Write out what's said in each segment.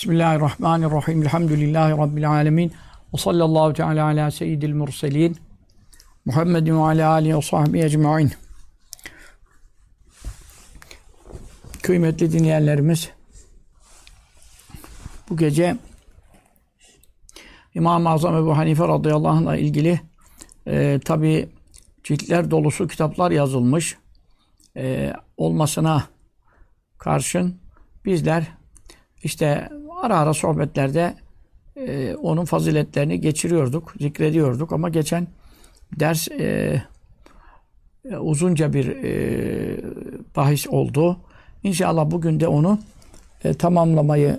Bismillahirrahmanirrahim. Elhamdülillahi Rabbil alemin. Ve sallallahu teala ala seyyidil murselin. Muhammedin ve ala alihi ve sahbihi ecma'in. Kıymetli dinleyenlerimiz, bu gece İmam-ı Azam Ebu Hanife radıyallahu anh'la ilgili tabi ciltler dolusu kitaplar yazılmış olmasına karşın bizler işte ara ara sohbetlerde onun faziletlerini geçiriyorduk, zikrediyorduk ama geçen ders uzunca bir bahis oldu. İnşallah bugün de onu tamamlamayı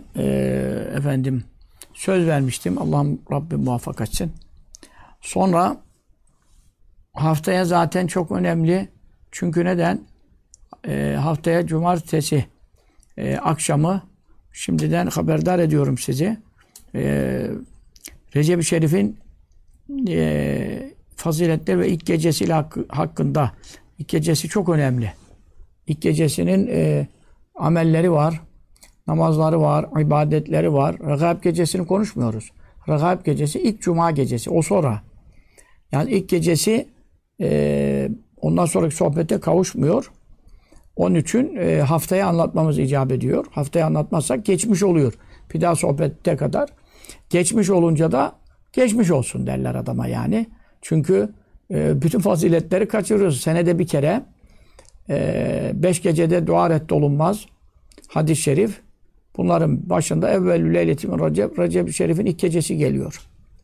söz vermiştim. Allah'ım Rabbim muvaffak etsin. Sonra haftaya zaten çok önemli. Çünkü neden? Haftaya cumartesi akşamı şimdiden haberdar ediyorum sizi. Recep-i Şerif'in faziletleri ve ilk gecesiyle hakkında. İlk gecesi çok önemli. İlk gecesinin amelleri var, namazları var, ibadetleri var. Regaib gecesini konuşmuyoruz. Regaib gecesi ilk cuma gecesi. O sonra. Yani ilk gecesi ondan sonraki sohbete kavuşmuyor. Onun için haftaya anlatmamız icap ediyor. Haftaya anlatmazsak geçmiş oluyor. Bir daha sohbette kadar. Geçmiş olunca da geçmiş olsun derler adama yani. Çünkü bütün faziletleri kaçırıyoruz. Senede bir kere 5 gecede dua reddolunmaz. Hadis-i şerif. Bunların başında evvelü leyletimin Recep-i Şerif'in ilk gecesi geliyor.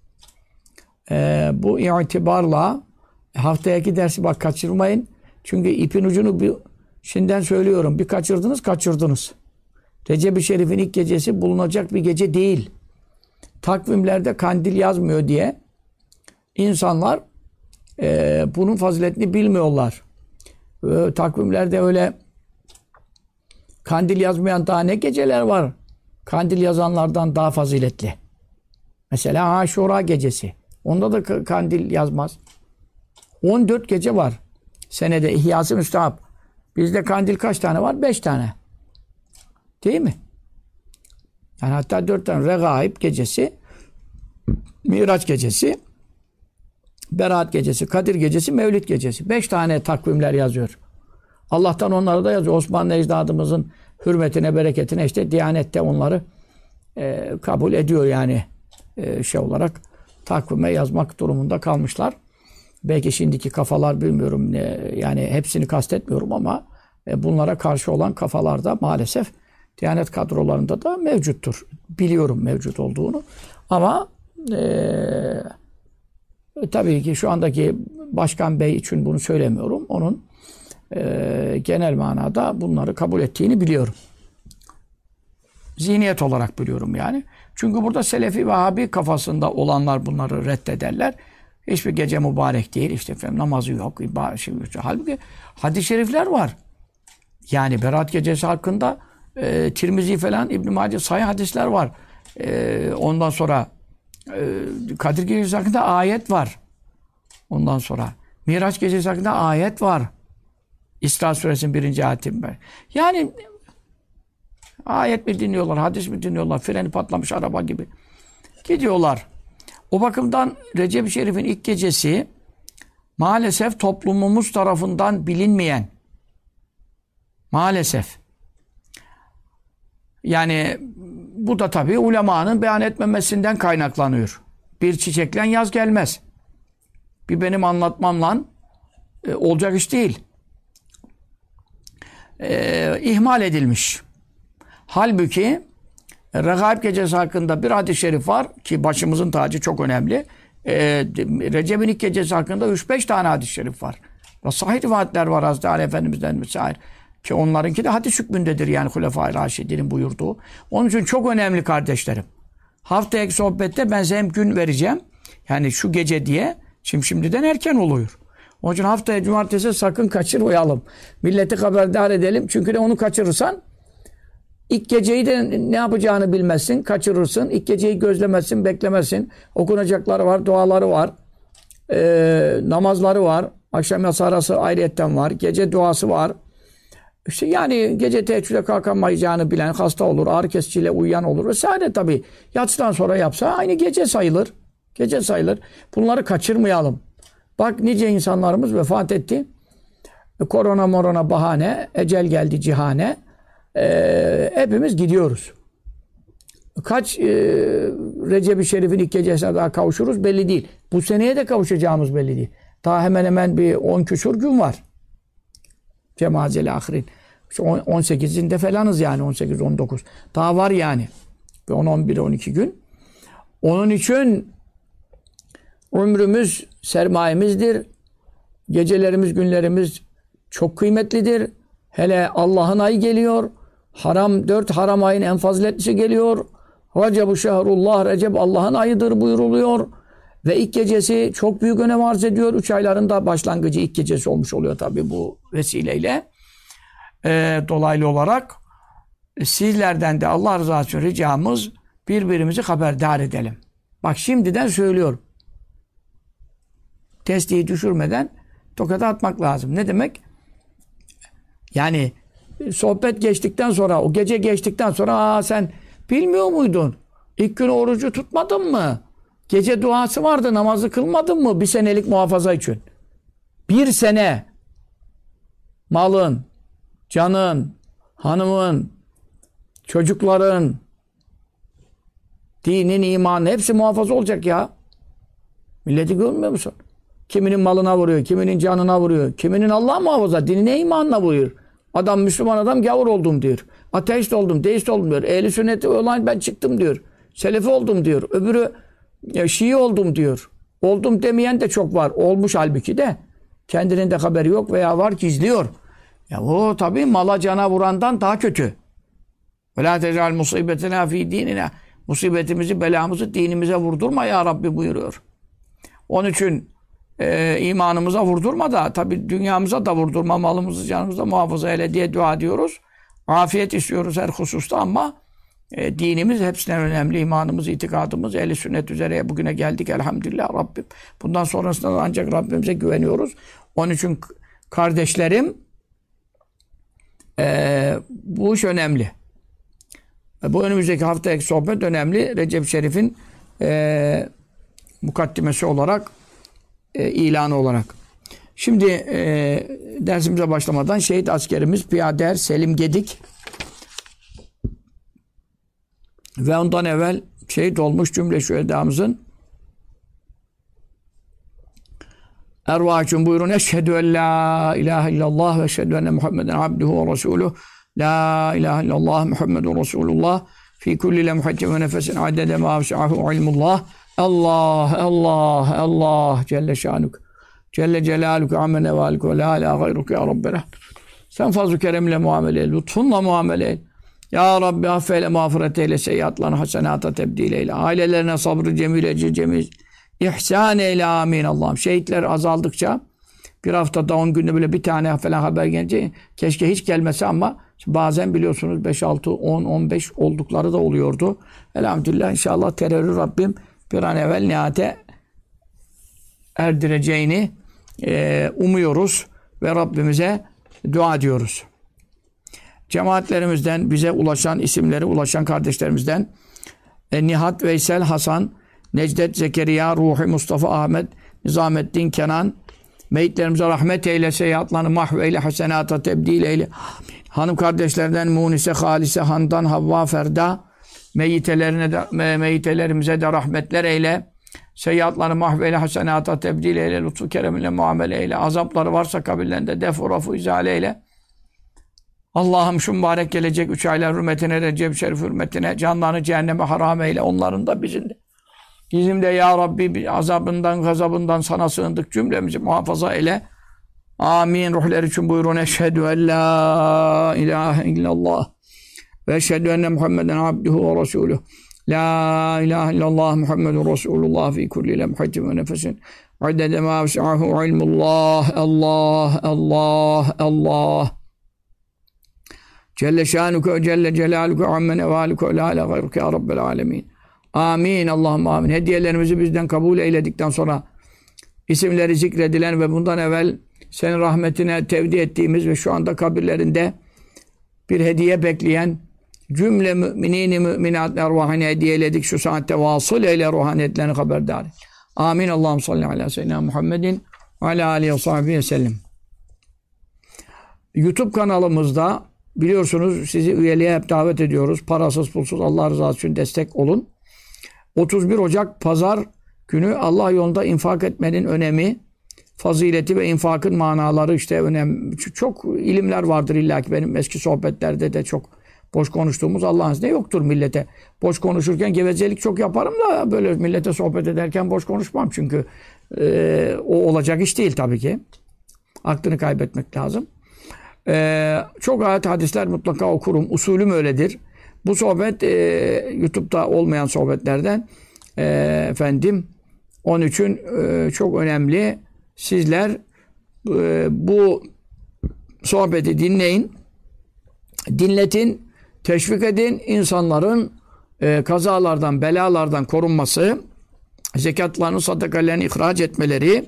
Bu itibarla haftaki dersi bak kaçırmayın. Çünkü ipin ucunu şimdiden söylüyorum. Bir kaçırdınız. Recep-i Şerif'in ilk gecesi bulunacak bir gece değil. Takvimlerde kandil yazmıyor diye insanlar bunun faziletini bilmiyorlar. Takvimlerde öyle kandil yazmayan daha ne geceler var? Kandil yazanlardan daha faziletli. Mesela Aşura gecesi. Onda da kandil yazmaz. 14 gece var. Senede İhya-ı Müstehap. Bizde kandil kaç tane var? 5 tane. Değil mi? Yani hatta 4 tane. Regaib gecesi, Miraç gecesi, Berat gecesi, Kadir gecesi, Mevlid gecesi. 5 tane takvimler yazıyor. Allah'tan onları da yazıyor. Osmanlı ecdadımızın hürmetine, bereketine işte Diyanet'te onları kabul ediyor yani olarak takvime yazmak durumunda kalmışlar. Belki şimdiki kafalar bilmiyorum yani hepsini kastetmiyorum ama bunlara karşı olan kafalarda maalesef Diyanet kadrolarında da mevcuttur. Biliyorum mevcut olduğunu. Ama tabii ki şu andaki Başkan Bey için bunu söylemiyorum. Onun genel manada bunları kabul ettiğini biliyorum. Zihniyet olarak biliyorum yani. Çünkü burada Selefi Vahabi kafasında olanlar bunları reddederler. Hiçbir gece mübarek değil. İşte namazı yok. Halbuki hadis-i şerifler var. Yani Berat gecesi hakkında Tirmizi falan İbn-i Mace sahih hadisler var. Ondan sonra Kadir gecesi hakkında ayet var. Ondan sonra Miraç gecesi hakkında ayet var. İsra suresinin 1. ayetinde. Yani ayet mi dinliyorlar, hadis mi dinliyorlar, freni patlamış araba gibi gidiyorlar. O bakımdan Recep-i Şerif'in ilk gecesi maalesef toplumumuz tarafından bilinmeyen, maalesef. Yani bu da tabii ulemanın beyan etmemesinden kaynaklanıyor. Bir çiçekle yaz gelmez. Bir benim anlatmamla olacak iş değil. İhmal edilmiş. Halbuki Regaib gecesi hakkında bir hadis-i şerif var ki başımızın tacı çok önemli. Recep'in ilk gecesi hakkında 3-5 tane hadis-i şerif var. Ve sahih rivayetler var Hazreti Ali Efendimiz'den müsair. Ki onlarınki de hadis hükmündedir yani Hulefai Raşidin'in buyurduğu. Onun için çok önemli kardeşlerim. Haftaki sohbette ben size hem gün vereceğim. Yani şu gece diye. Şimdiden erken oluyor. Onun için haftaya cumartesi sakın kaçırmayalım. Milleti haberdar edelim. Çünkü de onu kaçırırsan ilk geceyi de ne yapacağını bilmezsin. Kaçırırsın. İlk geceyi gözlemezsin, beklemezsin. Okunacakları var, duaları var. Namazları var. Akşam yatsı arası ayrıyetten var. Gece duası var. İşte yani gece teheccüde kalkamayacağını bilen hasta olur, ağrı kesiciyle uyuyan olur vesaire tabii. Yatsıdan sonra yapsa aynı gece sayılır. Gece sayılır. Bunları kaçırmayalım. Bak nice insanlarımız vefat etti. Korona morona bahane, ecel geldi cihane. Hepimiz gidiyoruz. Kaç Recep-i Şerif'in ilk gecesine daha kavuşuruz belli değil. Bu seneye de kavuşacağımız belli değil. Daha hemen hemen bir 10 küsur gün var. Cemazel ahirin. İşte 18'inde falanız yani 18-19. Daha var yani. 10-11-12 gün. Onun için ömrümüz sermayemizdir. Gecelerimiz, günlerimiz çok kıymetlidir. Hele Allah'ın ayı geliyor. 4 haram ayın en faziletlisi geliyor. Recep-u şehrullah, Recep Allah'ın ayıdır buyuruluyor. Ve ilk gecesi çok büyük önem arz ediyor. 3 ayların da başlangıcı ilk gecesi olmuş oluyor tabii bu vesileyle. Dolaylı olarak sizlerden de Allah rızası için ricamız birbirimizi haberdar edelim. Bak şimdiden söylüyorum. Testiyi düşürmeden tokada atmak lazım. Ne demek? Yani sohbet geçtikten sonra, o gece geçtikten sonra sen bilmiyor muydun? İlk gün orucu tutmadın mı? Gece duası vardı, namazı kılmadın mı? Bir senelik muhafaza için. 1 sene malın, canın, hanımın, çocukların, dinin, imanın hepsi muhafaza olacak ya. Milleti görmüyor musun? Kiminin malına vuruyor, kiminin canına vuruyor, kiminin Allah muhafaza, dinine, imanına vuruyor. Adam, Müslüman adam gavur oldum diyor. Ateist oldum, deist oldum diyor. Ehli sünneti olan ben çıktım diyor. Selefi oldum diyor. Öbürü Şii oldum diyor. Oldum demeyen de çok var. Olmuş halbuki de. Kendinin de haberi yok veya var gizliyor. Ya o tabii mala cana vurandan daha kötü. وَلَا تَجْعَلْ مُصِيبَتِنَا ف۪ي دِينِنَا Musibetimizi, belamızı dinimize vurdurma ya Rabbi buyuruyor. Onun için imanımıza vurdurma da tabii dünyamıza da vurdurma, malımızı, canımızı muhafaza eyle diye dua ediyoruz. Afiyet istiyoruz her hususta ama dinimiz hepsinden önemli. İmanımız, itikadımız, ehl-i sünnet üzere bugüne geldik elhamdülillah Rabbim. Bundan sonrasında da ancak Rabbimize güveniyoruz. Onun için kardeşlerim bu iş önemli. Bu önümüzdeki haftaki sohbet önemli. Recep Şerif'in mukaddimesi olarak ilanı olarak. Şimdi dersimize başlamadan şehit askerimiz Piyader Selim Gedik ve ondan evvel şehit olmuş cümle şühedamızın ervah için buyurun. Eşhedü en la ilahe illallah ve eşhedü enne Muhammeden abduhu ve resuluh. La ilahe illallah Muhammedun Resulullah fi kulli lemhatin ve nefesin adede ma vesi'ahu ilmullah. Allah, Allah, Allah Celle şanuk. Celle celaluk amme nevaluk ve la ilahe gayruk ya Rabbena. Sen fazl-ı keremle muamele et, lütfunla muamele et. Ya Rabbi affeyle, mağfiret eyle, seyyiatlarını hasenata tebdil eyle. Ailelerine sabrı cemil, ecri cemil, ihsan eyle, amin Allah'ım. Şehitler azaldıkça bir haftada 10 günde bile bir tane falan haber gelince keşke hiç gelmese ama bazen biliyorsunuz 5, 6, 10, 15 oldukları da oluyordu. Elhamdülillah inşallah terörü Rabbim bir an evvel nihayete erdireceğini umuyoruz ve Rabbimize dua ediyoruz. Cemaatlerimizden bize ulaşan, isimleri ulaşan kardeşlerimizden Nihat, Veysel, Hasan, Necdet, Zekeriya, Ruhi, Mustafa, Ahmet, Nizamettin, Kenan, meyitlerimize rahmet eyle, seyyiatlarını mahveyle, hasenata tebdil eyle. Hanım kardeşlerden Munise, Halise, Handan, Havva, Ferda, meyitelerimize de rahmetler eyle. Seyyiatlarını mahveyle, hasenata tebdil eyle. Lütfu kereminle muamele eyle. Azapları varsa kabirlerinde defu, rafu, izale eyle. Allah'ım şu mübarek gelecek 3 aylar hürmetine, Recep Şerif hürmetine canlarını cehenneme haram eyle. Onların da bizim de. Bizim de ya Rabbi azabından, gazabından sana sığındık, cümlemizi muhafaza eyle. Amin. Ruhlar için buyurun. Eşhedü en la ilahe illallah ve eşhedü enne Muhammeden abduhu ve resuluh. La ilahe illallah Muhammedun Resulullah fi kulli lemhatin ve nefesin adede ma vesi'ahu ilmullah. Allah, Allah, Allah. Celle şanuke ve celle celaluke amme nevaluke ve la ilahe gayruke ya Rabbel alemin. Amin. Allahümme amin. Hediyelerimizi bizden kabul eyledikten sonra isimleri zikredilen ve bundan evvel senin rahmetine tevdi ettiğimiz ve şu anda kabirlerinde bir hediye bekleyen cümle müminin müminat ervahine hediyeledik. Şu saatte vasıl eyle ruhaniyetlerini haberdar. Amin. Allahümme salli ala seyyidina Muhammedin ve ala aleyhi ve sahbihi ve sellem. YouTube kanalımızda biliyorsunuz sizi üyeliğe hep davet ediyoruz. Parasız pulsuz Allah rızası için destek olun. 31 Ocak Pazar günü Allah yolunda infak etmenin önemi, fazileti ve infakın manaları işte önemli. Çok ilimler vardır illa ki benim eski sohbetlerde de çok boş konuştuğumuz Allah'ın izniyle yoktur millete. Boş konuşurken gevezelik çok yaparım da böyle millete sohbet ederken boş konuşmam çünkü o olacak iş değil tabii ki. Aklını kaybetmek lazım. Çok ayet hadisler mutlaka okurum. Usulüm öyledir. Bu sohbet YouTube'da olmayan sohbetlerden efendim onun için çok önemli. Sizler bu sohbeti dinleyin. Dinletin, teşvik edin. İnsanların kazalardan, belalardan korunması, zekatlarını, sadakalarını ihraç etmeleri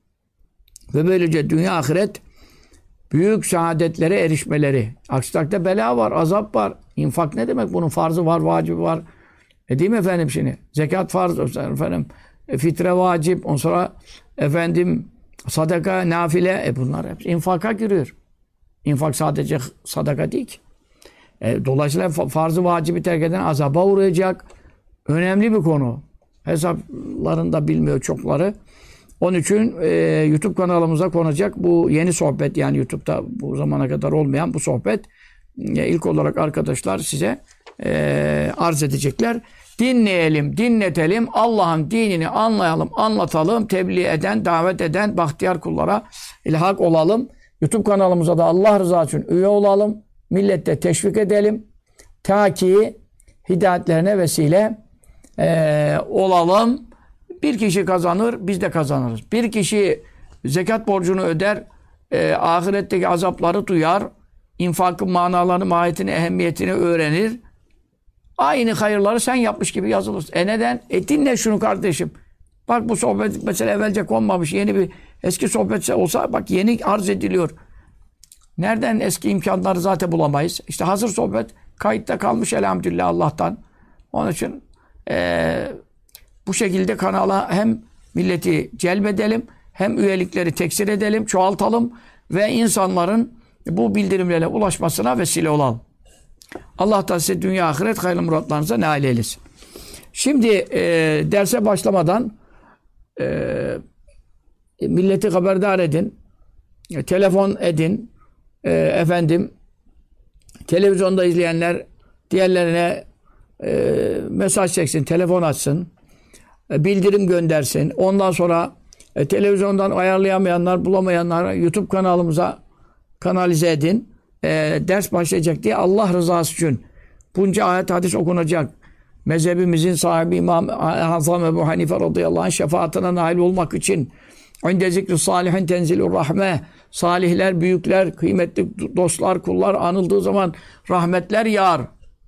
ve böylece dünya ahiret büyük saadetlere erişmeleri. Aksi takdirde bela var, azap var. İnfak ne demek? Bunun farzı var, vacibi var. Değil mi efendim şimdi? Zekat farz, efendim, fitre vacip, ondan sonra efendim sadaka, nafile. Bunlar hepsi infaka giriyor. İnfak sadece sadaka değil ki. Dolayısıyla farzı vacibi terk eden azaba uğrayacak. Önemli bir konu. Hesaplarında bilmiyor çokları. Onun için YouTube kanalımıza konacak bu yeni sohbet, yani YouTube'da bu zamana kadar olmayan bu sohbet ilk olarak arkadaşlar size arz edecekler. Dinleyelim, dinletelim, Allah'ın dinini anlayalım, anlatalım, tebliğ eden, davet eden bahtiyar kullara ilhak olalım. YouTube kanalımıza da Allah rızası için üye olalım, millette teşvik edelim. Ta ki hidayetlerine vesile olalım. Bir kişi kazanır, biz de kazanırız. Bir kişi zekat borcunu öder, ahiretteki azapları duyar, infakın manalarını, mahiyetini, ehemmiyetini öğrenir. Aynı hayırları sen yapmış gibi yazılırsın. Neden? Dinle şunu kardeşim. Bak bu sohbet mesela evvelce konmamış, yeni bir eski sohbet olsa bak yeni arz ediliyor. Nereden eski imkanları zaten bulamayız. İşte hazır sohbet kayıtta kalmış elhamdülillah Allah'tan. Onun için bu şekilde kanala hem milleti celbedelim, hem üyelikleri teksir edelim, çoğaltalım ve insanların bu bildirimlerle ulaşmasına vesile olalım. Allah da size dünya ahiret hayırlı muratlarınıza nail eylesin. Şimdi derse başlamadan milleti haberdar edin, telefon edin, efendim televizyonda izleyenler diğerlerine mesaj çeksin, telefon açsın, bildirim göndersin. Ondan sonra televizyondan ayarlayamayanlar, bulamayanlar YouTube kanalımıza kanalize edin. Ders başlayacak diye Allah rızası için bunca ayet hadis okunacak. Mezhebimizin sahibi İmam Azam Ebu Hanife radıyallahu anh şefaatine nail olmak için inde zikri salihin tenzilur rahme, salihler, büyükler, kıymetli dostlar, kullar anıldığı zaman rahmetler yağar.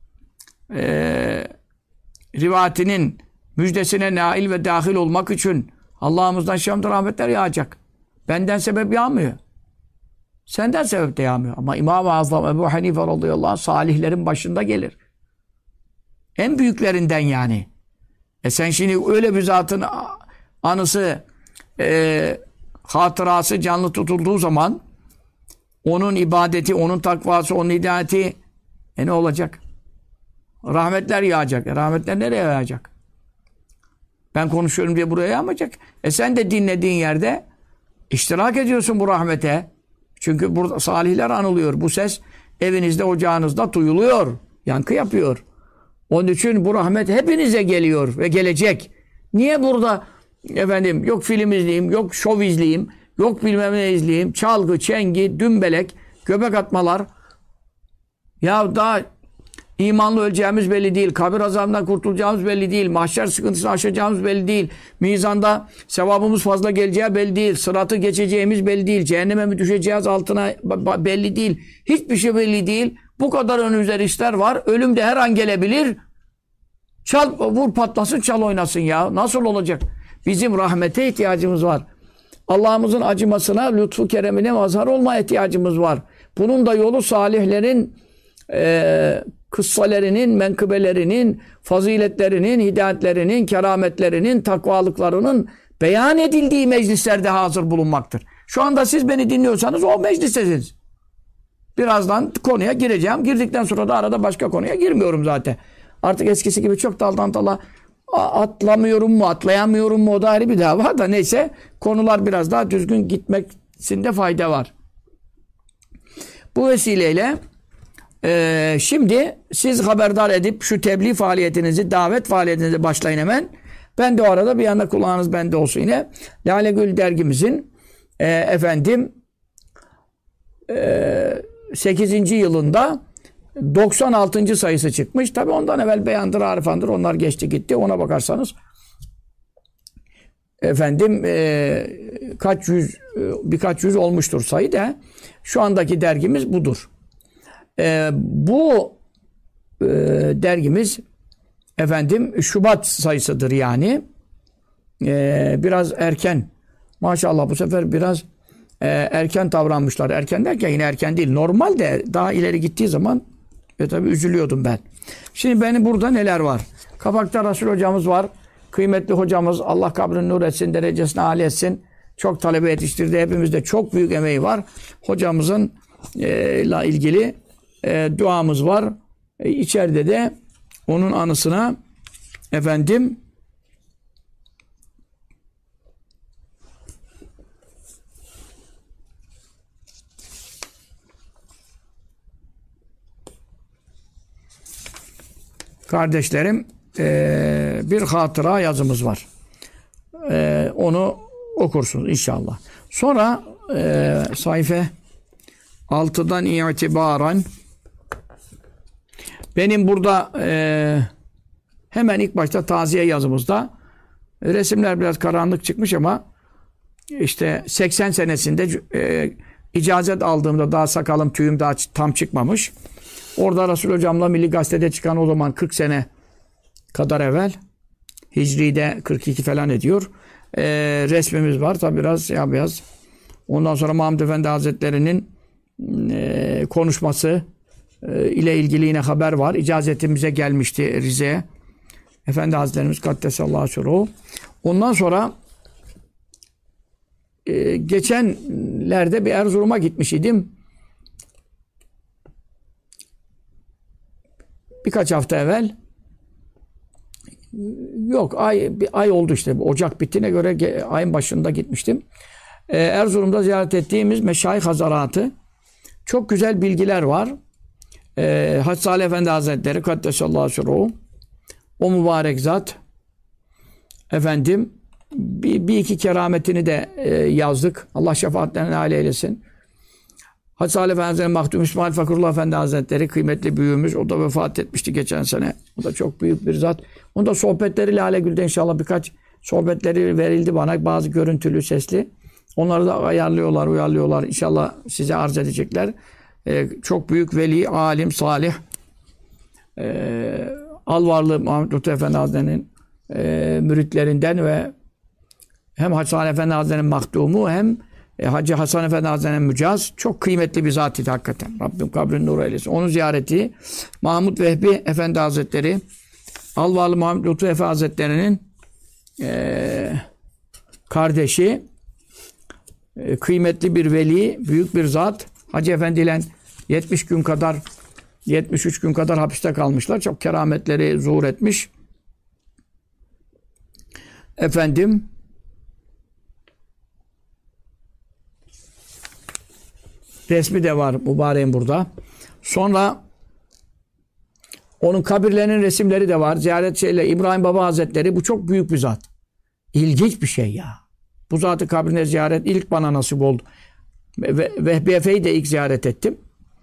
Rivayetinin müjdesine nail ve dahil olmak için Allah'ımızdan şemd rahmetler yağacak. Benden sebep yağmıyor. Senden sebep de yağmıyor. Ama İmam-ı Azam Ebu Hanife radıyallahu anh salihlerin başında gelir. En büyüklerinden yani. Sen şimdi öyle bir zatın anısı, hatırası canlı tutulduğu zaman onun ibadeti, onun takvası, onun hidayeti ne olacak? Rahmetler yağacak. Rahmetler nereye yağacak? Ben konuşuyorum diye buraya yağmayacak. Sen de dinlediğin yerde iştirak ediyorsun bu rahmete. Çünkü burada salihler anılıyor. Bu ses evinizde, ocağınızda duyuluyor. Yankı yapıyor. Onun için bu rahmet hepinize geliyor ve gelecek. Niye burada efendim yok film izleyeyim, yok şov izleyeyim, yok bilmem ne izleyeyim, çalgı, çengi, dümbelek, göbek atmalar. Ya daha imanlı öleceğimiz belli değil. Kabir azabından kurtulacağımız belli değil. Mahşer sıkıntısını aşacağımız belli değil. Mizanda sevabımız fazla geleceği belli değil. Sıratı geçeceğimiz belli değil. Cehenneme mi düşeceğiz altına belli değil. Hiçbir şey belli değil. Bu kadar önümüzde riskler var. Ölüm de her an gelebilir. Çal, vur patlasın, çal oynasın ya. Nasıl olacak? Bizim rahmete ihtiyacımız var. Allah'ımızın acımasına, lütfu keremine mazhar olma ihtiyacımız var. Bunun da yolu salihlerin kıssalerinin, menkıbelerinin, faziletlerinin, hidayetlerinin, kerametlerinin, takvalıklarının beyan edildiği meclislerde hazır bulunmaktır. Şu anda siz beni dinliyorsanız o meclistesiniz. Birazdan konuya gireceğim. Girdikten sonra da arada başka konuya girmiyorum zaten. Artık eskisi gibi çok daldan dala atlamıyorum mu, atlayamıyorum mu, o da ayrı bir dava da neyse, konular biraz daha düzgün gitmesinde fayda var. Bu vesileyle şimdi siz haberdar edip şu tebliğ faaliyetinizi, davet faaliyetinizi başlayın hemen. Ben de o arada bir yana kulağınız bende olsun yine. Lale Gül dergimizin 8. yılında 96. sayısı çıkmış. Tabi ondan evvel Beyandır, Arifandır, onlar geçti gitti. Ona bakarsanız birkaç yüz olmuştur sayı da. Şu andaki dergimiz budur. Bu dergimiz Şubat sayısıdır yani. Biraz erken. Maşallah bu sefer biraz erken davranmışlar. Erken derken yine erken değil. Normalde daha ileri gittiği zaman tabii üzülüyordum ben. Şimdi benim burada neler var? Kapakta Resul hocamız var. Kıymetli hocamız, Allah kabrini nur etsin, derecesini âli etsin. Çok talebe yetiştirdi. Hepimizde çok büyük emeği var. Hocamızın ile ilgili duamız var. İçeride de onun anısına kardeşlerim bir hatıra yazımız var. Onu okursunuz inşallah. Sonra sayfa 6'dan itibaren benim burada hemen ilk başta taziye yazımızda resimler biraz karanlık çıkmış ama işte 80 senesinde icazet aldığımda daha sakalım, tüyüm daha tam çıkmamış. Orada Resul hocamla Milli Gazete'de çıkan, o zaman 40 sene kadar evvel, Hicri'de 42 falan ediyor. Resmimiz var. Tabi biraz ya beyaz. Ondan sonra Mahmud Efendi Hazretleri'nin konuşması ile ilgili yine haber var. İcazetimize gelmişti Rize'ye. Efendi Hazretlerimiz Kaddesallahu sürruhu. Ondan sonra geçenlerde bir Erzurum'a gitmiş idim. Birkaç hafta evvel. Yok, bir ay oldu işte. Ocak bittiğine göre ayın başında gitmiştim. Erzurum'da ziyaret ettiğimiz Meşayih Hazaratı. Çok güzel bilgiler var. Hacı Salih Efendi Hazretleri Kaddesallahu sürruhu. O mübarek zat bir iki kerametini de yazdık. Allah şefaatlerine âli eylesin. Hacı Salih Efendi Hazretleri Mahdum İsmail Fakirullah Efendi Hazretleri kıymetli büyüğümüz. O da vefat etmişti geçen sene. O da çok büyük bir zat. Onun da sohbetleri Lale Gül'de inşallah birkaç sohbetleri verildi bana. Bazı görüntülü, sesli. Onları da ayarlıyorlar, uyarlıyorlar. İnşallah size arz edecekler. Çok büyük veli, alim, salih. Alvarlı Mahmud Lütfü Efendi Hazretleri'nin müritlerinden ve hem Hacı Salih Efendi Hazretleri'nin mahdumu hem Hacı Hasan Efendi Hazretleri'nin mücaz. Çok kıymetli bir zat idi hakikaten. Rabbim kabrini nur eylesin. Onun ziyareti Mahmud Vehbi Efendi Hazretleri, Alvarlı Mahmud Lütfü Efendi Hazretleri'nin kardeşi, kıymetli bir veli, büyük bir zat. Hacı Efendi ile 73 gün kadar hapiste kalmışlar. Çok kerametleri zuhur etmiş. Resmi de var mübareğin burada. Sonra onun kabirlerinin resimleri de var. Ziyaret İbrahim Baba Hazretleri, bu çok büyük bir zat. İlginç bir şey ya. Bu zatı kabrine ziyaret ilk bana nasip oldu. Vehbi Efe'yi de ilk ziyaret ettim.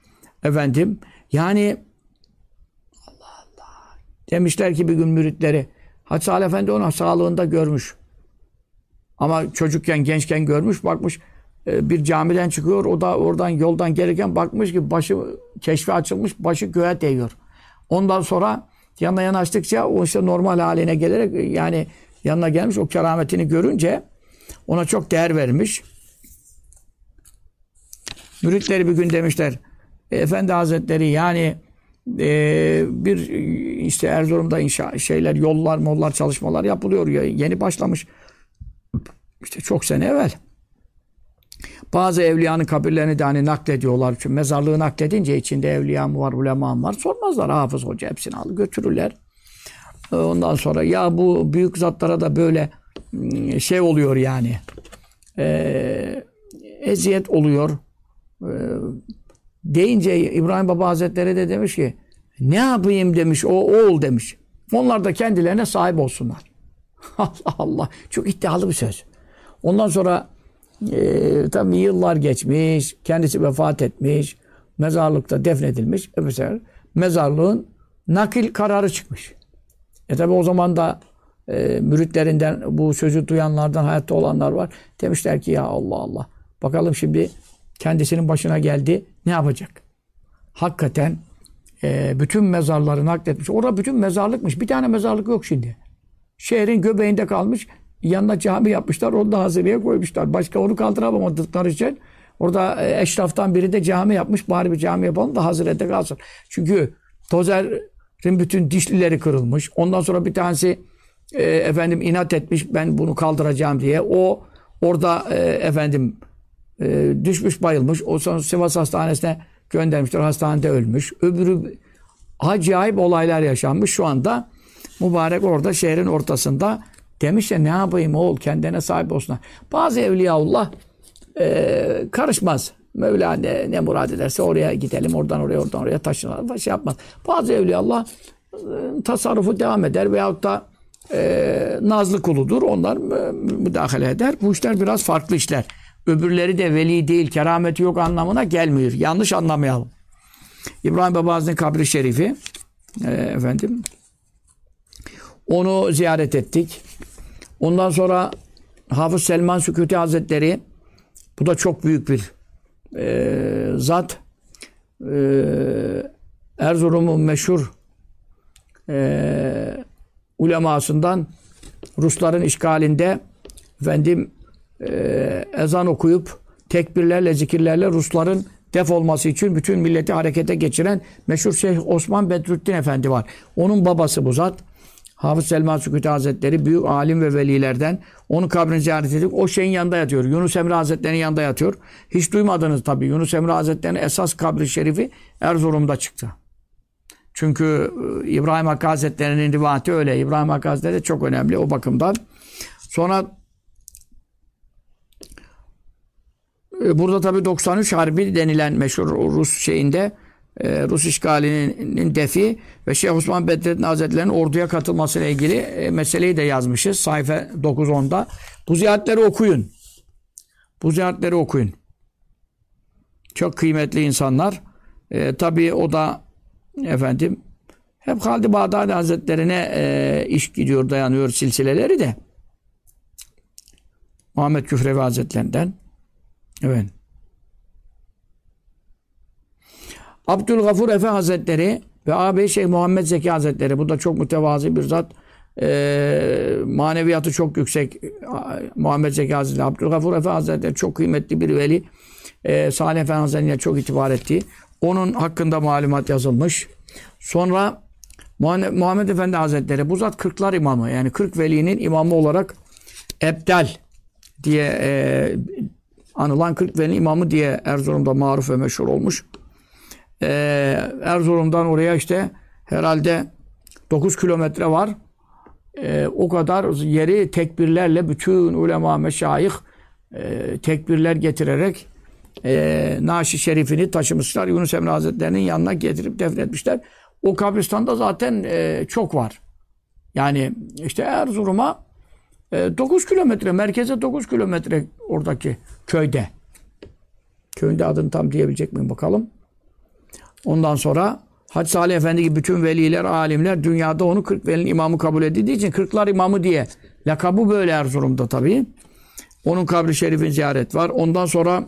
Yani Allah Allah. Demişler ki bir gün müritleri, Hacı Salih Efendi onu sağlığında görmüş. Ama çocukken, gençken görmüş, bakmış bir camiden çıkıyor. O da oradan yoldan gelirken bakmış ki başı keşfe açılmış, başı göğe değiyor. Ondan sonra yanına yanaştıkça o işte normal haline gelerek, yani yanına gelmiş, o kerametini görünce ona çok değer vermiş. Müritleri bir gün demişler, Efendi Hazretleri, yani bir işte Erzurum'da yollar çalışmalar yapılıyor. Yeni başlamış. İşte çok sene evvel. Bazı evliyanın kabirlerini de hani naklediyorlar. Çünkü mezarlığı nakledince içinde evliya mı var, ulema mı var sormazlar. Hafız hoca hepsini alır götürürler. Ondan sonra ya bu büyük zatlara da böyle oluyor yani. Eziyet oluyor. Deyince İbrahim Baba Hazretleri de demiş ki ne yapayım demiş, oğul demiş. Onlar da kendilerine sahip olsunlar. Allah Allah. Çok iddialı bir söz. Ondan sonra tabii yıllar geçmiş. Kendisi vefat etmiş. Mezarlıkta defnedilmiş. Mesela mezarlığın nakil kararı çıkmış. Tabii o zaman da müritlerinden bu sözü duyanlardan hayatta olanlar var. Demişler ki ya Allah Allah. Bakalım şimdi kendisinin başına geldi. Ne yapacak? Hakikaten bütün mezarları nakletmiş. Orada bütün mezarlıkmış. Bir tane mezarlık yok şimdi. Şehrin göbeğinde kalmış. Yanına cami yapmışlar. Onu da hazırlığa koymuşlar. Başka onu kaldıramadıkları için orada eşraftan biri de cami yapmış. Bari bir cami yapalım da Hazret'te kalsın. Çünkü Dozer'in bütün dişlileri kırılmış. Ondan sonra bir tanesi inat etmiş. Ben bunu kaldıracağım diye. O orada düşmüş bayılmış. O sonra Sivas Hastanesi'ne göndermişler. Hastanede ölmüş. Öbürü acayip olaylar yaşanmış. Şu anda mübarek orada şehrin ortasında. Demiş ya ne yapayım oğul kendine sahip olsun. Bazı evliyaullah karışmaz. Mevla ne murad ederse oraya gidelim. Oradan oraya taşınalım. Şey yapmaz. Bazı evliyaullah tasarrufu devam eder veyahut da nazlı kuludur. Onlar müdahale eder. Bu işler biraz farklı işler. Öbürleri de veli değil, kerameti yok anlamına gelmiyor. Yanlış anlamayalım. İbrahim Baba Hazretleri'nin kabri şerifi onu ziyaret ettik. Ondan sonra Hafız Selman Sükuti Hazretleri bu da çok büyük bir zat. Erzurum'un meşhur ulemasından Rusların işgalinde ezan okuyup tekbirlerle, zikirlerle Rusların def olması için bütün milleti harekete geçiren meşhur Şeyh Osman Bedrüddin Efendi var. Onun babası bu zat. Hafız Selman Sükuti Hazretleri büyük alim ve velilerden. Onun kabrini ziyaret edip o şeyin yanında yatıyor. Yunus Emre Hazretleri'nin yanında yatıyor. Hiç duymadınız tabii. Yunus Emre Hazretleri'nin esas kabri şerifi Erzurum'da çıktı. Çünkü İbrahim Hakkı Hazretleri'nin rivayeti öyle. İbrahim Hakkı Hazretleri çok önemli o bakımdan. Sonra burada tabii 93 Harbi denilen meşhur Rus şeyinde Rus işgalinin defi ve Şeyh Osman Bedrettin Hazretleri'nin orduya katılmasıyla ilgili meseleyi de yazmışız. Sayfa 9-10'da. Bu ziyaretleri okuyun. Bu ziyaretleri okuyun. Çok kıymetli insanlar. Tabii o da hep Halid-i Bağdadi Hazretlerine iş gidiyor, dayanıyor silsileleri de. Muhammed Küfrevi Hazretlerinden. Evet. Abdülgafur Efe Hazretleri ve ağabey Şeyh Muhammed Zeki Hazretleri. Bu da çok mütevazi bir zat. Maneviyatı çok yüksek. Muhammed Zeki Hazretleri. Abdülgafur Efe Hazretleri çok kıymetli bir veli. Salih Efendi Hazretleri'ne çok itibar etti. Onun hakkında malumat yazılmış. Sonra Muhammed Efendi Hazretleri. Bu zat 40'lar imamı. Yani 40 velinin imamı olarak Ebdal diye anılan 40 velinin imamı diye Erzurum'da maruf ve meşhur olmuş. Erzurum'dan oraya işte herhalde 9 kilometre var. O kadar yeri tekbirlerle bütün ulema, meşayih tekbirler getirerek Naşi Şerifini taşımışlar. Yunus Emre Hazretleri'nin yanına getirip defnetmişler. O kabristanda zaten çok var. Yani işte Erzurum'a 9 kilometre, merkeze 9 kilometre oradaki köyde. Köyünde adını tam diyebilecek miyim bakalım. Ondan sonra Hacı Salih Efendi gibi bütün veliler, alimler dünyada onu 40 velinin imamı kabul edildiği için 40'lar imamı diye lakabı böyle Erzurum'da tabii. Onun kabri şerifin ziyaret var. Ondan sonra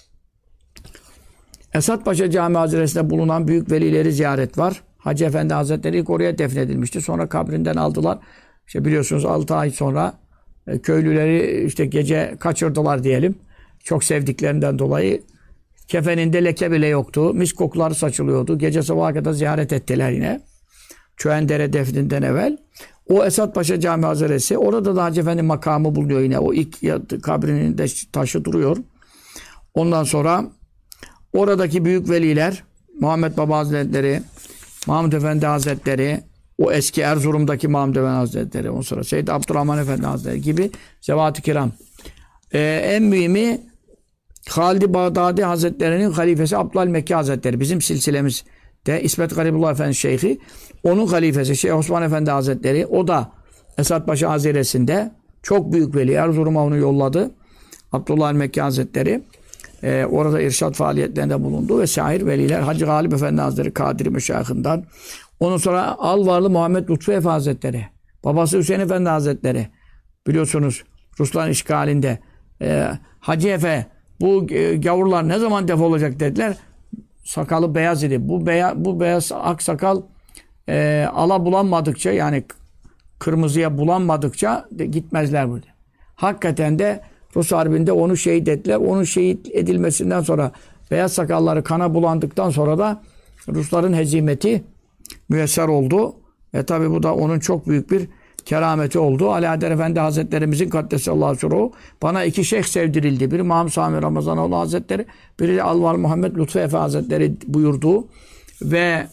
Esatpaşa Camii Hazretesi'nde bulunan büyük velileri ziyaret var. Hacı Efendi Hazretleri ilk oraya defnedilmişti. Sonra kabrinden aldılar. İşte biliyorsunuz 6 ay sonra köylüleri işte gece kaçırdılar diyelim. Çok sevdiklerinden dolayı Kefeninde leke bile yoktu. Mis kokuları saçılıyordu. Gece sabaha kadar ziyaret ettiler yine. Çöğendere defninden evvel. O Esat Paşa Camii Hazretesi. Orada da Hacı Efendi makamı bulunuyor yine. O ilk kabrinin de taşı duruyor. Ondan sonra oradaki büyük veliler, Muhammed Baba Hazretleri, Mahmud Efendi Hazretleri, o eski Erzurum'daki Mahmud Efendi Hazretleri, ondan sonra Seyyid Abdurrahman Efendi Hazretleri gibi Zevat-ı Kiram. En mühimi Halid-i Bağdadi Hazretleri'nin halifesi Abdülhamid Mekki Hazretleri. Bizim silsilemizde İsmet Garibullah Efendi Şeyhi. Onun halifesi Şeyh Osman Efendi Hazretleri. O da Esat Paşa Haziresi'nde çok büyük veli. Erzurum'a onu yolladı. Abdülhamid Mekki Hazretleri. Orada irşad faaliyetlerinde bulundu ve şair veliler Hacı Galip Efendi Hazretleri Kadiri Meşayih'inden. Ondan sonra Alvarlı Muhammed Lütfü Efe Hazretleri. Babası Hüseyin Efendi Hazretleri. Biliyorsunuz Rusların işgalinde. Hacı Efe bu gavurlar ne zaman defolacak dediler. Sakalı beyaz idi. Bu beyaz ak sakal ala bulanmadıkça yani kırmızıya bulanmadıkça gitmezler burada. Hakikaten de Rus Harbi'nde onu şehit ettiler. Onun şehit edilmesinden sonra beyaz sakalları kana bulandıktan sonra da Rusların hezimeti müyesser oldu. Tabi bu da onun çok büyük bir kerameti oldu. Ali Adem Efendi Hazretlerimizin Kaddesallahu Sürruhu bana iki şeyh sevdirildi. Biri Mahmud Sami Ramazanoğlu Hazretleri, biri Alvar Muhammed Lütfü Efe Hazretleri buyurdu. Ve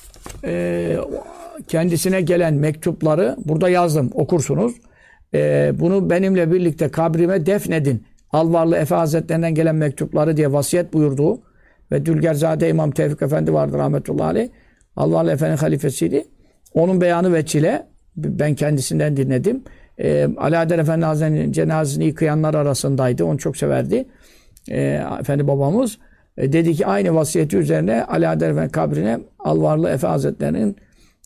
kendisine gelen mektupları burada yazdım. Okursunuz. Bunu benimle birlikte kabrime defnedin. Alvarlı Efe Hazretlerinden gelen mektupları diye vasiyet buyurdu. Ve Dülgerzade İmam Tevfik Efendi vardı rahmetullahi aleyh. Alvarlı Efe'nin halifesiydi. Onun beyanı veçile ben kendisinden dinledim. Ali Adem Efendi Hazretleri'nin cenazesini yıkayanlar arasındaydı. Onu çok severdi. Efendi babamız. Dedi ki aynı vasiyeti üzerine Ali Adem Efendi kabrine Alvarlı Efe Hazretleri'nin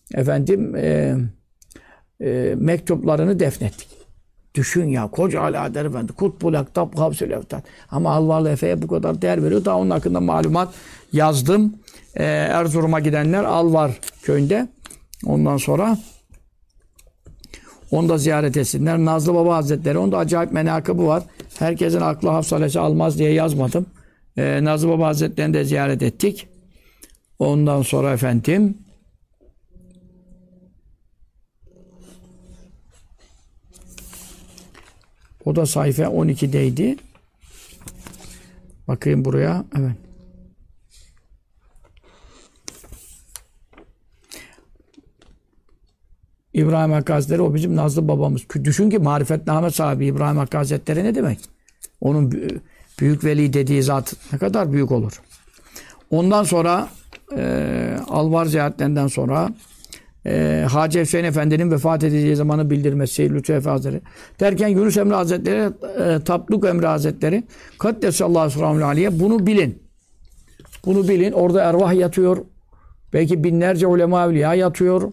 mektuplarını defnettik. Düşün ya koca Ali Adem Efendi Kutbul Aktab Gavsül Eftat. Ama Alvarlı Efe'ye bu kadar değer veriyor. Daha onun hakkında malumat yazdım. Erzurum'a gidenler Alvar köyünde. Ondan sonra onu da ziyaret etsinler. Nazlı Baba Hazretleri. Onda acayip menakıbı var. Herkesin aklı hafsalesi almaz diye yazmadım. Nazlı Baba Hazretleri'ni de ziyaret ettik. Ondan sonra efendim o da sayfa 12'deydi. Bakayım buraya. Evet. İbrahim Hakkı Hazretleri o bizim Nazlı babamız. Düşün ki marifetname sahibi İbrahim Hakkı Hazretleri ne demek? Onun büyük veli dediği zat ne kadar büyük olur. Ondan sonra Alvar ziyaretlerinden sonra Hacı Hüseyin Efendi'nin vefat edeceği zamanı bildirmesi Seyyid Lütfü Efe Hazretleri. Derken Yunus Emre Hazretleri, Tapluk Emre Hazretleri Kaddesallahu Sürruhu Aleyhi bunu bilin. Bunu bilin. Orada ervah yatıyor. Belki binlerce ulema evliya yatıyor.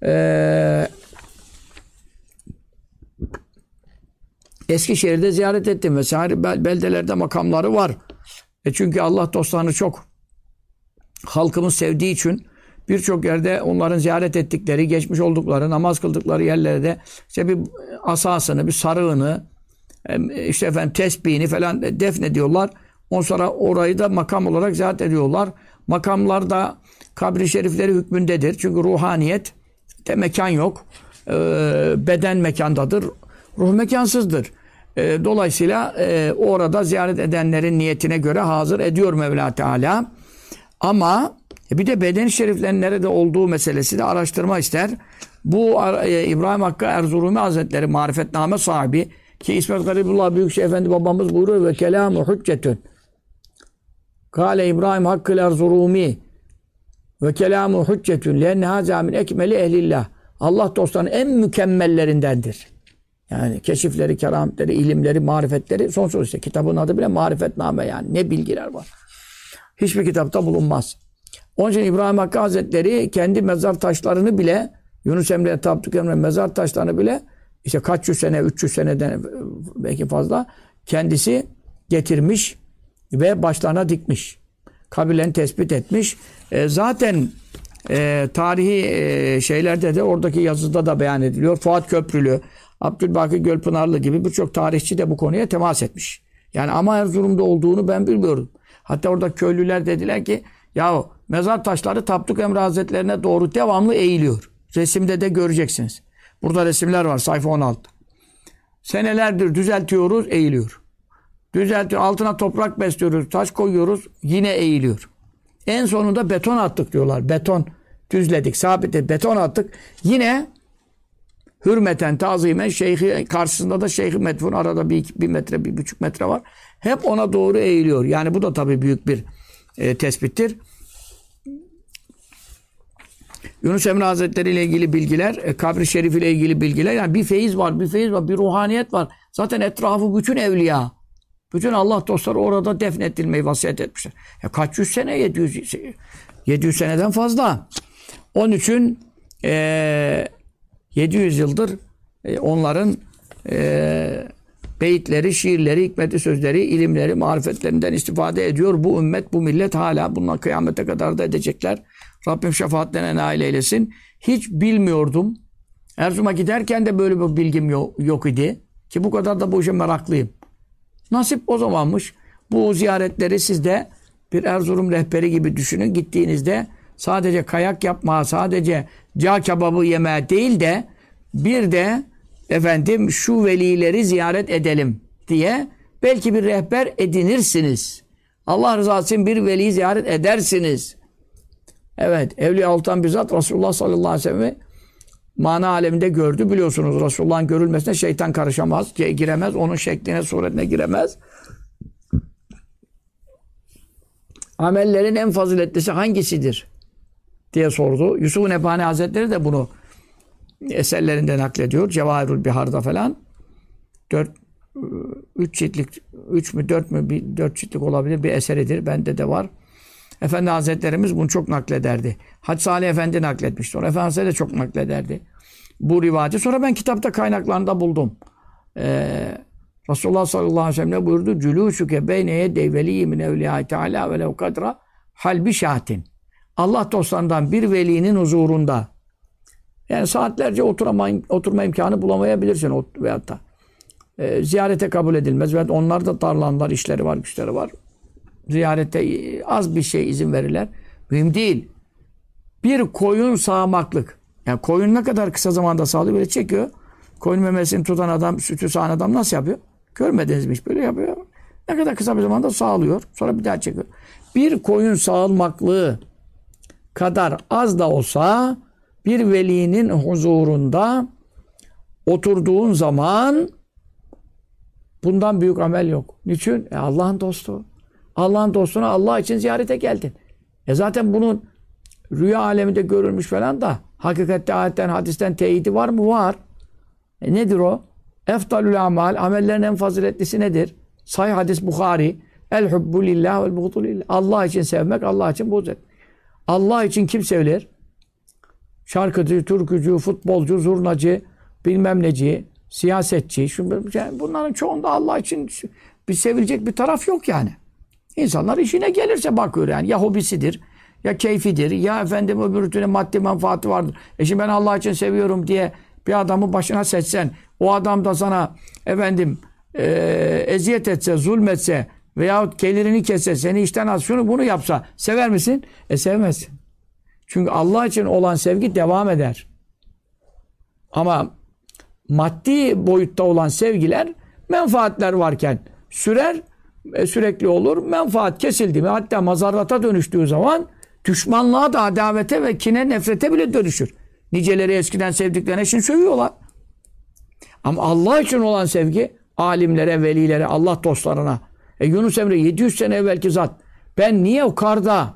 Eskişehir'de ziyaret ettim. Vesaire beldelerde makamları var. Çünkü Allah dostlarını çok halkımız sevdiği için birçok yerde onların ziyaret ettikleri, geçmiş oldukları, namaz kıldıkları yerlerde işte bir asasını, bir sarığını, işte efendim tesbihini falan defnediyorlar. Ondan sonra orayı da makam olarak ziyaret ediyorlar. Makamlar da kabri şerifleri hükmündedir. Çünkü ruhaniyet de mekan yok. Beden mekandadır. Ruh mekansızdır. Dolayısıyla orada ziyaret edenlerin niyetine göre hazır ediyor Mevla Teala. Ama bir de beden-i şeriflerin nerede olduğu meselesi de araştırma ister. Bu İbrahim Hakkı Erzurumi Hazretleri marifetname sahibi ki İsmet Garibullah Büyükşehir Efendi babamız buyuruyor ve kelamu hüccetün. Kale İbrahim Hakkı Erzurumi ve kelamu hüccetün lenne haza min ekmeli ehlillah. Allah dostlarının en mükemmellerindendir. Yani keşifleri, kerametleri, ilimleri, marifetleri sonsuz işte. Kitabın adı bile marifetname yani. Ne bilgiler var. Hiçbir kitapta bulunmaz. Onun için İbrahim Hakkı Hazretleri kendi mezar taşlarını bile Yunus Emre, Tabduk Emre mezar taşlarını bile işte kaç yüz sene, 300 seneden belki fazla kendisi getirmiş ve başlarına dikmiş. Kabirlerini tespit etmiş. Zaten tarihi şeylerde de oradaki yazıda da beyan ediliyor. Fuat Köprülü, Abdülbaki Gölpınarlı gibi birçok tarihçi de bu konuya temas etmiş. Yani ama Erzurum'da olduğunu ben bilmiyorum. Hatta orada köylüler dediler ki ya mezar taşları Tapduk Emre Hazretlerine doğru devamlı eğiliyor. Resimde de göreceksiniz. Burada resimler var sayfa 16. Senelerdir düzeltiyoruz, eğiliyor. Düzeltiyor, altına toprak besliyoruz, taş koyuyoruz, yine eğiliyor. En sonunda beton attık diyorlar. Beton düzledik, sabitledik, beton attık. Yine hürmeten, tazimen şeyhi karşısında da Şeyh-i Medfun arada bir metre, 1,5 metre var. Hep ona doğru eğiliyor. Yani bu da tabii büyük bir tespittir. Yunus Emre Hazretleri ile ilgili bilgiler, kabri şerif ile ilgili bilgiler. Yani bir feyiz var, bir ruhaniyet var. Zaten etrafı bütün evliya. Bütün Allah dostları orada defnedilmeyi vasiyet etmişler. Ya kaç yüz sene? 700 seneden fazla. Onun için 700 yıldır onların beyitleri, şiirleri, hikmetli sözleri, ilimleri, marifetlerinden istifade ediyor. Bu ümmet, bu millet hala bundan kıyamete kadar da edecekler. Rabbim şefaatlerine nail eylesin. Hiç bilmiyordum. Erzurum'a giderken de böyle bir bilgim yok idi. Ki bu kadar da bu işe meraklıyım. Nasip o zamanmış. Bu ziyaretleri siz de bir Erzurum rehberi gibi düşünün. Gittiğinizde sadece kayak yapma, sadece cağ kebabı yeme değil de bir de efendim şu velileri ziyaret edelim diye belki bir rehber edinirsiniz. Allah rızası için bir veliyi ziyaret edersiniz. Evet, Evliya Altan bizzat Resulullah sallallahu aleyhi ve sellem'i mana aleminde gördü. Biliyorsunuz Resulullah'ın görülmesine şeytan karışamaz, giremez. Onun şekline, suretine giremez. Amellerin en faziletlisi hangisidir diye sordu. Yusuf Nebhani Hazretleri de bunu eserlerinde naklediyor. Cevahirül Bihar'da falan. 3 ciltlik, 3 mü 4 mü 4 ciltlik olabilir bir eseridir. Bende de var. Efendi Hazretlerimiz bunu çok naklederdi. Hacı Salih Efendi nakletmişti. Efendi Hazretleri de çok naklederdi. Bu rivayeti. Sonra ben kitapta kaynaklarında buldum. Resulullah sallallahu aleyhi ve sellem ne buyurdu? Cülûsüke beyneye devvelî min evliyâ teâlâ ve lev kadra halbi şahatin. Allah dostlarından bir velinin huzurunda yani saatlerce oturma imkanı bulamayabilirsin veyahut da ziyarete kabul edilmez. Veyahut onlar da darlanlar, işleri var, güçleri var. Ziyarete az bir şey izin verirler. Mühim değil. Bir koyun sağmaklık. Yani koyun ne kadar kısa zamanda sağlıyor böyle çekiyor. Koyun memesini tutan adam, sütü sağan adam nasıl yapıyor? Görmediniz mi hiç? Böyle yapıyor. Ne kadar kısa bir zamanda sağlıyor. Sonra bir daha çekiyor. Bir koyun sağılmaklığı kadar az da olsa bir velinin huzurunda oturduğun zaman bundan büyük amel yok. Niçin? Allah'ın dostu. Allah'ın dostuna Allah için ziyarete geldin. Zaten bunun rüya aleminde görülmüş falan da hakikatte ayetten, hadisten teyidi var mı? Var. Nedir o? Efdalül amal, amellerin en faziletlisi nedir? Sahih hadis Bukhari. El hubbu lillah vel buğdu lillah. Allah için sevmek, Allah için buğz etmek. Allah için kim sevilir? Şarkıcı, türkücü, futbolcu, zurnacı, bilmem neci, siyasetçi. Bunların çoğunda Allah için bir sevilecek bir taraf yok yani. İnsanlar işine gelirse bakıyor yani. Ya hobisidir, ya keyfidir, ya efendim öbürüne maddi menfaati vardır. Şimdi ben Allah için seviyorum diye bir adamı başına seçsen, o adam da sana efendim eziyet etse, zulmetse veyahut gelirini kesse, seni işten az şunu bunu yapsa sever misin? Sevmezsin. Çünkü Allah için olan sevgi devam eder. Ama maddi boyutta olan sevgiler menfaatler varken sürer, sürekli olur. Menfaat kesildi mi hatta mazarrata dönüştüğü zaman düşmanlığa da adavete ve kine nefrete bile dönüşür. Niceleri eskiden sevdiklerine şimdi sövüyorlar. Ama Allah için olan sevgi alimlere, velilere, Allah dostlarına. Yunus Emre 700 sene evvelki zat. Ben niye o karda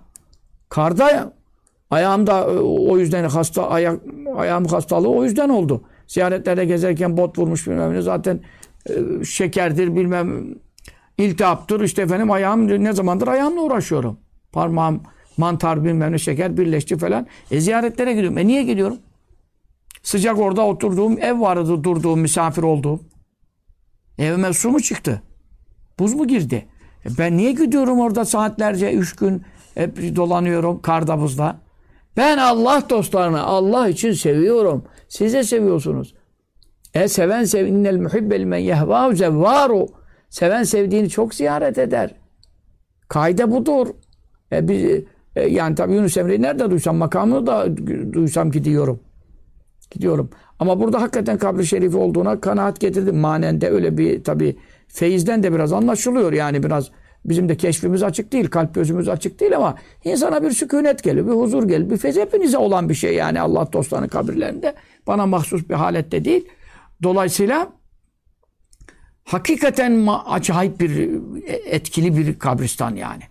ayağımda o yüzden ayağım hastalığı o yüzden oldu. Ziyaretlerde gezerken bot vurmuş bilmem ne zaten şekerdir bilmem iltihaptır işte efendim ayağım ne zamandır ayağımla uğraşıyorum. Parmağım mantar bilmem ne şeker birleşti falan. Ziyaretlere gidiyorum. Niye gidiyorum? Sıcak orada oturduğum ev vardı durduğum misafir olduğum. Evime su mu çıktı? Buz mu girdi? Ben niye gidiyorum orada saatlerce 3 gün hep dolanıyorum karda buzda? Ben Allah dostlarını Allah için seviyorum. Siz de seviyorsunuz. Seven sevdiğinel muhibbe limen yehvâhu zevvâru. Seven sevdiğini çok ziyaret eder. Kaide budur. Yani tabii Yunus Emre'yi nerede duysam, makamını da duysam gidiyorum. Gidiyorum. Ama burada hakikaten kabri şerifi olduğuna kanaat getirdim. Manen de öyle bir tabii feyizden de biraz anlaşılıyor. Yani biraz bizim de keşfimiz açık değil. Kalp gözümüz açık değil ama insana bir sükunet geliyor. Bir huzur geliyor. Bir feyz hepinize olan bir şey yani Allah dostlarının kabirlerinde. Bana mahsus bir halette değil. Dolayısıyla hakikaten acayip bir etkili bir kabristan yani.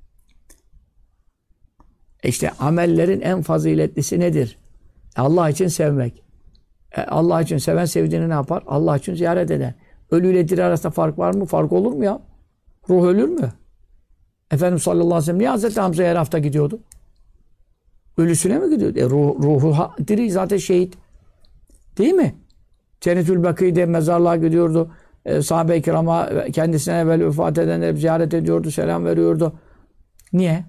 İşte amellerin en faziletlisi nedir? Allah için sevmek. Allah için seven sevdiğini ne yapar? Allah için ziyaret eder. Ölüyle diri arasında fark var mı? Fark olur mu ya? Ruh ölür mü? Efendimiz sallallahu aleyhi ve sellem niye Hazreti Hamza'ya her hafta gidiyordu? Ölüsüne mi gidiyordu? Ruhu diri zaten şehit. Değil mi? Cennetül Bakî'de mezarlığa gidiyordu. Sahabe-i kirama kendisine evvel vefat edenleri ziyaret ediyordu, selam veriyordu. Niye?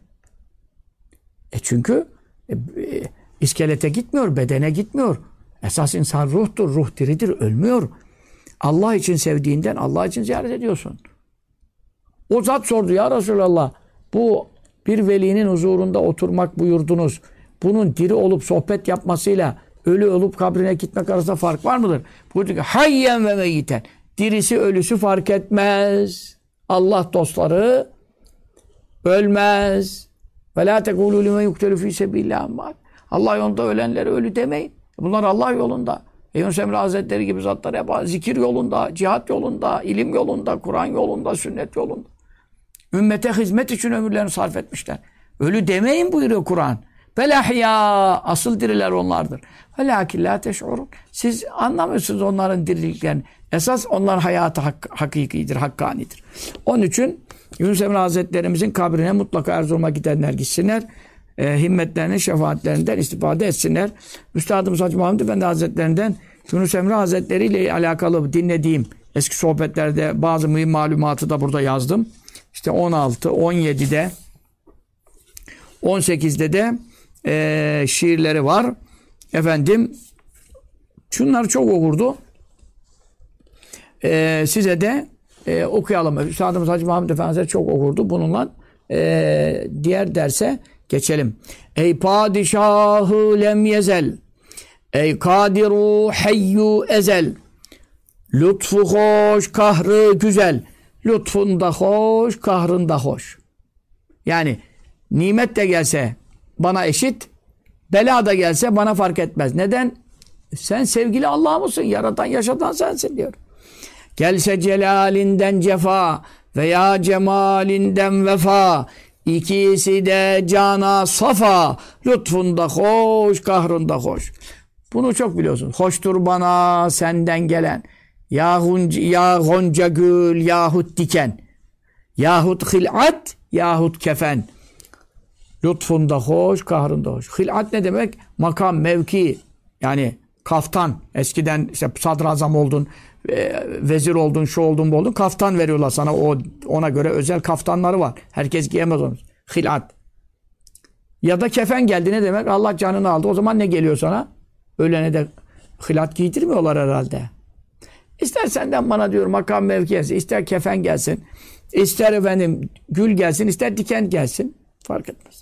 Çünkü iskelete gitmiyor, bedene gitmiyor. Esas insan ruhtur, ruh diridir, ölmüyor. Allah için sevdiğinden Allah için ziyaret ediyorsun. O zat sordu ya Resulallah, bu bir velinin huzurunda oturmak buyurdunuz. Bunun diri olup sohbet yapmasıyla ölü olup kabrine gitmek arasında fark var mıdır? Buyurdu ki hayyen ve meyiten. Dirisi ölüsü fark etmez. Allah dostları ölmez. Ve la tekûlû limen yuktelu fî sebîllâh. Allah yolunda ölenlere ölü demeyin. Bunlar Allah yolunda. Yunus Emre Hazretleri gibi zatlar hep zikir yolunda, cihat yolunda, ilim yolunda, Kur'an yolunda, sünnet yolunda. Ümmete hizmet için ömürlerini sarf etmişler. Ölü demeyin buyuruyor Kur'an. Belahya, asıl diriler onlardır. Velâkin lâ teş'urun. Siz anlamıyorsunuz onların diriliklerini. Esas onlar hayatı hakikidir, hakkanidir. Onun için Yunus Emre Hazretlerimizin kabrine mutlaka Erzurum'a gidenler gitsinler. Himmetlerinin şefaatlerinden istifade etsinler. Üstadımız Hacı Muhammed Efendi Hazretlerinden Yunus Emre Hazretleri ile alakalı dinlediğim eski sohbetlerde bazı mühim malumatı da burada yazdım. İşte 16, 17'de 18'de de şiirleri var. Efendim şunları çok okurdu. Size de okuyalım. Üstadımız Hacı Muhammed Efendi Hazretleri çok okurdu. Bununla diğer derse geçelim. Ey padişahı lem yezel, ey kadiru hayyu ezel, lütfu hoş, kahrı güzel, lütfunda hoş, kahrında hoş. Yani nimet de gelse bana eşit, bela da gelse bana fark etmez. Neden? Sen sevgili Allah mısın? Yaratan, yaşatan sensin diyor. Gelse celalinden cefa veya cemalinden vefa, İkisi de cana safa, lütfunda hoş, kahrında hoş. Bunu çok biliyorsun. Hoştur bana senden gelen. Ya gonca gül, yahut diken. Yahut hilat, yahut kefen. Lütfunda hoş, kahrında hoş. Hilat ne demek? Makam, mevki. Yani kaftan. Eskiden işte sadrazam oldun, vezir oldun, şu oldun, bu oldun. Kaftan veriyorlar sana. Ona göre özel kaftanları var. Herkes giyemez onu. Hilat. Ya da kefen geldi ne demek? Allah canını aldı. O zaman ne geliyor sana? Ölene de hilat giydirmiyorlar herhalde. İster senden bana diyor makam mevki gelsin, ister kefen gelsin, ister efendim gül gelsin, ister diken gelsin. Fark etmez.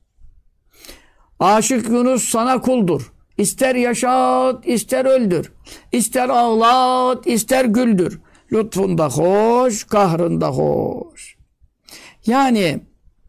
Aşık Yunus sana kuldur. İster yaşat, ister öldür. İster ağlat, ister güldür. Lütfunda hoş, kahrında hoş. Yani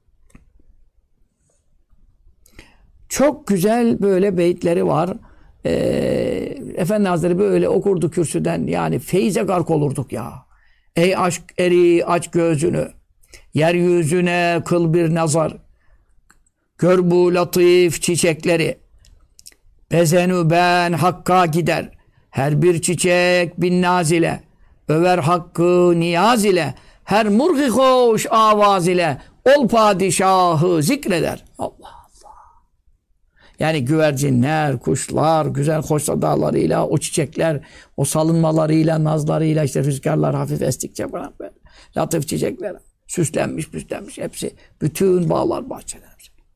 çok güzel böyle beyitleri var. Efendi Hazretleri böyle okurdu kürsüden. Yani feyze gark olurduk ya. Ey aşk eri aç gözünü. Yeryüzüne kıl bir nazar. Gör bu latif çiçekleri. Bezenü ben hakka gider. Her bir çiçek bin naz ile. Över hakkı niyaz ile. Her murhi hoş avaz ile. Ol padişahı zikreder. Allah Allah. Yani güvercinler, kuşlar, güzel hoş sadalarıyla, o çiçekler, o salınmalarıyla, nazlarıyla, işte rüzgarlar hafif estikçe falan böyle. Latif çiçekler. Süslenmiş, püslenmiş hepsi. Bütün bağlar, bahçeler.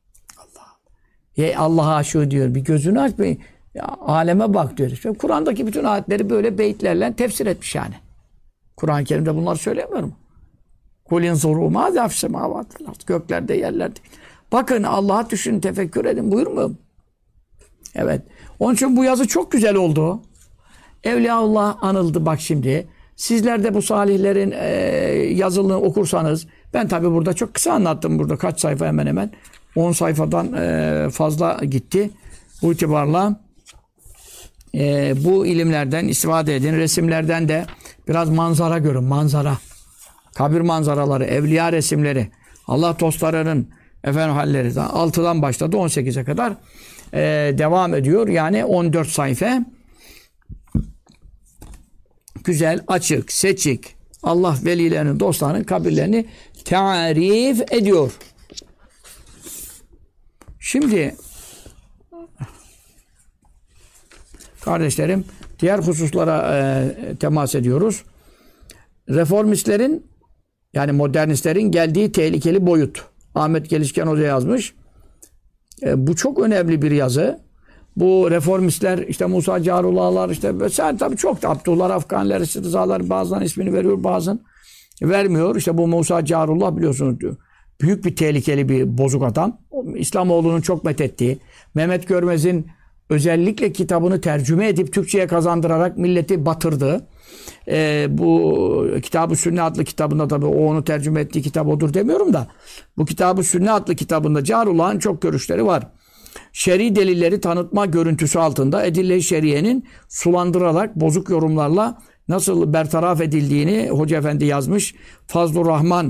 Allah'a aşığı diyor. Bir gözünü aç, bir aleme bak diyor. İşte Kur'an'daki bütün ayetleri böyle beyitlerle tefsir etmiş yani. Kur'an-ı Kerim'de bunları söylemiyor mu? Kulin zuru ma zafsemavat. Göklerde, yerlerde. Bakın Allah'a düşünün, tefekkür edin buyurmuyor mu? Evet. Onun için bu yazı çok güzel oldu. Evliyaullah anıldı bak şimdi. Sizler de bu salihlerin yazılarını okursanız, ben tabi burada çok kısa anlattım, burada kaç sayfa, hemen hemen 10 sayfadan fazla gitti. Bu itibarla bu ilimlerden istifade edin. Resimlerden de biraz manzara görün. Manzara. Kabir manzaraları, evliya resimleri, Allah dostlarının halleri. 6'dan başladı 18'e kadar devam ediyor. Yani 14 sayfa. Güzel, açık, seçik. Allah velilerinin, dostlarının kabirlerini tarif ediyor. Şimdi kardeşlerim, diğer hususlara temas ediyoruz. Reformistlerin, yani modernistlerin geldiği tehlikeli boyut. Ahmet Gelişken Hoca yazmış. Bu çok önemli bir yazı. Bu reformistler, işte Musa Carullahlar, işte vesaire, tabii çok da Abdullah Afganiler, Rızalar, bazen ismini veriyor, bazen vermiyor. İşte bu Musa Carullah biliyorsunuz diyor. Büyük bir tehlikeli bir bozuk adam. İslamoğlu'nun çok methettiği, Mehmet Görmez'in özellikle kitabını tercüme edip Türkçe'ye kazandırarak milleti batırdı. Bu Kitab-ı Sünne adlı kitabında, tabii o onu tercüme ettiği kitap odur demiyorum da, bu Kitab-ı Sünne adlı kitabında Carullah'ın çok görüşleri var. Şer'i delilleri tanıtma görüntüsü altında edille-i şeriyenin sulandırılarak bozuk yorumlarla nasıl bertaraf edildiğini Hoca Efendi yazmış. Fazlur Rahman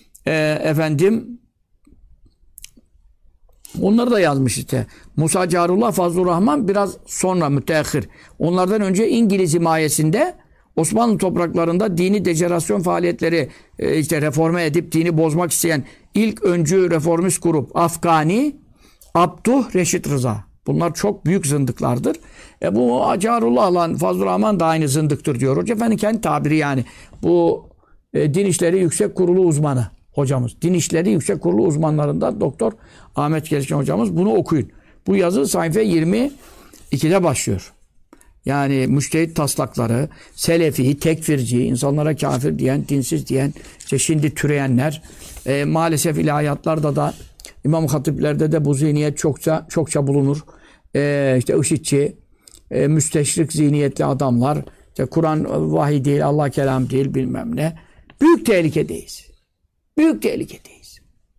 onları da yazmış işte. Musa Carullah, Fazlur Rahman biraz sonra, müteahhir. Onlardan önce İngiliz himayesinde Osmanlı topraklarında dini dejenerasyon faaliyetleri işte reforme edip dini bozmak isteyen ilk öncü reformist grup Afgani, Abduh, Reşit Rıza. Bunlar çok büyük zındıklardır. Bu Carullah'la Fazlur Rahman da aynı zındıktır diyor. Hoca Efendi kendi tabiri yani. Bu Din İşleri Yüksek Kurulu uzmanı hocamız. Din İşleri Yüksek Kurulu uzmanlarından Doktor Ahmet Gelişken hocamız. Bunu okuyun. Bu yazı sayfa 22'de başlıyor. Yani müştehit taslakları, selefi, tekfirci, insanlara kafir diyen, dinsiz diyen, işte şimdi türeyenler, maalesef ilahiyatlarda da, İmam Hatiplerde de bu zihniyet çokça bulunur. İşte IŞİD'çi, müsteşrik zihniyetli adamlar, işte Kur'an vahiy değil, Allah kelam değil, bilmem ne. Büyük tehlikedeyiz. Büyük tehlikedeyiz.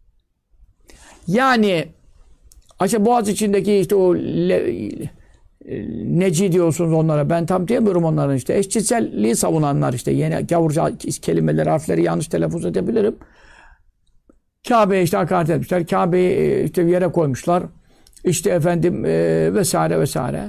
Yani işte Boğaz içindeki işte o neci diyorsunuz onlara, ben tam diyemiyorum onların, işte eşcinselliği savunanlar, işte yeni gavurca kelimeleri, harfleri yanlış telaffuz edebilirim. Kabe'ye işte hakaret etmişler. Kabe'yi işte yere koymuşlar. İşte efendim vesaire vesaire.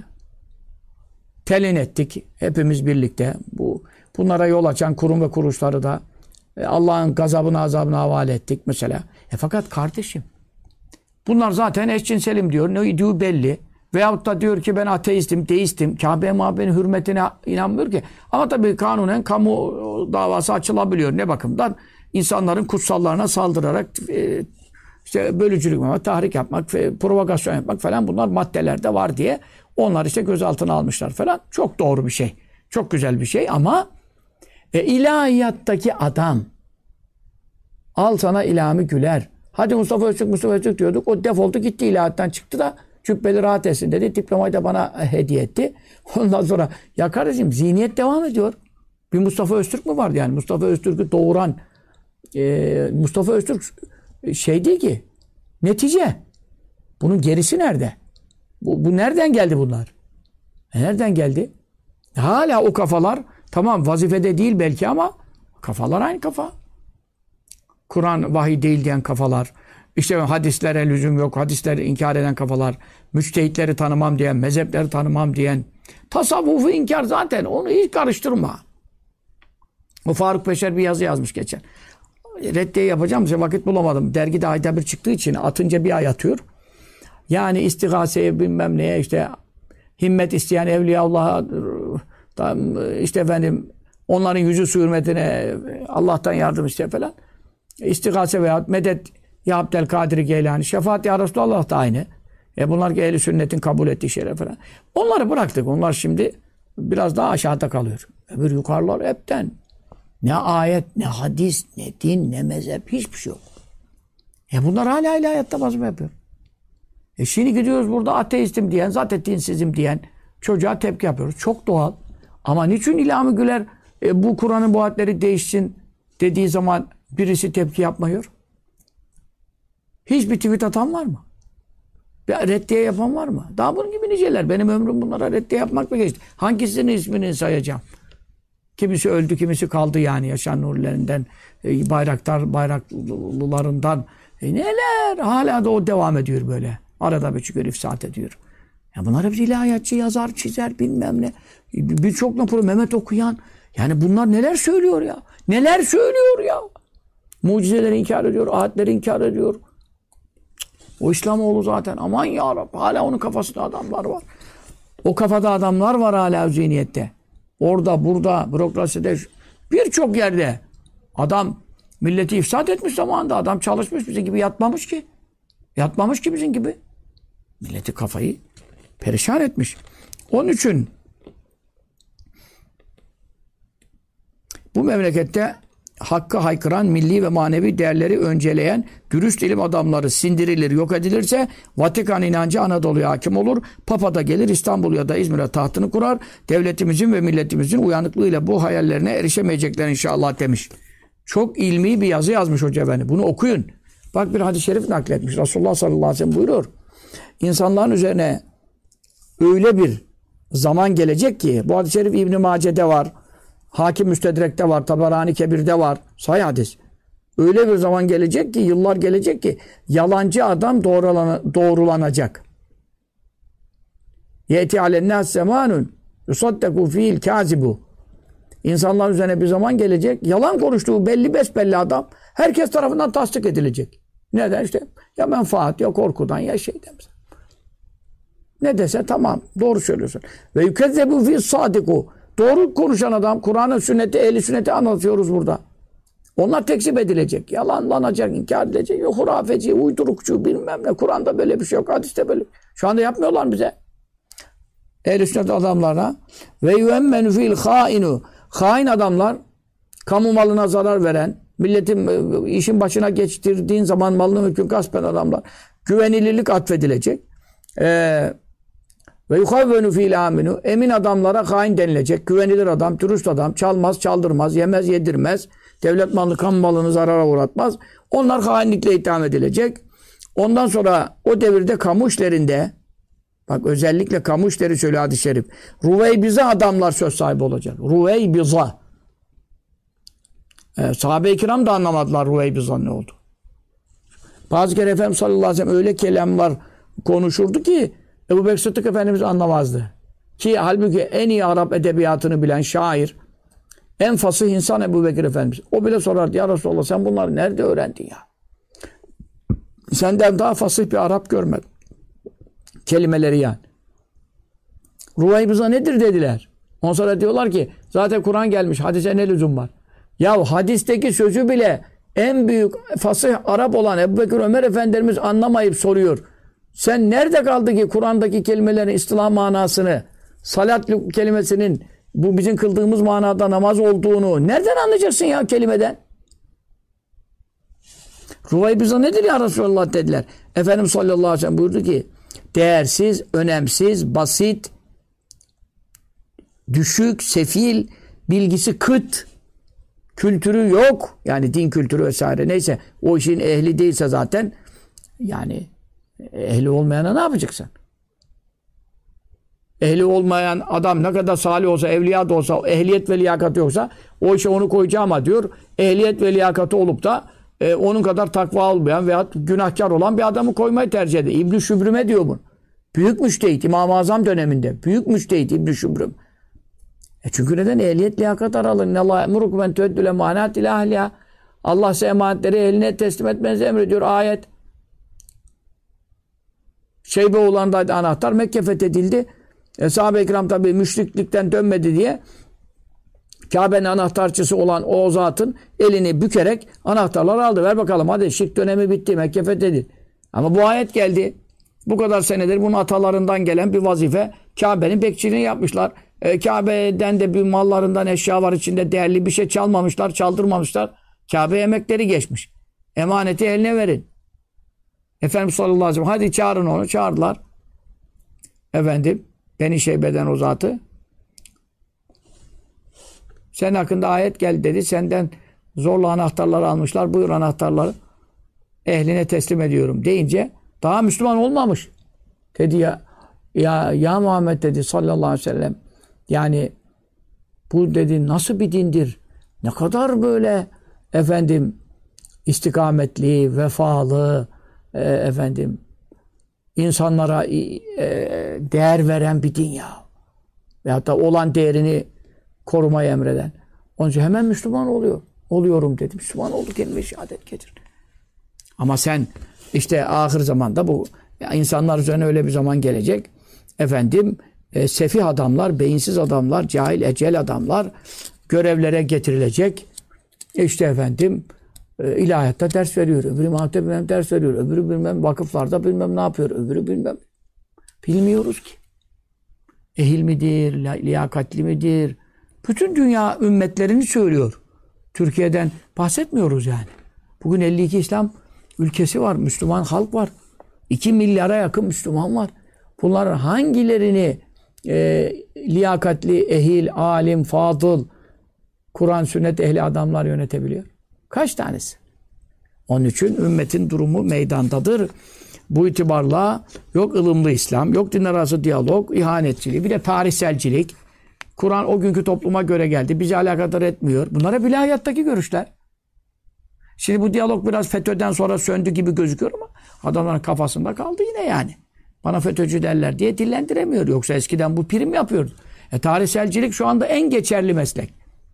Telin ettik. Hepimiz birlikte. Bunlara yol açan kurum ve kuruluşları da Allah'ın gazabına, azabına havale ettik mesela. Fakat kardeşim, bunlar zaten eşcinselim diyor. Ne diyor belli. Veyahut da diyor ki ben ateistim, deistim. Kabe-i hürmetine inanmıyor ki. Ama tabii kanunen kamu davası açılabiliyor. Ne bakımdan? İnsanların kutsallarına saldırarak işte bölücülük yapmak, tahrik yapmak, provokasyon yapmak falan, bunlar maddelerde var diye onlar işte gözaltına almışlar falan. Çok doğru bir şey. Çok güzel bir şey ama ilahiyattaki adam, al sana İlhami Güler. Hadi Mustafa Öztürk diyorduk. O defoldu gitti, ilahiyattan çıktı da cübbeli rahat etsin dedi. Diplomayı da bana hediye etti. Ondan sonra ya kardeşim, zihniyet devam ediyor. Bir Mustafa Öztürk mü vardı yani? Mustafa Öztürk'ü doğuran Mustafa Öztürk şey değil ki. Netice. Bunun gerisi nerede? Bu nereden geldi bunlar? Nereden geldi? Hala o kafalar, tamam vazifede değil belki ama kafalar aynı kafa. Kur'an vahiy değil diyen kafalar. İşte hadislere lüzum yok. Hadisleri inkar eden kafalar. Müçtehitleri tanımam diyen, mezhepleri tanımam diyen. Tasavvufu inkar zaten. Onu hiç karıştırma. O Faruk Peşer bir yazı yazmış geçen. Reddiye yapacağım. İşte vakit bulamadım. Dergide ayda bir çıktığı için atınca bir ay atıyor. Yani istigaseye bilmem neye, işte himmet isteyen Evliyaullah'a, işte efendim onların yüzü su hürmetine Allah'tan yardım isteyen falan. İstigase veya medet ya Abdülkadir Geylani, şefaat ya Resulallah da aynı. Bunlar ki ehl-i sünnetin kabul ettiği şeyler falan. Onları bıraktık. Onlar şimdi biraz daha aşağıda kalıyor. Öbür yukarılar hepten Ne ayet, ne hadis, ne din, ne mezhep, hiçbir şey yok. Bunlar hala ilahiyatta vazife yapıyor. Şimdi gidiyoruz burada ateistim diyen, zaten dinsizim diyen çocuğa tepki yapıyoruz. Çok doğal. Ama niçin İlhami Güler bu Kur'an'ın bu ayetleri değişsin dediği zaman birisi tepki yapmıyor? Hiçbir tweet atan var mı? Bir reddiye yapan var mı? Daha bunun gibi niceler. Benim ömrüm bunlara reddiye yapmak mı geçti? Hangisinin ismini sayacağım? Kimisi öldü, kimisi kaldı yani. Yaşar Nuri'lerinden, bayraklılarından. Neler? Hala da o devam ediyor böyle. Arada bir çıkıyor, ifsat ediyor. Bunlar hepsi ilahiyatçı, yazar, çizer, bilmem ne. Birçok raporu Mehmet okuyan. Yani bunlar neler söylüyor ya? Neler söylüyor ya? Mucizeleri inkar ediyor, ayetleri inkar ediyor. O İslamoğlu zaten. Aman ya Rabbi. Hala onun kafasında adamlar var. O kafada adamlar var hala zihniyette. Orada, burada, bürokraside, birçok yerde. Adam milleti ifsad etmiş zamanında. Adam çalışmış, bizim gibi yatmamış ki. Yatmamış ki bizim gibi. Milleti kafayı perişan etmiş. Onun için bu memlekette hakkı haykıran, milli ve manevi değerleri önceleyen, dürüst ilim adamları sindirilir, yok edilirse Vatikan inancı Anadolu'ya hakim olur. Papa da gelir İstanbul ya da İzmir'e tahtını kurar. Devletimizin ve milletimizin uyanıklığıyla bu hayallerine erişemeyecekler inşallah demiş. Çok ilmi bir yazı yazmış Hoca Efendi. Bunu okuyun. Bak bir hadis-i şerif nakletmiş. Resulullah sallallahu aleyhi ve sellem buyuruyor. İnsanların üzerine öyle bir zaman gelecek ki, bu hadis-i şerif İbn-i Mace'de var. Hakim Müstedrek'te var. Tabarani Kebir'de var. Sahih hadis. Öyle bir zaman gelecek ki, yıllar gelecek ki yalancı adam doğrulanacak. Yeti alennâs zemanun yusaddeku fiil kâzibu. İnsanlar üzerine bir zaman gelecek. Yalan konuştuğu belli besbelli adam herkes tarafından tasdik edilecek. Neden? İşte ya menfaat, ya korkudan, ya şeyden. Ne dese tamam. Doğru söylüyorsun. Ve yükezzebu fiil sadiku. Doğru konuşan adam, Kur'an'ın sünneti, ehli sünneti anlatıyoruz burada. Onlar tekzip edilecek, yalanlanacak, inkar edilecek. Yok hurafeci, uydurukçu, bilmem ne. Kur'an'da böyle bir şey yok, hadiste böyle. Şu anda yapmıyorlar bize. Ehl-i sünnet adamlarına. Ve yüemmenu fil hainu. Hain adamlar, kamu malına zarar veren, milletin işin başına geçtirdiğin zaman malını mülkün gasp eden adamlar. Güvenilirlik atfedilecek. Ve yuhavvenu fil aminu. Emin adamlara hain denilecek. Güvenilir adam, dürüst adam, çalmaz, çaldırmaz, yemez, yedirmez. Devlet malını, kamu malını zarara uğratmaz. Onlar hainlikle itham edilecek. Ondan sonra o devirde kamu işlerinde, bak özellikle kamu işleri söylüyor hadis-i şerif. Ruveybize adamlar söz sahibi olacak. Ruveybize. Sahabe-i kiram da anlamadılar Ruveybize ne oldu. Bazı kere Efendimiz sallallahu aleyhi ve sellem öyle kelamlar konuşurdu ki Ebu Bekir Sıddık Efendimiz anlamazdı. Ki halbuki en iyi Arap edebiyatını bilen şair, en fasih insan Ebu Bekir Efendimiz. O bile sorardı, ya Resulallah sen bunları nerede öğrendin ya? Senden daha fasih bir Arap görmedim. Kelimeleri yani. Ruveybize nedir dediler. Ondan sonra diyorlar ki zaten Kur'an gelmiş, hadise ne lüzum var? Ya hadisteki sözü bile en büyük fasih Arap olan Ebu Bekir Ömer Efendimiz anlamayıp soruyor. Sen nerede kaldı ki Kur'an'daki kelimelerin istilah manasını, salat kelimesinin bu bizim kıldığımız manada namaz olduğunu nereden anlayacaksın ya kelimeden? Ruveybize nedir ya Resulullah dediler. Efendimiz sallallahu aleyhi ve sellem buyurdu ki değersiz, önemsiz, basit, düşük, sefil, bilgisi kıt, kültürü yok. Yani din kültürü vesaire neyse o işin ehli değilse zaten yani ehli olmayana ne yapacaksın? Ehli olmayan adam ne kadar salih olsa, evliya da olsa, ehliyet ve liyakatı yoksa o işe onu koyacağım ama diyor, ehliyet ve liyakatı olup da onun kadar takva olmayan veya günahkar olan bir adamı koymayı tercih ediyor. İbn-i Şübrüm'e diyor bunu. Büyük müçtehit, İmam-ı Azam döneminde. Büyük müçtehit İbn-i Şübrüm. Çünkü neden? Ehliyet liyakat aralı. İnnallâhe emrukum en tueddül emanât ilâ ahliha. Allah size emanetleri eline teslim etmenizi emrediyor. Ayet. Şeybeoğlu'ndaydı anahtar. Mekke fethedildi. Sahabe-i kiram tabi müşriklikten dönmedi diye Kabe'nin anahtarçısı olan o zatın elini bükerek anahtarları aldı. Ver bakalım hadi şirk dönemi bitti. Mekke fethedildi. Ama bu ayet geldi. Bu kadar senedir bunun atalarından gelen bir vazife. Kabe'nin bekçiliğini yapmışlar. Kabe'den de bir mallarından eşya var içinde değerli bir şey çalmamışlar, çaldırmamışlar. Kabe emekleri geçmiş. Emaneti eline verin. Efendimiz sallallahu aleyhi ve sellem hadi çağırın onu. Çağırdılar. Efendim Beni Şeybe'den o zatı. Senin hakkında ayet geldi dedi. Senden zorla anahtarları almışlar. Buyur anahtarları. Ehline teslim ediyorum deyince daha Müslüman olmamış. Dedi ya Muhammed dedi sallallahu aleyhi ve sellem. Yani bu dedi nasıl bir dindir? Ne kadar böyle efendim istikametli, vefalı, efendim insanlara değer veren bir din ya. Veyahut da olan değerini korumayı emreden. Onun için hemen Müslüman oluyor. Oluyorum dedi. Müslüman oldu kelime-i şehadet getir. Ama sen işte ahir zamanda bu insanlar üzerine öyle bir zaman gelecek. Efendim sefih adamlar, beyinsiz adamlar, cahil, ecel adamlar görevlere getirilecek. İşte efendim ilahiyatta ders veriyor. Öbürü imamette bilmem ders veriyor. Öbürü bilmem vakıflarda bilmem ne yapıyor. Öbürü bilmem. Bilmiyoruz ki. Ehil midir? Liyakatli midir? Bütün dünya ümmetlerini söylüyor. Türkiye'den bahsetmiyoruz yani. Bugün 52 İslam ülkesi var. Müslüman halk var. 2 milyara yakın Müslüman var. Bunların hangilerini liyakatli, ehil, alim, fadıl, Kur'an, sünnet ehli adamlar yönetebiliyor? Kaç tanesi? Onun için ümmetin durumu meydandadır. Bu itibarla yok ılımlı İslam, yok dinler arası diyalog, ihanetçiliği, bir de tarihselcilik. Kur'an o günkü topluma göre geldi. Bizi alakadar etmiyor. Bunlar hep ilahiyattaki görüşler. Şimdi bu diyalog biraz FETÖ'den sonra söndü gibi gözüküyor ama adamların kafasında kaldı yine yani. Bana FETÖ'cü derler diye dillendiremiyor. Yoksa eskiden bu prim yapıyordu. Tarihselcilik şu anda en geçerli meslek.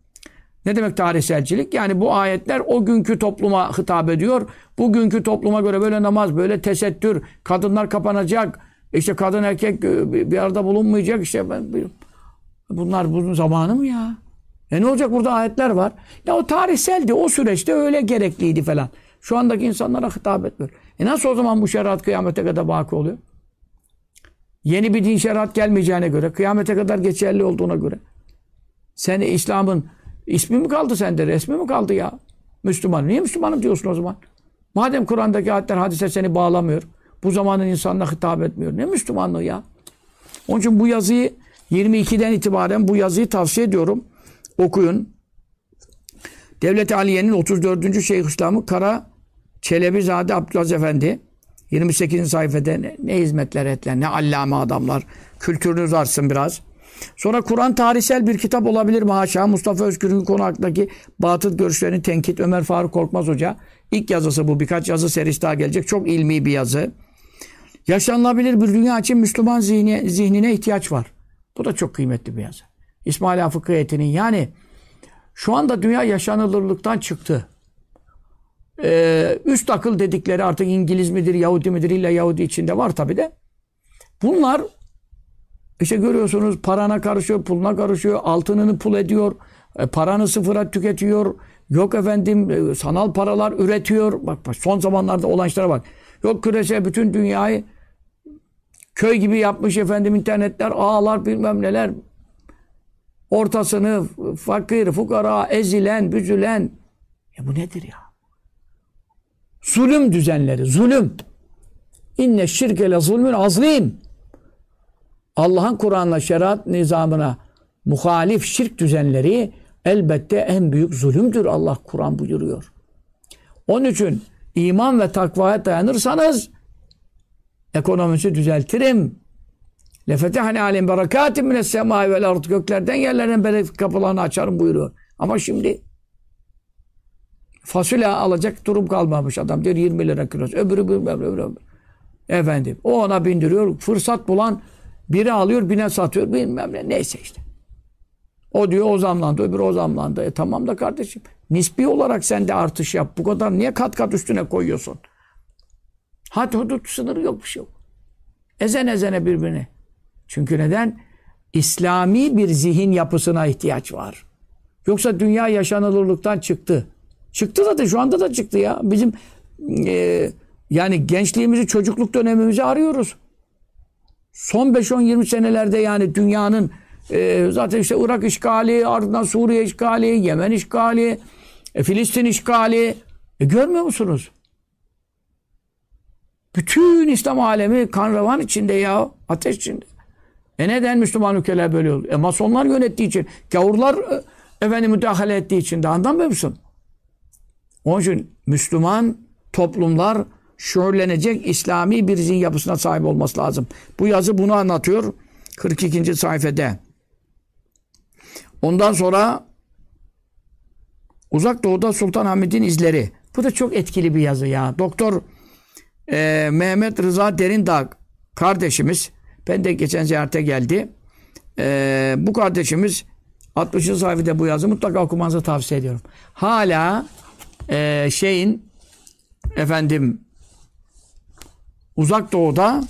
Ne demek tarihselcilik? Yani bu ayetler o günkü topluma hitap ediyor. Bugünkü topluma göre böyle namaz, böyle tesettür, kadınlar kapanacak, işte kadın erkek bir arada bulunmayacak. İşte bunlar bunun zamanı mı ya? Ne olacak burada ayetler var. Ya o tarihseldi, o süreçte öyle gerekliydi falan. Şu andaki insanlara hitap etmiyor. Nasıl o zaman bu şeriat kıyamete kadar baki oluyor? Yeni bir din şeriat gelmeyeceğine göre, kıyamete kadar geçerli olduğuna göre. Sen İslam'ın ismi mi kaldı sende, resmi mi kaldı ya? Müslüman. Niye Müslümanım diyorsun o zaman? Madem Kur'an'daki ayetler hadise seni bağlamıyor, bu zamanın insanına hitap etmiyor. Ne Müslümanlığı ya? Onun için bu yazıyı 22'den itibaren bu yazıyı tavsiye ediyorum. Okuyun. Devlet-i Aliye'nin 34. Şeyhülislam'ı Kara Çelebizade Abdülaziz Efendi 28. sayfada ne hizmetler ettiler, ne allame adamlar. Kültürünüz artsın biraz. Sonra Kur'an tarihsel bir kitap olabilir mi? Haşa. Mustafa Özgür'ün konu hakkındaki batıl görüşlerini tenkit. Ömer Faruk Korkmaz Hoca. İlk yazısı bu. Birkaç yazı serisi daha gelecek. Çok ilmi bir yazı. Yaşanılabilir bir dünya için Müslüman zihnine ihtiyaç var. Bu da çok kıymetli bir yazı. İsmail Fıkıh Heyeti'nin yani şu anda dünya yaşanılırlıktan çıktı. Üst akıl dedikleri artık İngiliz midir, Yahudi midir? İlla Yahudi içinde var tabi de. Bunlar işte görüyorsunuz parana karışıyor, puluna karışıyor, altınını pul ediyor, paranı sıfıra tüketiyor. Yok efendim sanal paralar üretiyor. Bak son zamanlarda olan işlere bak. Yok küresel bütün dünyayı köy gibi yapmış efendim internetler, ağlar bilmem neler. Orta sınıf, fakir, fukara, ezilen, büzülen. Bu nedir ya? Zulüm düzenleri, zulüm. İnne şirke le zulmün azlim. Allah'ın Kur'an'la şeriat nizamına muhalif şirk düzenleri elbette en büyük zulümdür. Allah Kur'an buyuruyor. Onun için iman ve takvaya dayanırsanız ekonomisi düzeltirim. Lefetehne alem berekatim mines semai vel ard, göklerden yerlerden bereket kapılarını açarım buyuruyor. Ama şimdi fasulye alacak durum kalmamış adam diyor 20 lira kilosu. Öbürü. Efendim o ona bindiriyor. Fırsat bulan biri alıyor, birine satıyor bilmem ne. Neyse işte. O diyor o zamlandı, öbürü o zamlandı. Tamam da kardeşim. Nispi olarak sen de artış yap. Bu kadar niye kat kat üstüne koyuyorsun? Had hudut sınırı yok bir şey yok. Ezene birbirini. Çünkü neden? İslami bir zihin yapısına ihtiyaç var. Yoksa dünya yaşanılırlıktan çıktı. Çıktı zaten şu anda da çıktı ya. Bizim yani gençliğimizi, çocukluk dönemimizi arıyoruz. Son 5-10-20 senelerde yani dünyanın zaten işte Irak işgali, ardından Suriye işgali, Yemen işgali, Filistin işgali. Görmüyor musunuz? Bütün İslam alemi kan revan içinde ya. Ateş içinde. Neden Müslüman ülkeler böyle oluyor? Masonlar yönettiği için. Gavurlar müdahale ettiği için de anlamıyor musun? Onun için Müslüman toplumlar şuurlenecek İslami bir zihin yapısına sahip olması lazım. Bu yazı bunu anlatıyor. 42. sayfada. Ondan sonra Uzak Doğu'da Sultanahmet'in izleri. Bu da çok etkili bir yazı ya. Doktor Mehmet Rıza Derindağ kardeşimiz, ben de geçen ziyarete geldi. Bu kardeşimiz 60. sayfada bu yazı mutlaka okumanızı tavsiye ediyorum. Hala Uzak Doğu'da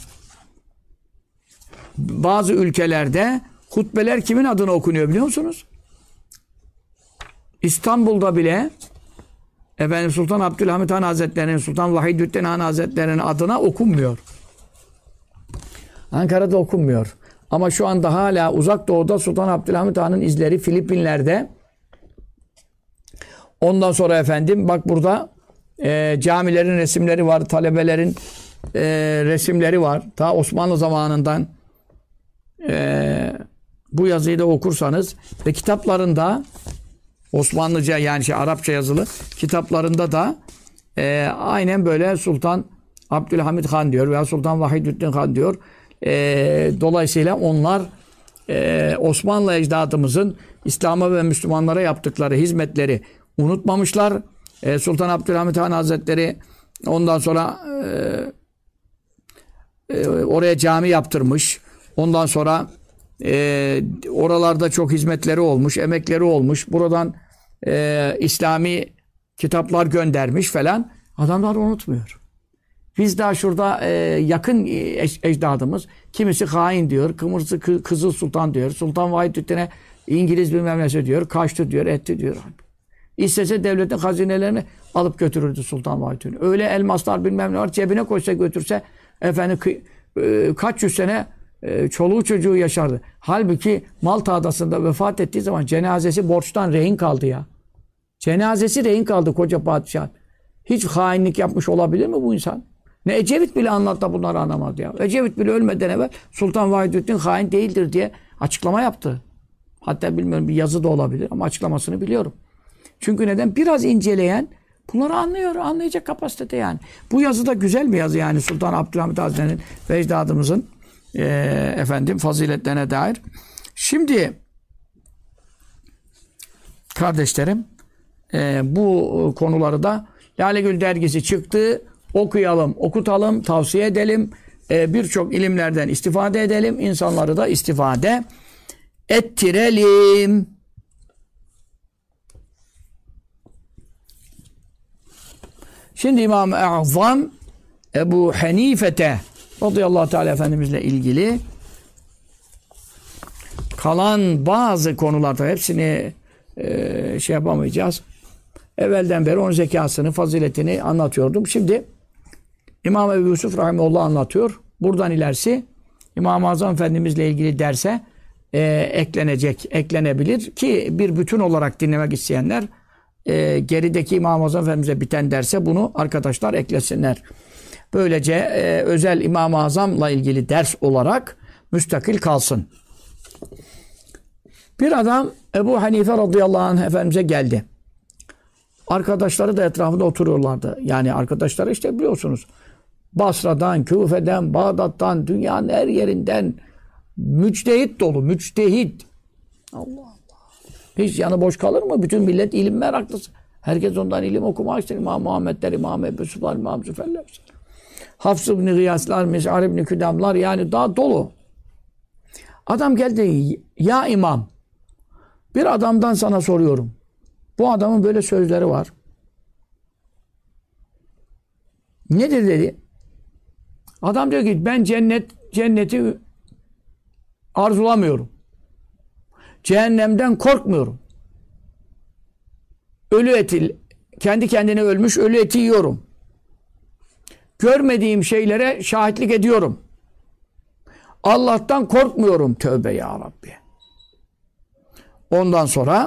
bazı ülkelerde hutbeler kimin adına okunuyor biliyor musunuz? İstanbul'da bile Sultan Abdülhamit Han Hazretleri'nin, Sultan Vahidüddin Han Hazretleri'nin adına okunmuyor. Ankara'da okunmuyor. Ama şu anda hala Uzak Doğu'da Sultan Abdülhamit Han'ın izleri Filipinler'de. Ondan sonra bak burada camilerin resimleri var, talebelerin resimleri var. Ta Osmanlı zamanından bu yazıyı da okursanız ve kitaplarında Osmanlıca yani Arapça yazılı kitaplarında da aynen böyle Sultan Abdülhamit Han diyor veya Sultan Vahidüddin Han diyor. Dolayısıyla onlar Osmanlı ecdadımızın İslam'a ve Müslümanlara yaptıkları hizmetleri unutmamışlar. Sultan Abdülhamit Han Hazretleri ondan sonra oraya cami yaptırmış. Ondan sonra oralarda çok hizmetleri olmuş, emekleri olmuş. Buradan İslami kitaplar göndermiş falan. Adamlar unutmuyor. Biz daha şurada yakın ecdadımız kimisi hain diyor, kimisi Kızıl Sultan diyor, Sultan Vahidüddin'e İngiliz bilmem nesi diyor, kaçtı diyor, etti diyor. İstese devletin hazinelerini alıp götürürdü Sultan Vahidüddin. Öyle elmaslar bilmem ne var, cebine koysa götürse kaç yüz sene çoluğu çocuğu yaşardı. Halbuki Malta Adası'nda vefat ettiği zaman cenazesi borçtan rehin kaldı ya. Cenazesi rehin kaldı koca padişah. Hiç hainlik yapmış olabilir mi bu insan? Ne Ecevit bile anlattı da bunları anlamadı ya. Ecevit bile ölmeden evvel Sultan Vahidüddin hain değildir diye açıklama yaptı. Hatta bilmiyorum bir yazı da olabilir ama açıklamasını biliyorum. Çünkü neden? Biraz inceleyen bunları anlıyor. Anlayacak kapasitede yani. Bu yazı da güzel bir yazı yani Sultan Abdülhamit Hazretleri'nin ve ecdadımızın faziletlerine dair. Şimdi kardeşlerim bu konuları da Lale Gül dergisi çıktı. Okuyalım, okutalım, tavsiye edelim. Birçok ilimlerden istifade edelim. İnsanları da istifade ettirelim. Şimdi İmam-ı Azam Ebu Hanifete radıyallahu teala Efendimizle ilgili kalan bazı konularda hepsini yapamayacağız. Evvelden beri onun zekasını, faziletini anlatıyordum. Şimdi İmam Ebu Yusuf Rahimullah anlatıyor. Buradan ilerisi İmam-ı Azam Efendimizle ilgili derse eklenebilir ki bir bütün olarak dinlemek isteyenler gerideki İmam-ı Azam Efendimiz'e biten derse bunu arkadaşlar eklesinler. Böylece özel İmam-ı Azam'la ilgili ders olarak müstakil kalsın. Bir adam Ebu Hanife radıyallahu anh Efendimiz'e geldi. Arkadaşları da etrafında oturuyorlardı. Yani arkadaşları işte biliyorsunuz Basra'dan, Küfe'den, Bağdat'tan, dünyanın her yerinden müçtehit dolu, müçtehit. Allah Allah. Hiç yanı boş kalır mı? Bütün millet ilim meraklısı. Herkes ondan ilim okumak ister. İmam Muhammedler, İmam Ebu Süfyan, İmam Züferler. Hafs ibn Gıyaslar, Mes'ar ibn Küdamlar yani daha dolu. Adam geldi. Ya imam, bir adamdan sana soruyorum. Bu adamın böyle sözleri var. Nedir dedi. Adam diyor ki ben cenneti arzulamıyorum. Cehennemden korkmuyorum. Ölü eti, kendi kendine ölmüş ölü eti yiyorum. Görmediğim şeylere şahitlik ediyorum. Allah'tan korkmuyorum. Tövbe ya Rabbi. Ondan sonra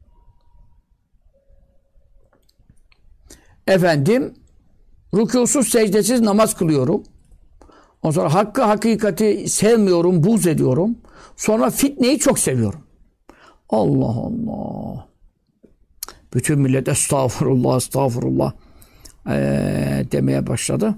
efendim rükûsuz secdesiz namaz kılıyorum. Ondan sonra hakkı hakikati sevmiyorum, buğz ediyorum. Sonra fitneyi çok seviyorum. Allah Allah. Bütün millet estağfurullah, estağfurullah demeye başladı.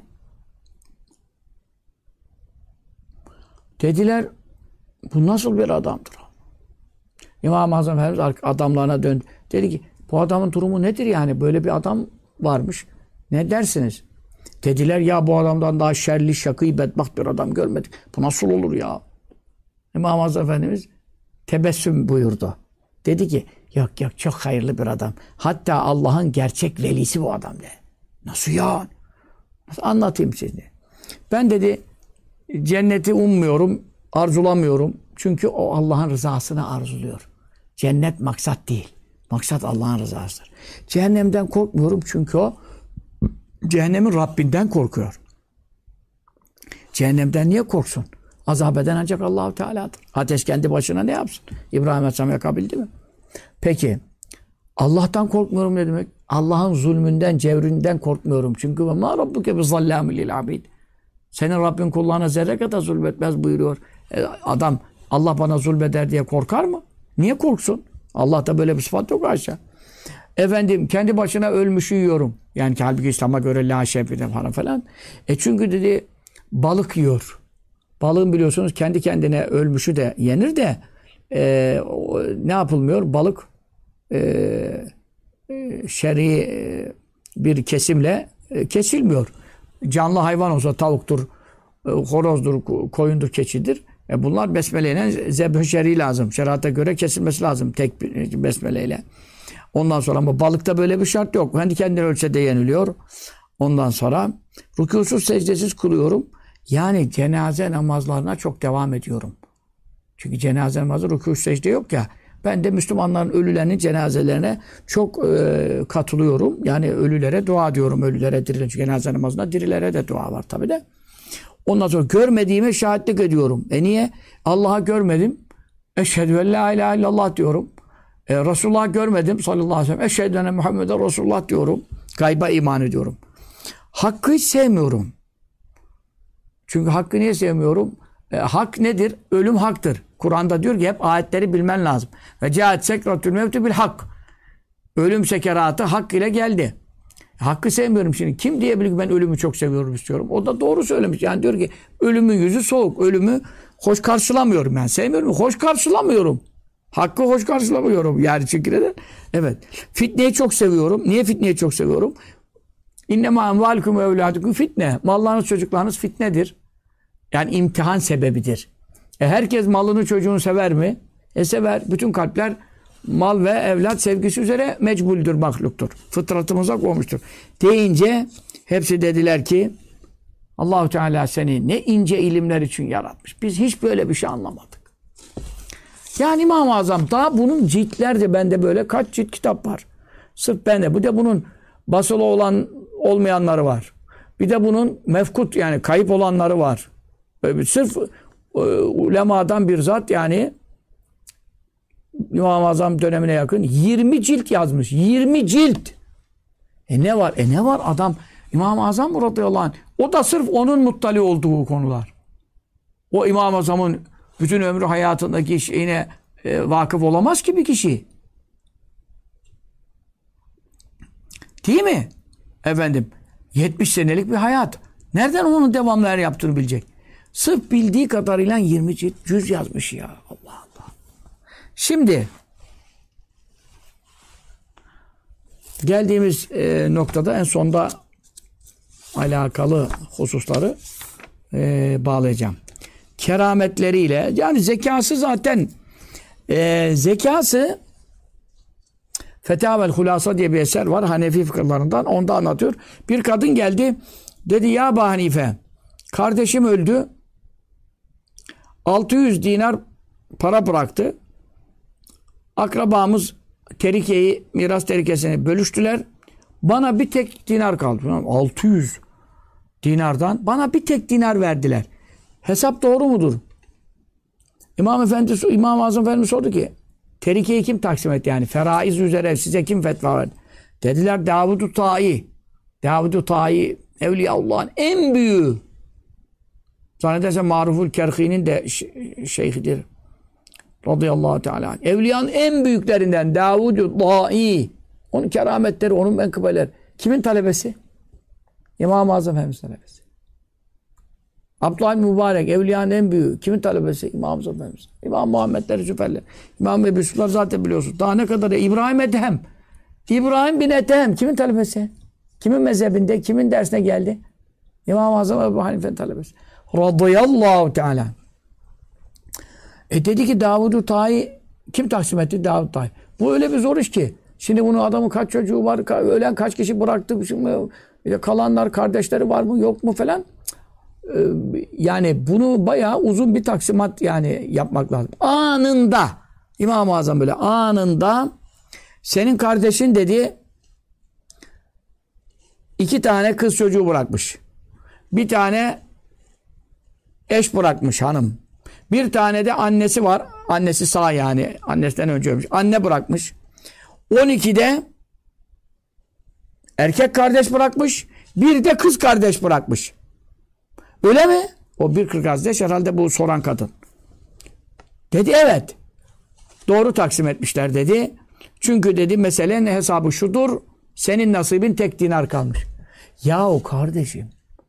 Dediler, bu nasıl bir adamdır? İmam-ı Azam Efendimiz adamlarına döndü. Dedi ki, bu adamın durumu nedir yani? Böyle bir adam varmış. Ne dersiniz? Dediler, ya bu adamdan daha şerli, şakî, bedbaht bir adam görmedik. Bu nasıl olur ya? İmam-ı Azam Efendimiz tebessüm buyurdu. Dedi ki, yok yok çok hayırlı bir adam. Hatta Allah'ın gerçek velisi bu adam de. Nasıl ya? Nasıl anlatayım size? Ben dedi, cenneti ummuyorum, arzulamıyorum. Çünkü o Allah'ın rızasını arzuluyor. Cennet maksat değil. Maksat Allah'ın rızasıdır. Cehennemden korkmuyorum çünkü o cehennemin Rabbinden korkuyor. Cehennemden niye korksun? Azap eden ancak Allah-u Teala'dır. Ateş kendi başına ne yapsın? İbrahim Aleyhisselam yakabildi mi? Peki, Allah'tan korkmuyorum ne demek? Allah'ın zulmünden, cevrinden korkmuyorum. Çünkü مَا رَبُّكَ بِظَلَّامِ لِلْعَبِيدِ Senin Rabbin kullarına zerre kadar zulmetmez buyuruyor. Adam, Allah bana zulmeder diye korkar mı? Niye korksun? Allah'ta böyle bir sıfat yok aşağı. Efendim, kendi başına ölmüşü yiyorum. Yani halbuki İslam'a göre la şefide falan. Çünkü dedi, balık yiyor. Balığın biliyorsunuz kendi kendine ölmüşü de yenir de ne yapılmıyor? Balık şer'i bir kesimle kesilmiyor. Canlı hayvan olsa tavuktur, horozdur, koyundur, keçidir. Bunlar besmeleyle zebh-i şer'i lazım. Şerata göre kesilmesi lazım tek bir besmeleyle. Ondan sonra ama balıkta böyle bir şart yok. Kendi kendine ölçe de yeniliyor. Ondan sonra rükûsuz secdesiz kılıyorum. Yani cenaze namazlarına çok devam ediyorum. Çünkü cenaze namazı rükû secde yok ya. Ben de Müslümanların ölülerinin cenazelerine çok katılıyorum. Yani ölülere dua ediyorum. Ölülere dirilen. Çünkü cenaze namazında dirilere de dua var tabi de. Ondan sonra görmediğime şahitlik ediyorum. Niye? Allah'a görmedim. Eşhedü en la ilahe illallah diyorum. Resulullah'ı görmedim sallallahu aleyhi ve sellem. Eşhedü enne Muhammeden Resulullah diyorum. Gayba iman ediyorum. Hakkı hiç sevmiyorum. Çünkü hakkı niye sevmiyorum? Hak nedir? Ölüm haktır. Kur'an'da diyor ki hep ayetleri bilmen lazım. Ve câet sekratül mevtü bil hak. Ölüm sekeratı hak ile geldi. Hakkı sevmiyorum şimdi. Kim diyebilir ki ben ölümü çok seviyorum istiyorum? O da doğru söylemiş. Yani diyor ki ölümün yüzü soğuk. Ölümü hoş karşılamıyorum ben. Sevmiyorum. Hoş karşılamıyorum. Hakkı hoş karşılamıyorum. Yani çünkü neden? Evet. Fitneyi çok seviyorum. Niye fitneyi çok seviyorum? İnnemâ emvâlukum ve evlâdukum fitne. Mallarınız, çocuklarınız fitnedir. Yani imtihan sebebidir. Herkes malını, çocuğunu sever mi? Sever. Bütün kalpler mal ve evlat sevgisi üzere mecbuldür, mahluktur. Fıtratımıza koymuştur. Deyince hepsi dediler ki Allah-u Teala seni ne ince ilimler için yaratmış. Biz hiç böyle bir şey anlamadık. Yani İmam-ı Azam daha bunun ciltlerce bende böyle kaç cilt kitap var. Sırf bende. Bu da bunun basılı olan olmayanları var. Bir de bunun mefkut yani kayıp olanları var. Sırf ulemadan bir zat yani İmam-ı Azam dönemine yakın 20 cilt yazmış. 20 cilt. Ne var? Ne var? Adam İmam-ı Azam radıyallahu anh. O da sırf onun muttali olduğu konular. O İmam-ı Azam'ın bütün ömrü hayatındaki şeyine vakıf olamaz ki bir kişi. Değil mi? Efendim 70 senelik bir hayat. Nereden onun devamlar yaptığını bilecek? Sırf bildiği kadarıyla 20 cilt cüz yazmış ya. Allah Allah. Şimdi geldiğimiz noktada en sonda alakalı hususları bağlayacağım. Kerametleriyle yani zekası zaten zekası Fetavel Hulasa diye bir eser var Hanefi fıkıhlarından. Onda anlatıyor. Bir kadın geldi. Dedi ya Ebu Hanife kardeşim öldü. 600 dinar para bıraktı. Akrabamız terikeyi, miras terikesini bölüştüler. Bana bir tek dinar kaldı. 600 dinardan bana bir tek dinar verdiler. Hesap doğru mudur? İmam-ı Azam Efendimiz sordu ki terikeyi kim taksim etti yani? Feraiz üzere size kim fetva verdi? Dediler Davud-u Ta'i. Davud-u Ta'i Evliyaullah'ın en büyüğü. Zannedersem Maruful Kerhi'nin de şeyhidir. Radıyallahu teala. Evliyanın en büyüklerinden Davud-u Ta'i. Onun kerametleri, onun menkıbeleri. Kimin talebesi? İmam-ı Azam Efendimiz talebesi. Abdullah bin Mübarek, Evliyanın en büyüğü. Kimin talebesi? İmam-ı Azam Efendimiz. İmam Muhammedleri süperler. İmam Ebu Yusuf'lar zaten biliyorsunuz. Daha ne kadar ya? İbrahim Ethem. İbrahim bin Ethem. Kimin talebesi? Kimin mezhebinde? Kimin dersine geldi? İmam-ı Azam Ebu Hanife'nin talebesi. Radıyallahu teala. Dedi ki Davud-u Ta'i kim taksim etti? Davud-u Ta'i. Bu öyle bir zor iş ki. Şimdi bunun adamın kaç çocuğu var? Ölen kaç kişi bıraktı? Şimdi kalanlar kardeşleri var mı? Yok mu falan? Yani bunu bayağı uzun bir taksimat yani yapmak lazım. Anında İmam-ı Azam böyle anında senin kardeşin dedi 2 tane kız çocuğu bırakmış. Bir tane eş bırakmış hanım. Bir tane de annesi var. Annesi sağ yani. Annesinden önce ölmüş. Anne bırakmış. 12'de erkek kardeş bırakmış. Bir de kız kardeş bırakmış. Öyle mi? O bir kız kardeş herhalde bu soran kadın. Dedi evet. Doğru taksim etmişler dedi. Çünkü dedi meselenin hesabı şudur. Senin nasibin tek dinar kalmış. Yahu kardeşim.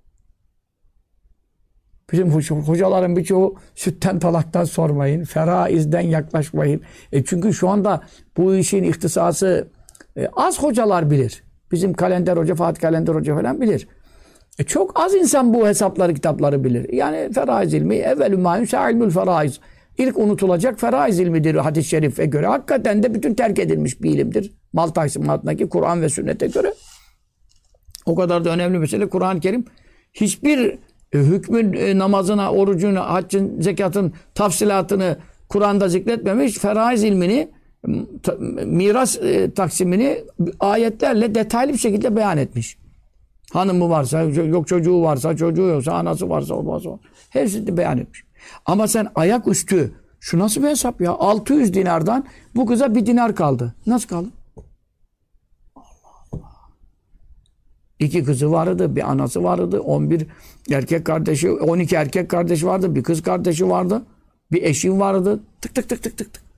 Bizim hocaların birçoğu sütten talaktan sormayın. Feraizden yaklaşmayın. Çünkü şu anda bu işin ihtisası az hocalar bilir. Bizim Kalender Hoca, Fatih Kalender Hoca falan bilir. Çok az insan bu hesapları, kitapları bilir. Yani feraiz ilmi, evvelü mâ yusâ ilmül feraiz. İlk unutulacak feraiz ilmidir hadis-i şerife göre. Hakikaten de bütün terk edilmiş bir ilimdir. Mal taksimatındaki Kur'an ve sünnete göre. O kadar da önemli mesele. Kur'an-ı Kerim hiçbir hükmün, namazına, orucuna, haccın, zekatın tafsilatını Kur'an'da zikretmemiş. Feraiz ilmini, miras taksimini ayetlerle detaylı bir şekilde beyan etmiş. Hanımı varsa, yok çocuğu varsa, çocuğu yoksa, anası varsa, olmazsa. Hepsini beyan etmiş. Ama sen ayaküstü, şu nasıl bir hesap ya? 600 dinardan bu kıza 1 dinar kaldı. Nasıl kaldı? Allah Allah. 2 kızı vardı, bir anası vardı, 11 erkek kardeşi, 12 erkek kardeşi vardı, bir kız kardeşi vardı, bir eşim vardı. Tık tık tık tık tık tık.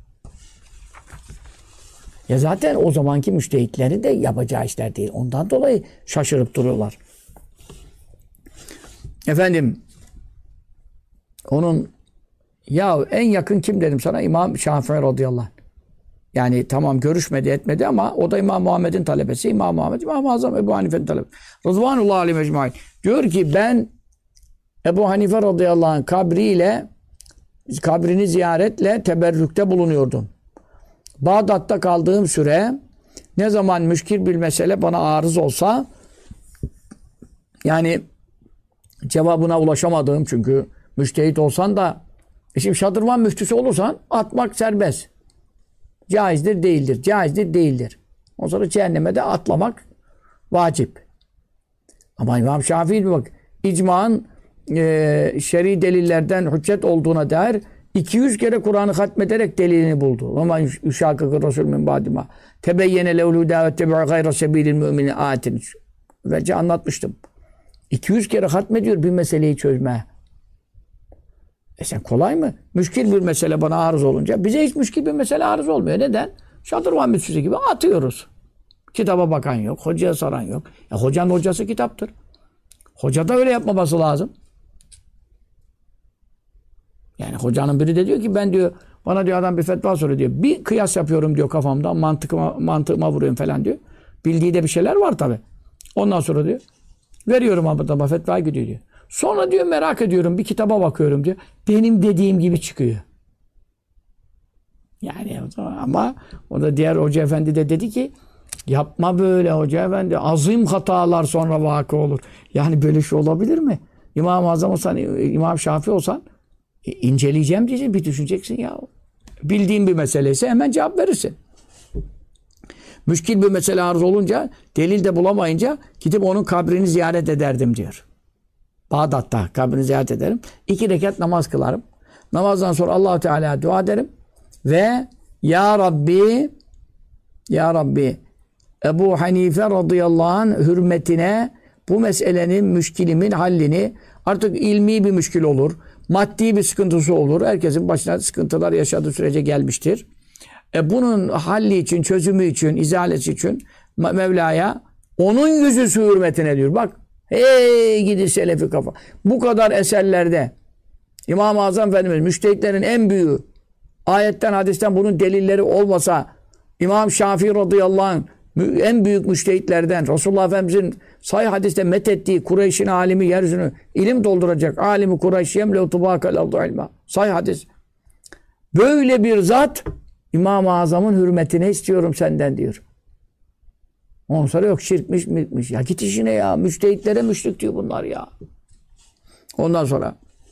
Ya zaten o zamanki müştehitlerin de yapacağı işler değil. Ondan dolayı şaşırıp duruyorlar. Efendim onun ya en yakın kim dedim sana? İmam Şafii radıyallahu anh. Yani tamam görüşmedi etmedi ama o da İmam Muhammed'in talebesi. İmam Muhammed, İmam-ı Azam Ebu Hanife'nin talebesi. Rızvanullahi aleyhi mecmaîn. Diyor ki ben Ebu Hanife radıyallahu anh kabrini ziyaretle teberrükte bulunuyordum. Bağdat'ta kaldığım süre ne zaman müşkil bir mesele bana arız olsa yani cevabına ulaşamadığım çünkü müştehit olsan da şimdi şadırvan müftüsü olursan atmak serbest. Caizdir değildir. Caizdir değildir. Ondan sonra cehenneme de atlamak vacip. Ama İmam Şafii bak icmağın şer'i delillerden hüccet olduğuna dair 200 kere Kur'an'ı hatmederek delilini buldu. Ama yuşakıkı Resul min badima tebeyyene levlû dâvet tebi'a gayra sebilil müminin ayetin. Evvelce anlatmıştım. 200 kere hatmediyor bir meseleyi çözmeye. Sen kolay mı? Müşkil bir mesele bana arız olunca bize hiç müşkil bir mesele arız olmuyor. Neden? Şadırvan müftüsü gibi atıyoruz. Kitaba bakan yok, hocaya soran yok. Ya hocanın hocası kitaptır. Hoca da öyle yapmaması lazım. Yani hocanın biri de diyor ki ben diyor bana diyor adam bir fetva soruyor diyor. Bir kıyas yapıyorum diyor kafamda mantığıma vuruyorum falan diyor. Bildiği de bir şeyler var tabi. Ondan sonra diyor veriyorum adama fetva gidiyor diyor. Sonra diyor merak ediyorum bir kitaba bakıyorum diyor. Benim dediğim gibi çıkıyor. Yani ama o da diğer hoca efendi de dedi ki yapma böyle hoca efendi. Azim hatalar sonra vakı olur. Yani böyle şey olabilir mi? İmam-ı Azam olsan, İmam Şafii olsan inceleyeceğim diyeceksin. Bir düşüneceksin ya. Bildiğin bir meseleyse hemen cevap verirsin. Müşkil bir mesele arz olunca, delil de bulamayınca gidip onun kabrini ziyaret ederdim diyor. Bağdat'ta kabrini ziyaret ederim. 2 rekat namaz kılarım. Namazdan sonra Allah Teala dua ederim ve Ya Rabbi, Ya Rabbi, Ebu Hanife radıyallahu anh hürmetine bu meselenin, müşkilimin hallini, artık ilmi bir müşkil olur, maddi bir sıkıntısı olur. Herkesin başına sıkıntılar yaşadığı sürece gelmiştir. Bunun halli için, çözümü için, izalesi için Mevla'ya onun yüzüsü hürmetine diyor. Bak, hey gidi selefi kafa. Bu kadar eserlerde İmam-ı Azam Efendimiz, müştehitlerin en büyüğü, ayetten, hadisten bunun delilleri olmasa, İmam Şafii radıyallahu anh, en büyük müştehitlerden, Resulullah Efendimiz'in sahih hadiste methettiği Kureyş'in alimi, yeryüzünü ilim dolduracak alimi Kureyş yemle tubâkel ardu ilmâ. Sahih hadis. Böyle bir zat İmam-ı Azam'ın hürmetine istiyorum senden diyor. Ondan sonra yok şirkmiş milkmiş. Ya git işine ya. Müştehitlere müşrik diyor bunlar ya. Ondan sonra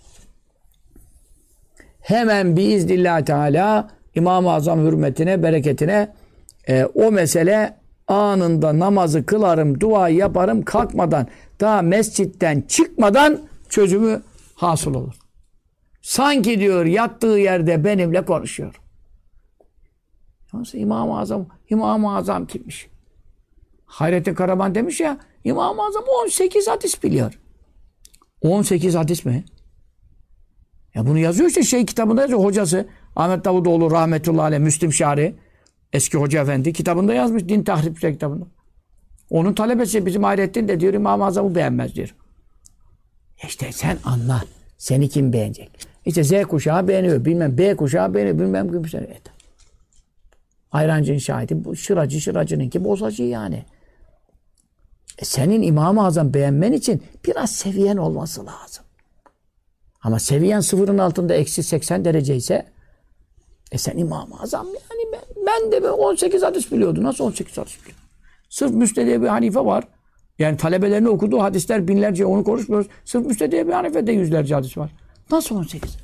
hemen biiznillah Teala İmam-ı Azam hürmetine, bereketine o mesele anında namazı kılarım, duayı yaparım kalkmadan, daha mescitten çıkmadan çözümü hasıl olur. Sanki diyor yattığı yerde benimle konuşuyor. Nasıl İmam-ı Azam kimmiş? Hayrettin Karaman demiş ya, İmam-ı Azam 18 hadis biliyor. 18 hadis mi? Ya bunu yazıyor işte kitabında yazıyor. Hocası Ahmet Davutoğlu rahmetullahi aleyh, Müslim Şari, eski hoca efendi kitabında yazmış. Din Tahripçi kitabında. Onun talebesi bizim Hayrettin de diyor İmam-ı Azam'ı beğenmez diyor. İşte sen anla. Seni kim beğenecek? İşte Z kuşağı beğeniyor. Bilmem B kuşağı beğeniyor. Bilmem gibi şey. Ayrancı'nın şahidi. Bu şıracınınki bozacı yani. Senin İmam-ı Azam beğenmen için biraz seviyen olması lazım. Ama seviyen sıfırın altında eksi 80 derece ise sen İmam-ı Azam yani ben de 18 hadis biliyordu. Nasıl 18 hadis biliyor? Sırf Müsned Ebu Hanife var. Yani talebelerini okuduğu hadisler binlerce, onu konuşmuyoruz. Sırf Müsned Ebu Hanife'de yüzlerce hadis var. Nasıl 18?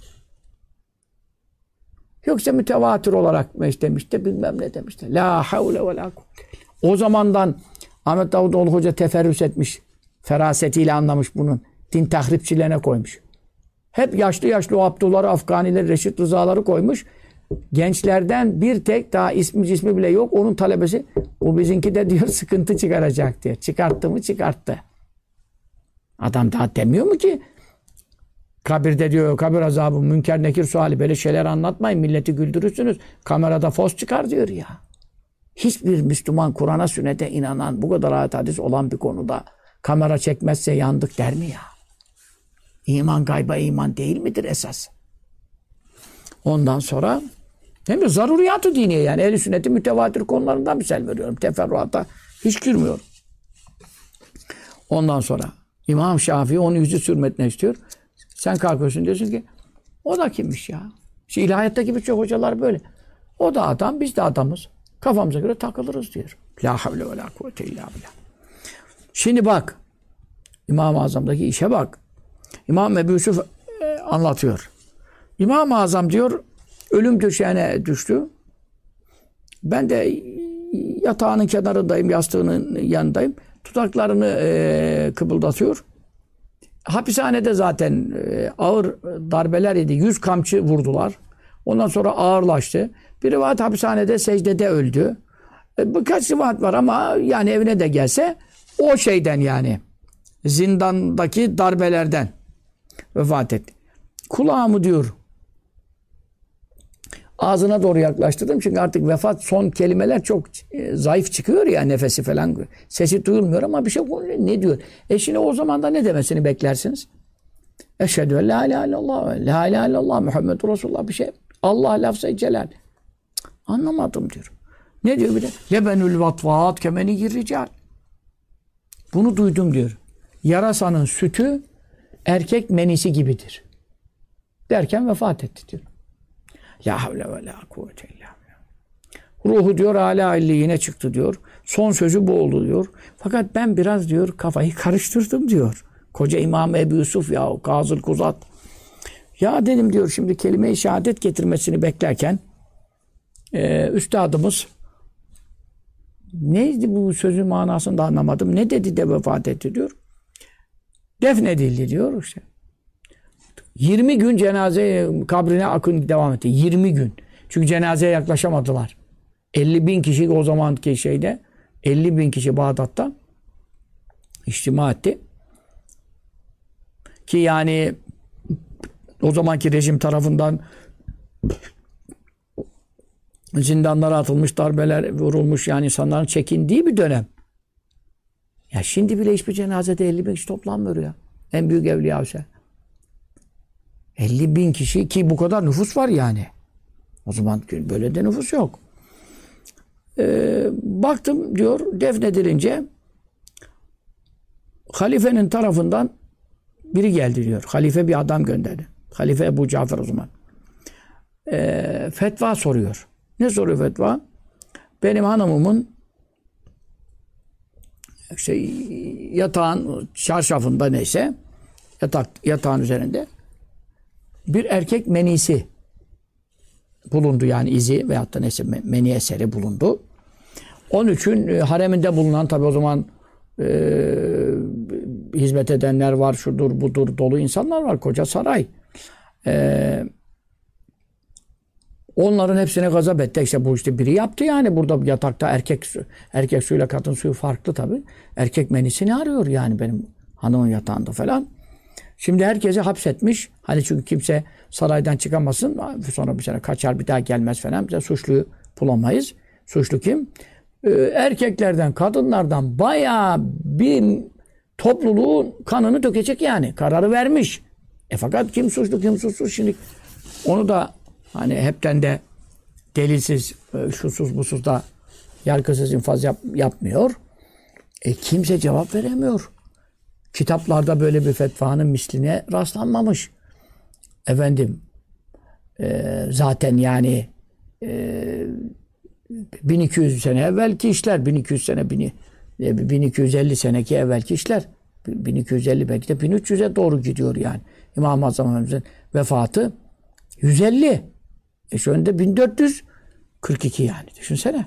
Yoksa mütevatir olarak mı demişti, bilmem ne demişti. La havle ve la kuvvete. O zamandan Ahmet Davutoğlu Hoca teferrüs etmiş. Ferasetiyle anlamış bunun. Din tahripçilerine koymuş. Hep yaşlı o Abdullah Afganileri, Reşit Rızaları koymuş. Gençlerden bir tek daha ismi bile yok. Onun talebesi o bizimki de diyor sıkıntı çıkaracak diyor. Çıkarttı mı çıkarttı. Adam daha demiyor mu ki kabirde diyor kabir azabı, münker nekir suali böyle şeyler anlatmayın. Milleti güldürürsünüz. Kamerada fos çıkar diyor ya. Hiçbir Müslüman Kur'an'a sünnete inanan bu kadar ayet hadis olan bir konuda kamera çekmezse yandık der mi ya? İman gayba iman değil midir esas? Ondan sonra hem de zaruriyat-ı diniye yani ehl-i sünnetin mütevatir konularından misal veriyorum. Teferruata hiç girmiyorum. Ondan sonra İmam Şafii onun yüzü sürmetine istiyor. Sen kalkıyorsun diyorsun ki o da kimmiş ya? İşte ilahiyattaki birçok hocalar böyle. O da adam, biz de adamız. Kafamıza göre takılırız diyor. La havle ve la kuvvete illa billah. Şimdi bak İmam-ı Azam'daki işe bak. İmam Ebu Yusuf anlatıyor. İmam-ı Azam diyor ölüm döşeğine düştü. Ben de yatağının kenarındayım, yastığının yanındayım. Tutaklarını kıpıldatıyor. Hapishanede zaten ağır darbeler yedi. 100 kamçı vurdular. Ondan sonra ağırlaştı. Bir rivayet hapishanede secdede öldü. Birkaç rivayet var ama yani evine de gelse o şeyden yani zindandaki darbelerden vefat etti. Kulağımı diyor ağzına doğru yaklaştırdım çünkü artık vefat son kelimeler çok zayıf çıkıyor ya nefesi falan. Sesi duyulmuyor ama bir şey ne diyor? Şimdi o zaman da ne demesini beklersiniz? Eşhedü en la ilahe illallah ve la ilahe illallah Muhammedur Resulullah bir şey. Allah lafz-ı celal. Anlamadım diyor. Ne diyor bir de? Lebenül vatvat kemeni girrical. Bunu duydum diyor. Yarasanın sütü erkek menisi gibidir. Derken vefat etti diyor. La havle ve la kuvvete illa billah. Ruhu diyor âlâ illiğine çıktı diyor. Son sözü bu oldu diyor. Fakat ben biraz diyor kafayı karıştırdım diyor. Koca İmam Ebu Yusuf ya Kazıl Kuzat. Ya dedim diyor şimdi kelime-i şehadet getirmesini beklerken üstadımız neydi bu sözün manasını da anlamadım. Ne dedi de vefat etti diyor. Defnedildi diyor işte. 20 gün cenaze kabrine akın devam etti. 20 gün. Çünkü cenazeye yaklaşamadılar. 50 bin kişi o zamanki şeyde 50 bin kişi Bağdat'ta içtima etti. Ki yani o zamanki rejim tarafından zindanlara atılmış, darbeler vurulmuş, yani insanların çekindiği bir dönem. Ya şimdi bile hiçbir cenazede 50 bin kişi toplanmıyor ya. En büyük evliya ise. 50 bin kişi, ki bu kadar nüfus var yani. O zaman böyle de nüfus yok. Baktım diyor, defnedilince halifenin tarafından biri geldi diyor. Halife bir adam gönderdi. Halife Ebu Cafer o zaman. Fetva soruyor. Ne soruyor fetva? Benim hanımımın işte yatağın çarşafında neyse, yatağın üzerinde bir erkek menisi bulundu, yani izi veyahut da neyse meni eseri bulundu. Onun için hareminde bulunan, tabi o zaman hizmet edenler var, şudur budur, dolu insanlar var, koca saray. Onların hepsine gazap etti. İşte bu işte biri yaptı yani, burada yatakta erkek suyuyla kadın suyu farklı tabi. Erkek menisini arıyor yani benim hanımın yatağında falan. Şimdi herkesi hapsetmiş. Hani çünkü kimse saraydan çıkamasın. Sonra bir sene kaçar, bir daha gelmez falan. Bize suçluyu bulamayız. Suçlu kim? Erkeklerden, kadınlardan bayağı bir topluluğun kanını dökecek yani. Kararı vermiş. Fakat kim suçlu, kim suçsuz, şimdi onu da hani hepten de delilsiz, şusuz busuz da yargısız infaz yapmıyor. Kimse cevap veremiyor. Kitaplarda böyle bir fetvanın misline rastlanmamış. Efendim, zaten yani 1200 sene evvelki işler, 1200 sene, 1250 seneki evvelki işler, 1250 belki de 1300'e doğru gidiyor yani. İmam-ı Azam Efendimiz'in vefatı 150. Şu anda 1442 yani. Düşünsene.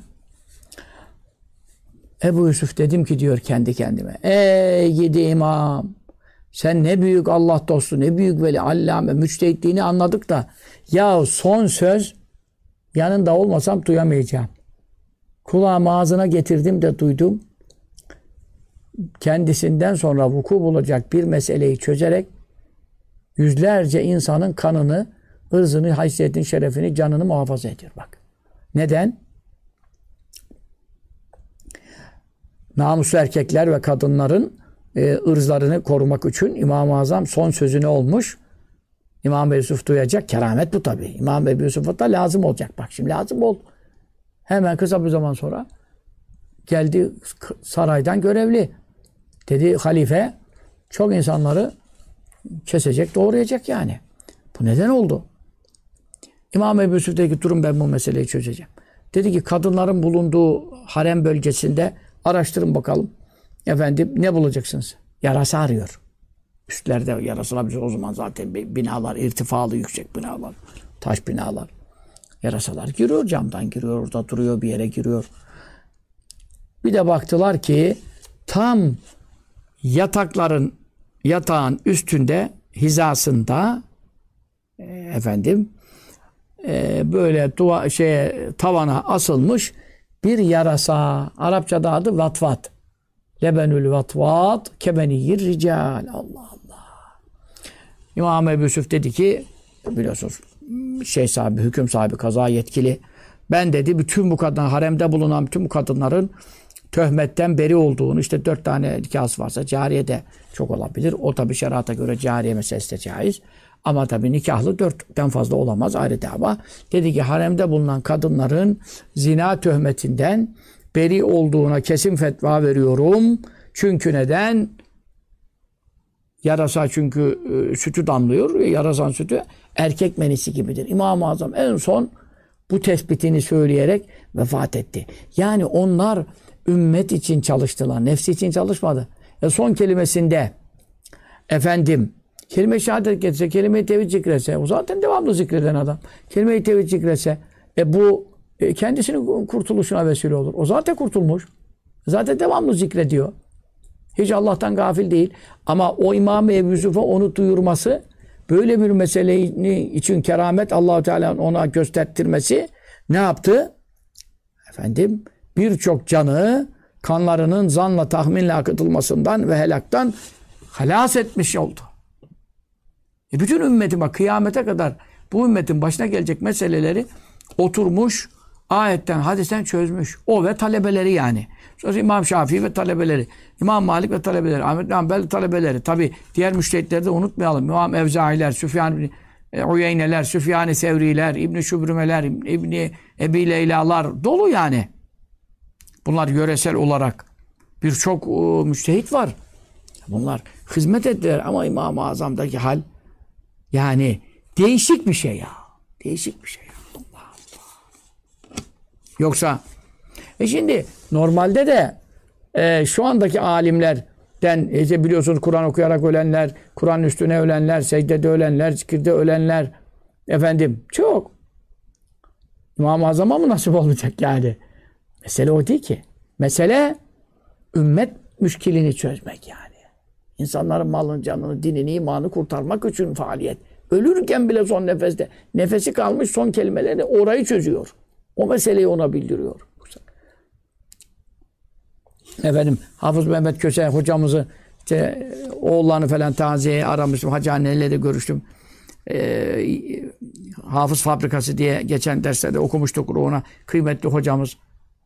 Ebu Yusuf dedim ki diyor kendi kendime. Ey gidi imam. Sen ne büyük Allah dostu, ne büyük veli, allame, müçtehitliğini anladık da ya son söz yanında olmasam duyamayacağım. Kulağım ağzına getirdim de duydum. Kendisinden sonra vuku bulacak bir meseleyi çözerek yüzlerce insanın kanını, ırzını, haysiyetini, şerefini, canını muhafaza ediyor bak. Neden? Namuslu erkekler ve kadınların ırzlarını korumak için İmam-ı Azam son sözünü olmuş. İmam Ebu Yusuf duyacak. Keramet bu tabii. İmam Ebu Yusuf'a da lazım olacak. Bak şimdi lazım oldu. Hemen kısa bir zaman sonra geldi saraydan görevli. Dedi halife çok insanları kesecek, doğrayacak yani. Bu neden oldu? İmam Ebu Yusuf dedi ki durun ben bu meseleyi çözeceğim. Dedi ki kadınların bulunduğu harem bölgesinde araştırın bakalım. Efendim ne bulacaksınız? Yarasa arıyor. Üstlerde yarasalar, o zaman zaten binalar, irtifalı yüksek binalar, taş binalar. Yarasalar giriyor, camdan giriyor, orada duruyor, bir yere giriyor. Bir de baktılar ki tam yatağın üstünde, hizasında böyle tavana asılmış bir yarasa. Arapçada adı vatvat. Lebenül vatvat kebeniyyir rical. Allah Allah. İmam Ebu Yusuf dedi ki, biliyorsunuz sahibi, hüküm sahibi, kaza yetkili. Ben dedi bütün bu kadın, haremde bulunan bütün bu kadınların töhmetten beri olduğunu, işte 4 tane nikahı varsa cariye de çok olabilir. O tabi şerata göre cariye meselesi de caiz. Ama tabi nikahlı 4'ten fazla olamaz, ayrı dava. Dedi ki haremde bulunan kadınların zina töhmetinden beri olduğuna kesin fetva veriyorum. Çünkü neden? Yarasa çünkü sütü damlıyor. Yarasan sütü erkek menisi gibidir. İmam-ı Azam en son bu tespitini söyleyerek vefat etti. Yani onlar ümmet için çalıştılar. Nefsi için çalışmadı. Son kelimesinde kelime-i şehadet getirse, kelime-i tevhid zikretse, o zaten devamlı zikreden adam. Kelime-i tevhid zikretse, bu kendisinin kurtuluşuna vesile olur. O zaten kurtulmuş. Zaten devamlı zikrediyor. Hiç Allah'tan gafil değil. Ama o İmam-ı Ebu Yusuf'a onu duyurması böyle bir meseleyi için keramet Allah-u Teala'nın ona gösterttirmesi ne yaptı? Efendim birçok canı kanlarının zanla tahminle akıtılmasından ve helaktan halas etmiş oldu. Bütün ümmetin bak kıyamete kadar bu ümmetin başına gelecek meseleleri oturmuş, ayetten, hadisten çözmüş. O ve talebeleri yani. Sonra İmam Şafii ve talebeleri, İmam Malik ve talebeleri, Ahmet bin Hanbel ve talebeleri. Tabi diğer müştehitleri de unutmayalım. İmam Evzailer, Süfyan Uyeyneler, Süfyan-ı Sevriler, İbn-i Şübrümeler, İbn-i Ebi Leyla'lar dolu yani. Bunlar yöresel olarak birçok müştehit var. Bunlar hizmet ettiler ama İmam-ı Azam'daki hal yani değişik bir şey ya. Değişik bir şey ya. Allah Allah. Yoksa şimdi normalde de şu andaki alimlerden biliyorsunuz Kur'an okuyarak ölenler, Kur'an üstüne ölenler, secdede ölenler, zikirde ölenler efendim çok. İmam-ı Azam'a mı nasip olacak yani? Mesele o değil ki. Mesele ümmet müşkilini çözmek yani. İnsanların malını, canını, dinini, imanı kurtarmak için faaliyet. Ölürken bile son nefeste, nefesi kalmış son kelimelerini orayı çözüyor. O meseleyi ona bildiriyor. Efendim Hafız Mehmet Köse hocamızı işte, oğullarını falan taziyeye aramıştım. Hacıhaneyle de görüştüm. Hafız Fabrikası diye geçen derslerde okumuştuk ona. Kıymetli hocamız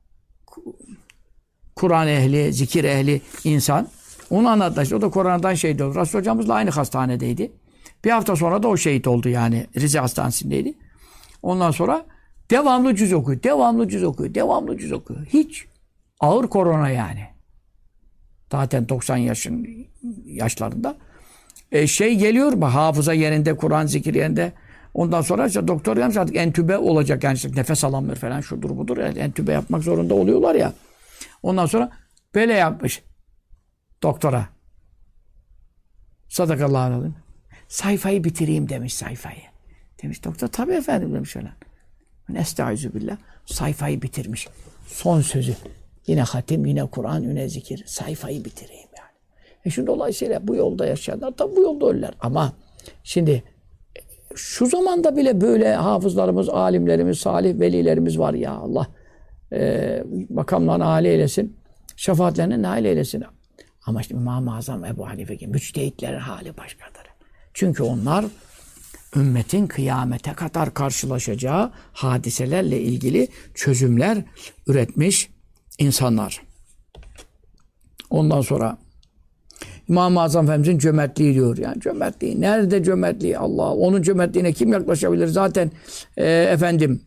Kur'an ehli, zikir ehli insan. Onu anlattı. O da Kur'an'dan şehit oldu. Rasul hocamızla aynı hastanedeydi. Bir hafta sonra da o şehit oldu yani. Rize Hastanesi'ndeydi. Ondan sonra devamlı cüz okuyor. Devamlı cüz okuyor. Devamlı cüz okuyor. Hiç. Ağır korona yani. Zaten 90 yaşlarında. Geliyor mu? Hafıza yerinde, Kur'an zikir yerinde. Ondan sonra işte doktor yapmış artık entübe olacak. Yani işte nefes alamıyor falan şudur budur. Yani entübe yapmak zorunda oluyorlar ya. Ondan sonra böyle yapmış. Doktora. Sadakallahu aleyhi. Sayfayı bitireyim demiş sayfayı. Demiş doktor tabii efendim demiş öyle. Estağfirullah. Sayfayı bitirmiş. Son sözü. Yine hatim, yine Kur'an, yine zikir. Sayfayı bitireyim yani. Şimdi dolayısıyla bu yolda yaşayanlar tabii bu yolda ölürler. Ama şimdi şu zamanda bile böyle hafızlarımız, alimlerimiz, salih velilerimiz var ya Allah. Makamlarını âli eylesin. Şefaatlerine nail eylesin. Ama işte İmam-ı Azam Ebu Hanife gibi müçtehitlerin hali başkadır. Çünkü onlar ümmetin kıyamete kadar karşılaşacağı hadiselerle ilgili çözümler üretmiş insanlar. Ondan sonra İmam-ı Azam Efendimiz'in cömertliği diyor. Yani cömertliği. Nerede cömertliği? Allah. Onun cömertliğine kim yaklaşabilir? Zaten efendim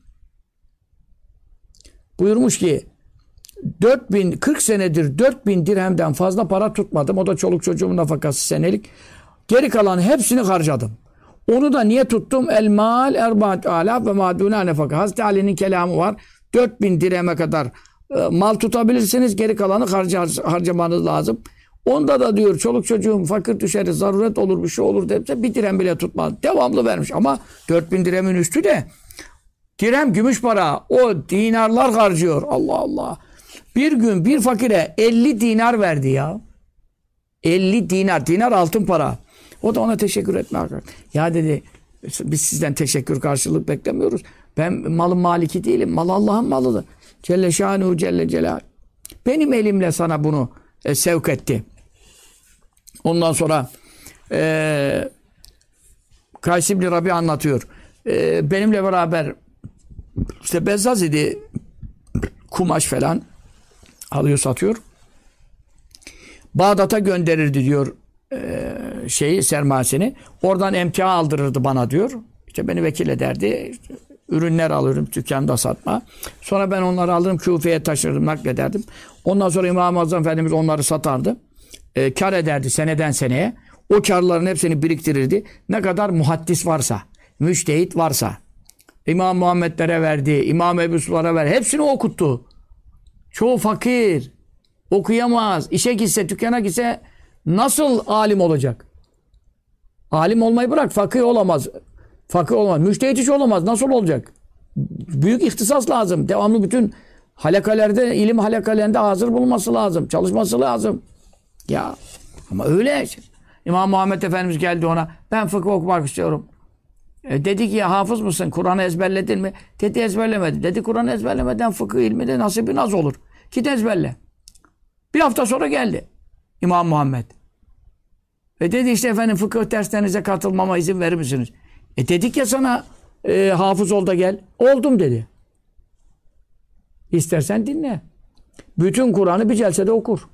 buyurmuş ki 40 senedir 4000 dirhemden fazla para tutmadım. O da çoluk çocuğumun nafakası senelik. Geri kalan hepsini harcadım. Onu da niye tuttum? El mal erbaat alaf ve maduna nefaka. Hazreti Ali'nin kelamı var. 4000 dirheme kadar mal tutabilirsiniz. Geri kalanı harcamanız lazım. Onda da diyor çoluk çocuğum fakir düşeriz, zaruret olur, bir şey olur derse bir dirhem bile tutmaz. Devamlı vermiş ama 4000 dirhemin üstü de dirhem gümüş para. O dinarlar harcıyor. Allah Allah. Bir gün bir fakire 50 dinar verdi ya. 50 dinar. Dinar altın para. O da ona teşekkür etmek. Ya dedi biz sizden teşekkür karşılık beklemiyoruz. Ben malın maliki değilim. Mal Allah'ın malıdır. Celle şanuhu celle celal. Benim elimle sana bunu sevk etti. Ondan sonra Kays İbni Rabi anlatıyor. Benimle beraber işte Bezzaz idi. Kumaş falan alıyor satıyor. Bağdat'a gönderirdi diyor sermayesini. Oradan emtia aldırırdı bana diyor. İşte beni vekil ederdi. Ürünler alırım dükkanda satma. Sonra ben onları alırım Küfe'ye taşırdım, naklederdim. Ondan sonra İmam-ı Azam Efendimiz onları satardı. Kar ederdi seneden seneye. O karların hepsini biriktirirdi. Ne kadar muhaddis varsa, müştehit varsa, İmam Muhammedlere verdi, İmam Ebu Sulara verdi. Hepsini okuttu. Çoğu fakir. Okuyamaz. İşe gitse, dükkana gitse nasıl alim olacak? Alim olmayı bırak, fakir olamaz. Fakir olamaz. Müştehit hiç olamaz. Nasıl olacak? Büyük ihtisas lazım. Devamlı bütün halakalerde, ilim halakalarında hazır bulunması lazım. Çalışması lazım. Ya ama öyle. İmam Muhammed Efendimiz geldi ona. Ben fıkıh okumak istiyorum. Dedi ki ya hafız mısın? Kur'an'ı ezberledin mi? Dedi ezberlemedi. Dedi Kur'an'ı ezberlemeden fıkıh ilminde nasibin az olur. Git ezberle. Bir hafta sonra geldi İmam Muhammed. Dedi işte efendim fıkıh derslerinize katılmama izin verir misiniz? Dedik ya sana hafız ol da gel. Oldum dedi. İstersen dinle. Bütün Kur'an'ı bir celsede okur.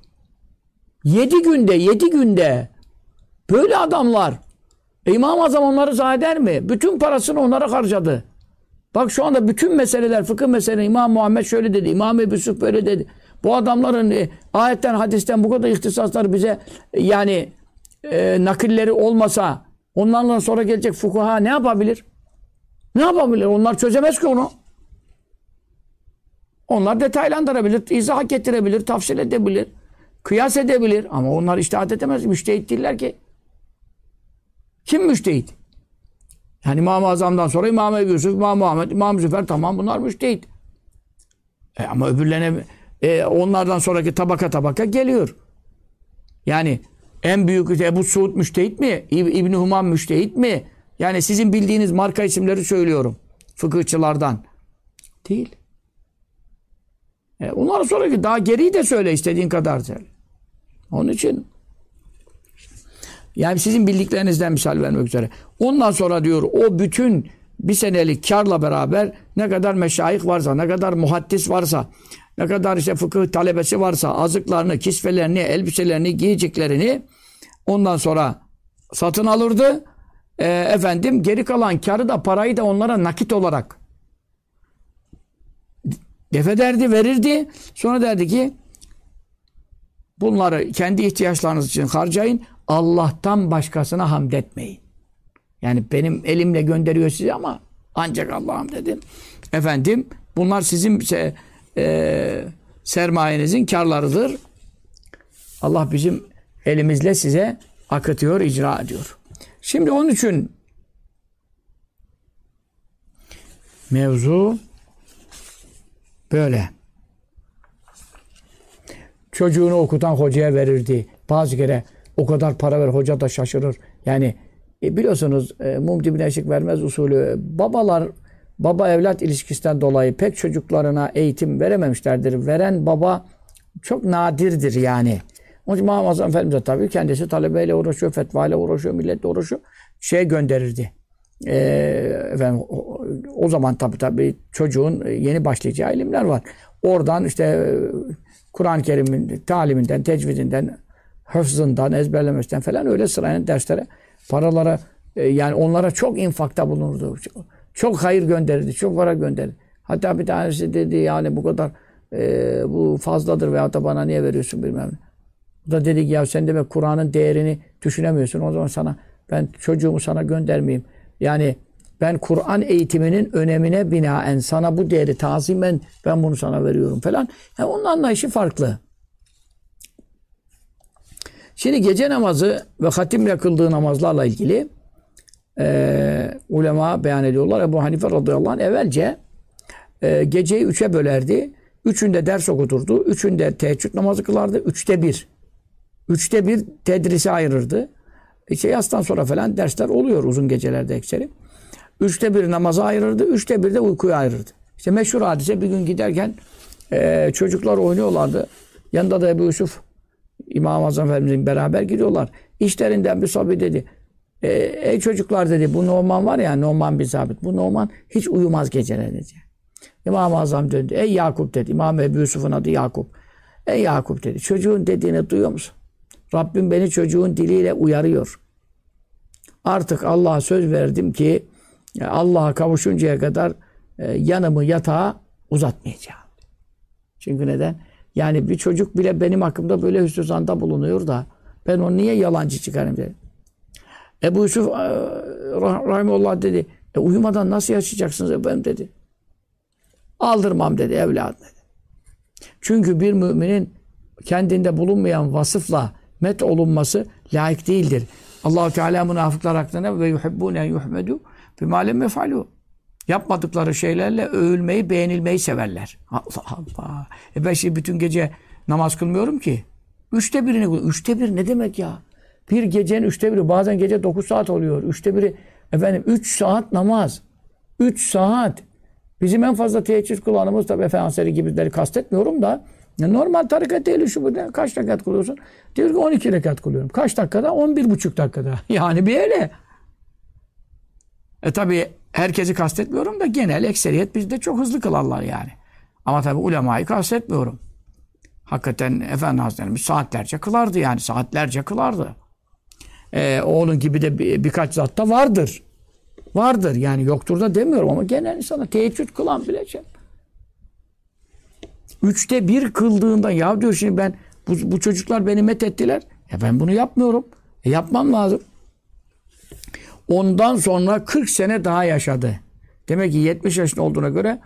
7 günde böyle adamlar İmam-ı Azam onları zayi eder mi? Bütün parasını onlara harcadı. Bak şu anda bütün meseleler, fıkıh meseleleri İmam Muhammed şöyle dedi, İmam Ebu Yusuf böyle dedi. Bu adamların ayetten, hadisten bu kadar ihtisasları bize yani nakilleri olmasa onlardan sonra gelecek fukaha ne yapabilir? Ne yapabilir? Onlar çözemez ki onu. Onlar detaylandırabilir, izah getirebilir, tafsil edebilir, kıyas edebilir. Ama onlar içtihat edemez. Müştehit değiller ki. Kim müştehit? Yani İmam-ı Azam'dan sonra İmam Ebu Yusuf, İmam Muhammed, İmam Züfer tamam bunlar müştehit. Ama öbürlerine onlardan sonraki tabaka geliyor. Yani en büyük Ebu Suud müştehit mi? İbn-i Humam müştehit mi? Yani sizin bildiğiniz marka isimleri söylüyorum. Fıkıhçılardan. Değil. Ondan sonraki daha geriyi de söyle istediğin kadar söyle. Onun için yani sizin bildiklerinizden misal vermek üzere. Ondan sonra diyor o bütün bir senelik karla beraber ne kadar meşayih varsa, ne kadar muhaddis varsa, ne kadar işte fıkıh talebesi varsa azıklarını, kisvelerini, elbiselerini, giyeceklerini ondan sonra satın alırdı. Geri kalan karı da parayı da onlara nakit olarak defederdi, verirdi. Sonra derdi ki bunları kendi ihtiyaçlarınız için harcayın. Allah'tan başkasına hamd etmeyin. Yani benim elimle gönderiyor size ama ancak Allah'ım dedim. Bunlar sizin sermayenizin karlarıdır. Allah bizim elimizle size akıtıyor, icra ediyor. Şimdi onun için mevzu böyle. Çocuğunu okutan hocaya verirdi. Bazı kere o kadar para ver, hoca da şaşırır. Yani biliyorsunuz mumti bileşik vermez usulü. Baba evlat ilişkisinden dolayı pek çocuklarına eğitim verememişlerdir. Veren baba çok nadirdir yani. Onun için Muhammed Hasan Efendimiz de tabii kendisi talebeyle uğraşıyor, fetvayla uğraşıyor, milletle uğraşıyor. Gönderirdi. O zaman tabii çocuğun yeni başlayacağı ilimler var. Oradan işte Kur'an-ı Kerim'in taliminden, tecvidinden, hıfzından, ezberlemesinden falan öyle sırayla derslere, paralara yani onlara çok infakta bulunurdu. Çok hayır gönderirdi, çok para gönderirdi. Hatta bir tanesi dedi yani bu kadar bu fazladır veyahut da bana niye veriyorsun bilmem ne. O da dedi ki ya sen demek Kur'an'ın değerini düşünemiyorsun. O zaman ben çocuğumu sana göndermeyeyim. Yani ben Kur'an eğitiminin önemine binaen sana bu değeri tazimen ben bunu sana veriyorum falan. Yani onun anlayışı farklı. Şimdi gece namazı ve hatimle kıldığı namazlarla ilgili ulema beyan ediyorlar. Ebu Hanife radıyallahu anh evvelce geceyi 3'e bölerdi. 3'ünde ders okuturdu. 3'ünde teheccüd namazı kılardı. 3'te 1. 3'te 1 tedrisi ayırırdı. Yastan sonra falan dersler oluyor uzun gecelerde ekseri. 3'te 1 namaza ayırırdı. 3'te 1 de uykuya ayırırdı. İşte meşhur hadise bir gün giderken çocuklar oynuyorlardı. Yanında da Ebu Yusuf İmam-ı Azam Efendimiz'in beraber gidiyorlar. İşlerinden bir sahabe dedi. Ey çocuklar dedi bu Numan var ya Numan bir zabit. Bu Numan hiç uyumaz geceler dedi. İmam-ı Azam döndü. Ey Yakup dedi. İmam Ebu Yusuf'un adı Yakup. Ey Yakup dedi. Çocuğun dediğini duyuyor musun? Rabbim beni çocuğun diliyle uyarıyor. Artık Allah'a söz verdim ki Allah'a kavuşuncaya kadar yanımı yatağa uzatmayacağım. Çünkü neden? Yani bir çocuk bile benim hakkımda böyle hüsnü zanda bulunuyor da ben onu niye yalancı çıkarayım dedi. Ebu Yusuf rahimullah dedi. Uyumadan nasıl yaşayacaksınız efendim dedi. Aldırmam dedi evladım dedi. Çünkü bir müminin kendinde bulunmayan vasıfla met olunması layık değildir. Allah-u Teala münafıklar hakkında ve yuhibbûne yuhmedû bimâ lem yef'alû. Yapmadıkları şeylerle övülmeyi, beğenilmeyi severler. Allah Allah. Ben şimdi bütün gece namaz kılmıyorum ki. 3'te 1'ini kılıyorum. 3'te 1 ne demek ya? Bir gecenin 3'te 1'i, bazen gece 9 saat oluyor. 3'te 1'i efendim 3 saat namaz. 3 saat. Bizim en fazla teheccüd kullanımız tabi Efendimiz gibileri kastetmiyorum da normal tarikat değil şu bu. Kaç rekat kılıyorsun? Diyor ki 12 rekat kılıyorum. Kaç dakikada? 11,5 dakikada. Yani bir öyle. Tabi herkesi kastetmiyorum da genel ekseriyet bizde çok hızlı kılarlar yani. Ama tabi ulemayı kastetmiyorum. Hakikaten Efendi Hazretlerimiz saatlerce kılardı yani. Saatlerce kılardı. Onun gibi de birkaç zatta vardır. Vardır yani yoktur da demiyorum ama genel insana teheccüd kılan bileceğim. 1/3 kıldığında ya diyor şimdi ben bu çocuklar beni methettiler. Ya ben bunu yapmıyorum. Yapmam lazım. Ondan sonra 40 sene daha yaşadı. Demek ki 70 yaşında olduğuna göre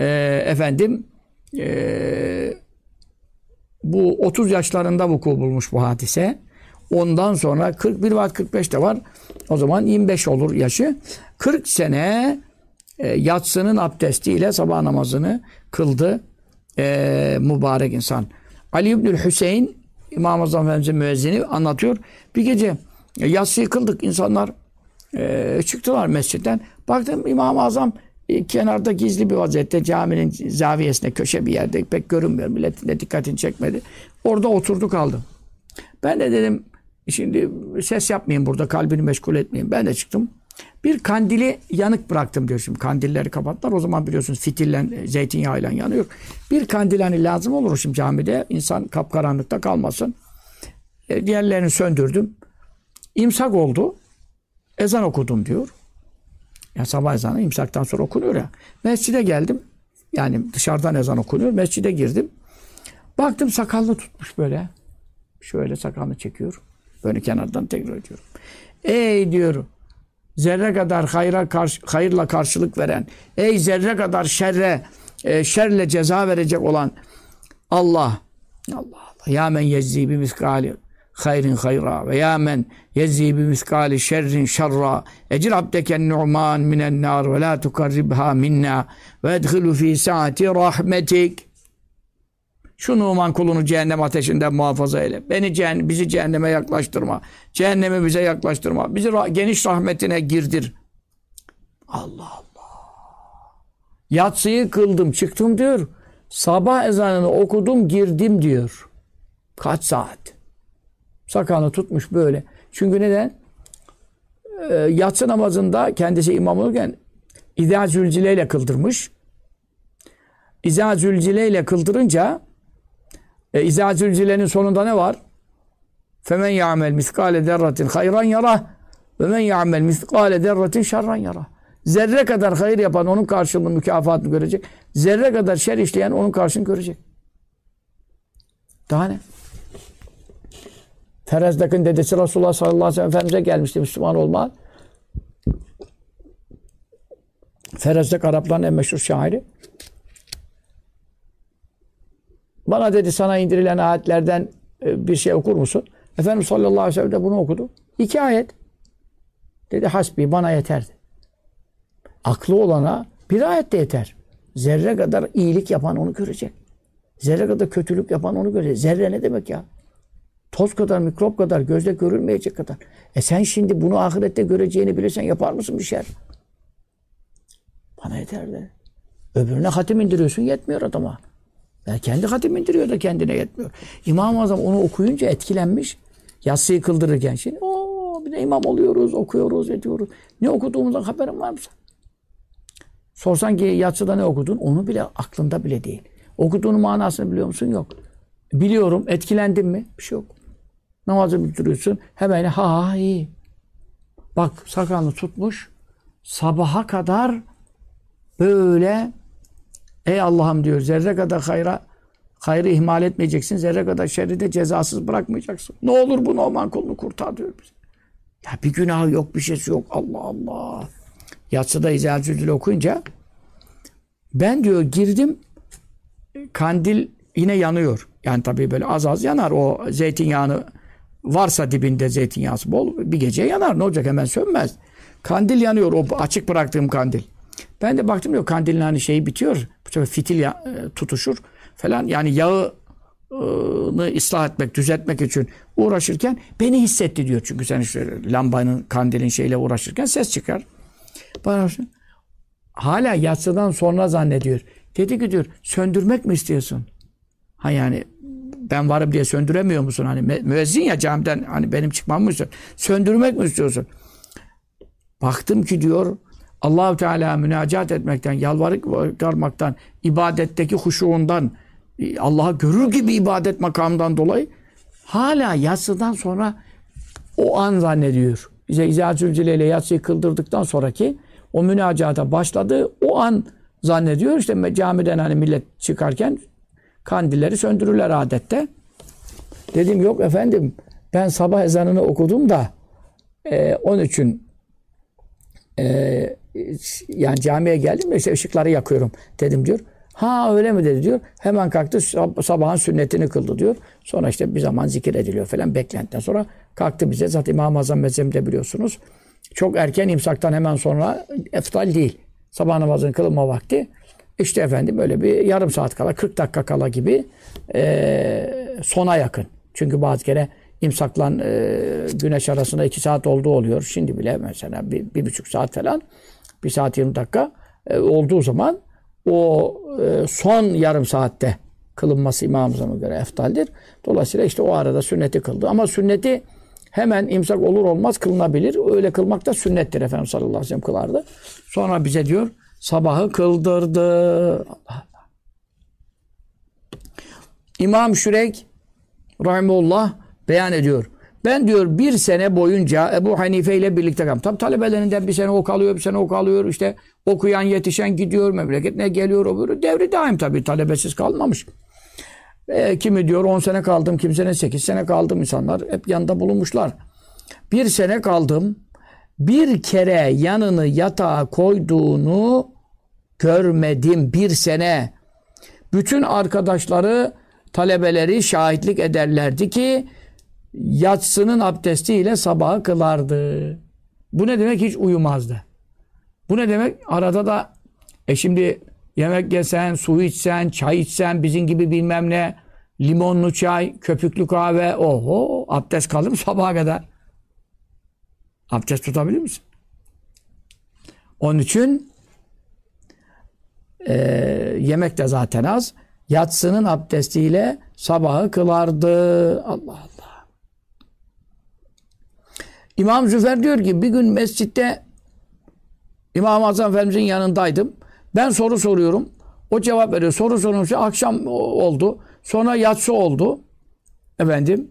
bu 30 yaşlarında vuku bulmuş bu hadise. Ondan sonra 41 var 45 de var. O zaman 25 olur yaşı. 40 sene yatsının abdestiyle sabah namazını kıldı mübarek insan. Ali İbnül Hüseyin İmam-ı Azam Efendimiz'in müezzini anlatıyor. Bir gece yatsıyı kıldık. İnsanlar çıktılar mescitten. Baktım İmam-ı Azam kenarda gizli bir vaziyette caminin zaviyesine köşe bir yerde pek görünmüyor. Milletin de dikkatini çekmedi. Orada oturdu kaldı. Ben de dedim şimdi ses yapmayayım burada kalbini meşgul etmeyeyim. Ben de çıktım. Bir kandili yanık bıraktım diyor şimdi. Kandilleri kapattılar. O zaman biliyorsunuz fitille, zeytinyağıyla yanıyor. Bir kandil hani lazım olur şimdi camide. İnsan kapkaranlıkta kalmasın. Diğerlerini söndürdüm. İmsak oldu. Ezan okudum diyor. Ya sabah ezanı imsaktan sonra okunuyor ya. Mescide geldim. Yani dışarıdan ezan okunuyor. Mescide girdim. Baktım sakallı tutmuş böyle. Şöyle sakalını çekiyor. Böyle kenardan tekrar ediyorum. Ey diyor. Zerre kadar hayırla karşılık veren. Ey zerre kadar şerle ceza verecek olan Allah. Allah Allah. Ya men yezzi bi miskali hayrin hayra ve ya men yezzi bi miskali şerrin şerra ecir abdeken nu'man minen nar ve la tukarribha minna ve edhilu fi saati rahmetik. Şu Numan kulunu cehennem ateşinden muhafaza eyle. Bizi cehenneme yaklaştırma. Cehennemi bize yaklaştırma. Bizi geniş rahmetine girdir. Allah Allah. Yatsıyı kıldım, çıktım diyor. Sabah ezanını okudum, girdim diyor. Kaç saat? Sakalını tutmuş böyle. Çünkü neden? Yatsı namazında kendisi imam olurken İzâ Zülcile'yle kıldırmış. İzâ Zülcile'yle kıldırınca İzâ Zülcile'nin sonunda ne var? Femen ya'mel miskâle derratin hayran yarah ve men ya'mel miskâle derratin şerran yarah. Zerre kadar hayır yapan onun karşılığını, mükafatını görecek. Zerre kadar şer işleyen onun karşılığını görecek. Daha ne? Ferezdak'ın dedesi Resulullah sallallahu aleyhi ve sellem Efendimiz'e gelmişti Müslüman olma. Ferezdak Arapların en meşhur şairi. Bana dedi sana indirilen ayetlerden bir şey okur musun? Efendimiz sallallahu aleyhi ve sellem de bunu okudu. 2 ayet. Dedi hasbi bana yeterdi. Aklı olana bir ayet de yeter. Zerre kadar iyilik yapan onu görecek. Zerre kadar kötülük yapan onu görecek. Zerre ne demek ya? Toz kadar, mikrop kadar, gözle görülmeyecek kadar. Sen şimdi bunu ahirette göreceğini bilirsen yapar mısın bir şey? Bana yeter de. Öbürüne hatim indiriyorsun yetmiyor adama. Yani kendi hatim indiriyor da kendine yetmiyor. İmam-ı Azam onu okuyunca etkilenmiş. Yatsıyı kıldırırken şimdi bir de imam oluyoruz, okuyoruz, ediyoruz. Ne okuduğumuzdan haberin var mı? Sorsan ki yatsıda ne okudun? Onu bile aklında bile değil. Okuduğunun manasını biliyor musun? Yok. Biliyorum. Etkilendim mi? Bir şey yok. Namazı bitiriyorsun. Hemen iyi. Bak sakalını tutmuş. Sabaha kadar böyle ey Allah'ım diyor. Zerre kadar hayrı ihmal etmeyeceksin. Zerre kadar şerri de cezasız bırakmayacaksın. Ne olur bu Numan kulunu kurtar diyor bize. Ya bir günahı yok, bir şeysi yok. Allah Allah. Yatsıda İzâ Zülcile'yi okuyunca ben diyor girdim kandil yine yanıyor. Yani tabii böyle az az yanar. O zeytinyağını varsa dibinde zeytinyağısı bol bir gece yanar. Ne olacak hemen sönmez. Kandil yanıyor. O açık bıraktığım kandil. Ben de baktım diyor kandilin hani şeyi bitiyor. Bu sefer fitil tutuşur falan. Yani yağı ıslah etmek, düzeltmek için uğraşırken beni hissetti diyor. Çünkü sen işte lambanın, kandilin şeyle uğraşırken ses çıkar. Bana hala yatsıdan sonra zannediyor. Dedi ki diyor, söndürmek mi istiyorsun? Ha yani ben varım diye söndüremiyor musun? Hani müezzin ya camiden, hani benim çıkmam mı istiyorsun? Söndürmek mi istiyorsun? Baktım ki diyor, Allah-u Teala münacat etmekten, yalvarmaktan, ibadetteki huşuğundan, Allah'a görür gibi ibadet makamından dolayı hala yatsıdan sonra o an zannediyor. Bize İzâ Zülcile'yle yatsıyı kıldırdıktan sonraki o münacata başladı. O an zannediyor. İşte camiden hani millet çıkarken kandilleri söndürürler adette. Dedim yok efendim, ben sabah ezanını okudum da onun için yani camiye geldim de işte ışıkları yakıyorum dedim diyor. Ha öyle mi dedi diyor. Hemen kalktı, sabahın sünnetini kıldı diyor. Sonra işte bir zaman zikir ediliyor falan, beklentiden sonra kalktı bize. Zaten İmam-ı Azam mezhebinde biliyorsunuz, çok erken imsaktan hemen sonra eftal değil. Sabah namazının kılınma vakti. İşte efendim böyle bir yarım saat kala, 40 dakika kala gibi sona yakın. Çünkü bazı kere imsakla güneş arasında 2 saat olduğu oluyor. Şimdi bile mesela bir buçuk saat falan, 1 saat 20 dakika olduğu zaman o son yarım saatte kılınması İmam-ı Azam'a göre eftaldir. Dolayısıyla işte o arada sünneti kıldı. Ama sünneti hemen imsak olur olmaz kılınabilir. Öyle kılmak da sünnettir. Efendimiz sallallahu aleyhi ve sellem kılardı. Sonra bize diyor sabahı kıldırdı. Allah Allah. İmam Şüreyk rahimehullah beyan ediyor. Ben diyor 1 sene boyunca Ebu Hanife ile birlikte kaldım. Tabi talebelerinden bir sene o kalıyor, bir sene o kalıyor. İşte okuyan, yetişen gidiyor, memleketine geliyor. O böyle devri daim tabi, talebesiz kalmamış. Kimi diyor 10 sene kaldım, kimsenin 8 sene kaldım, insanlar hep yanında bulunmuşlar. 1 sene kaldım. Bir kere yanını yatağa koyduğunu görmedim 1 sene. Bütün arkadaşları, talebeleri şahitlik ederlerdi ki yatsının abdestiyle sabahı kılardı. Bu ne demek? Hiç uyumazdı. Bu ne demek? Arada da şimdi yemek yesen, su içsen, çay içsen, bizim gibi bilmem ne, limonlu çay, köpüklü kahve, oho, abdest kalır mı sabaha kadar? Abdest tutabilir misin? Onun için yemek de zaten az. Yatsının abdestiyle sabahı kılardı. Allah Allah. İmam Züfer diyor ki bir gün mescitte İmam-ı Azam Efendimizin yanındaydım. Ben soru soruyorum. O cevap veriyor. Soru soruyorum. Akşam oldu. Sonra yatsı oldu. Efendim.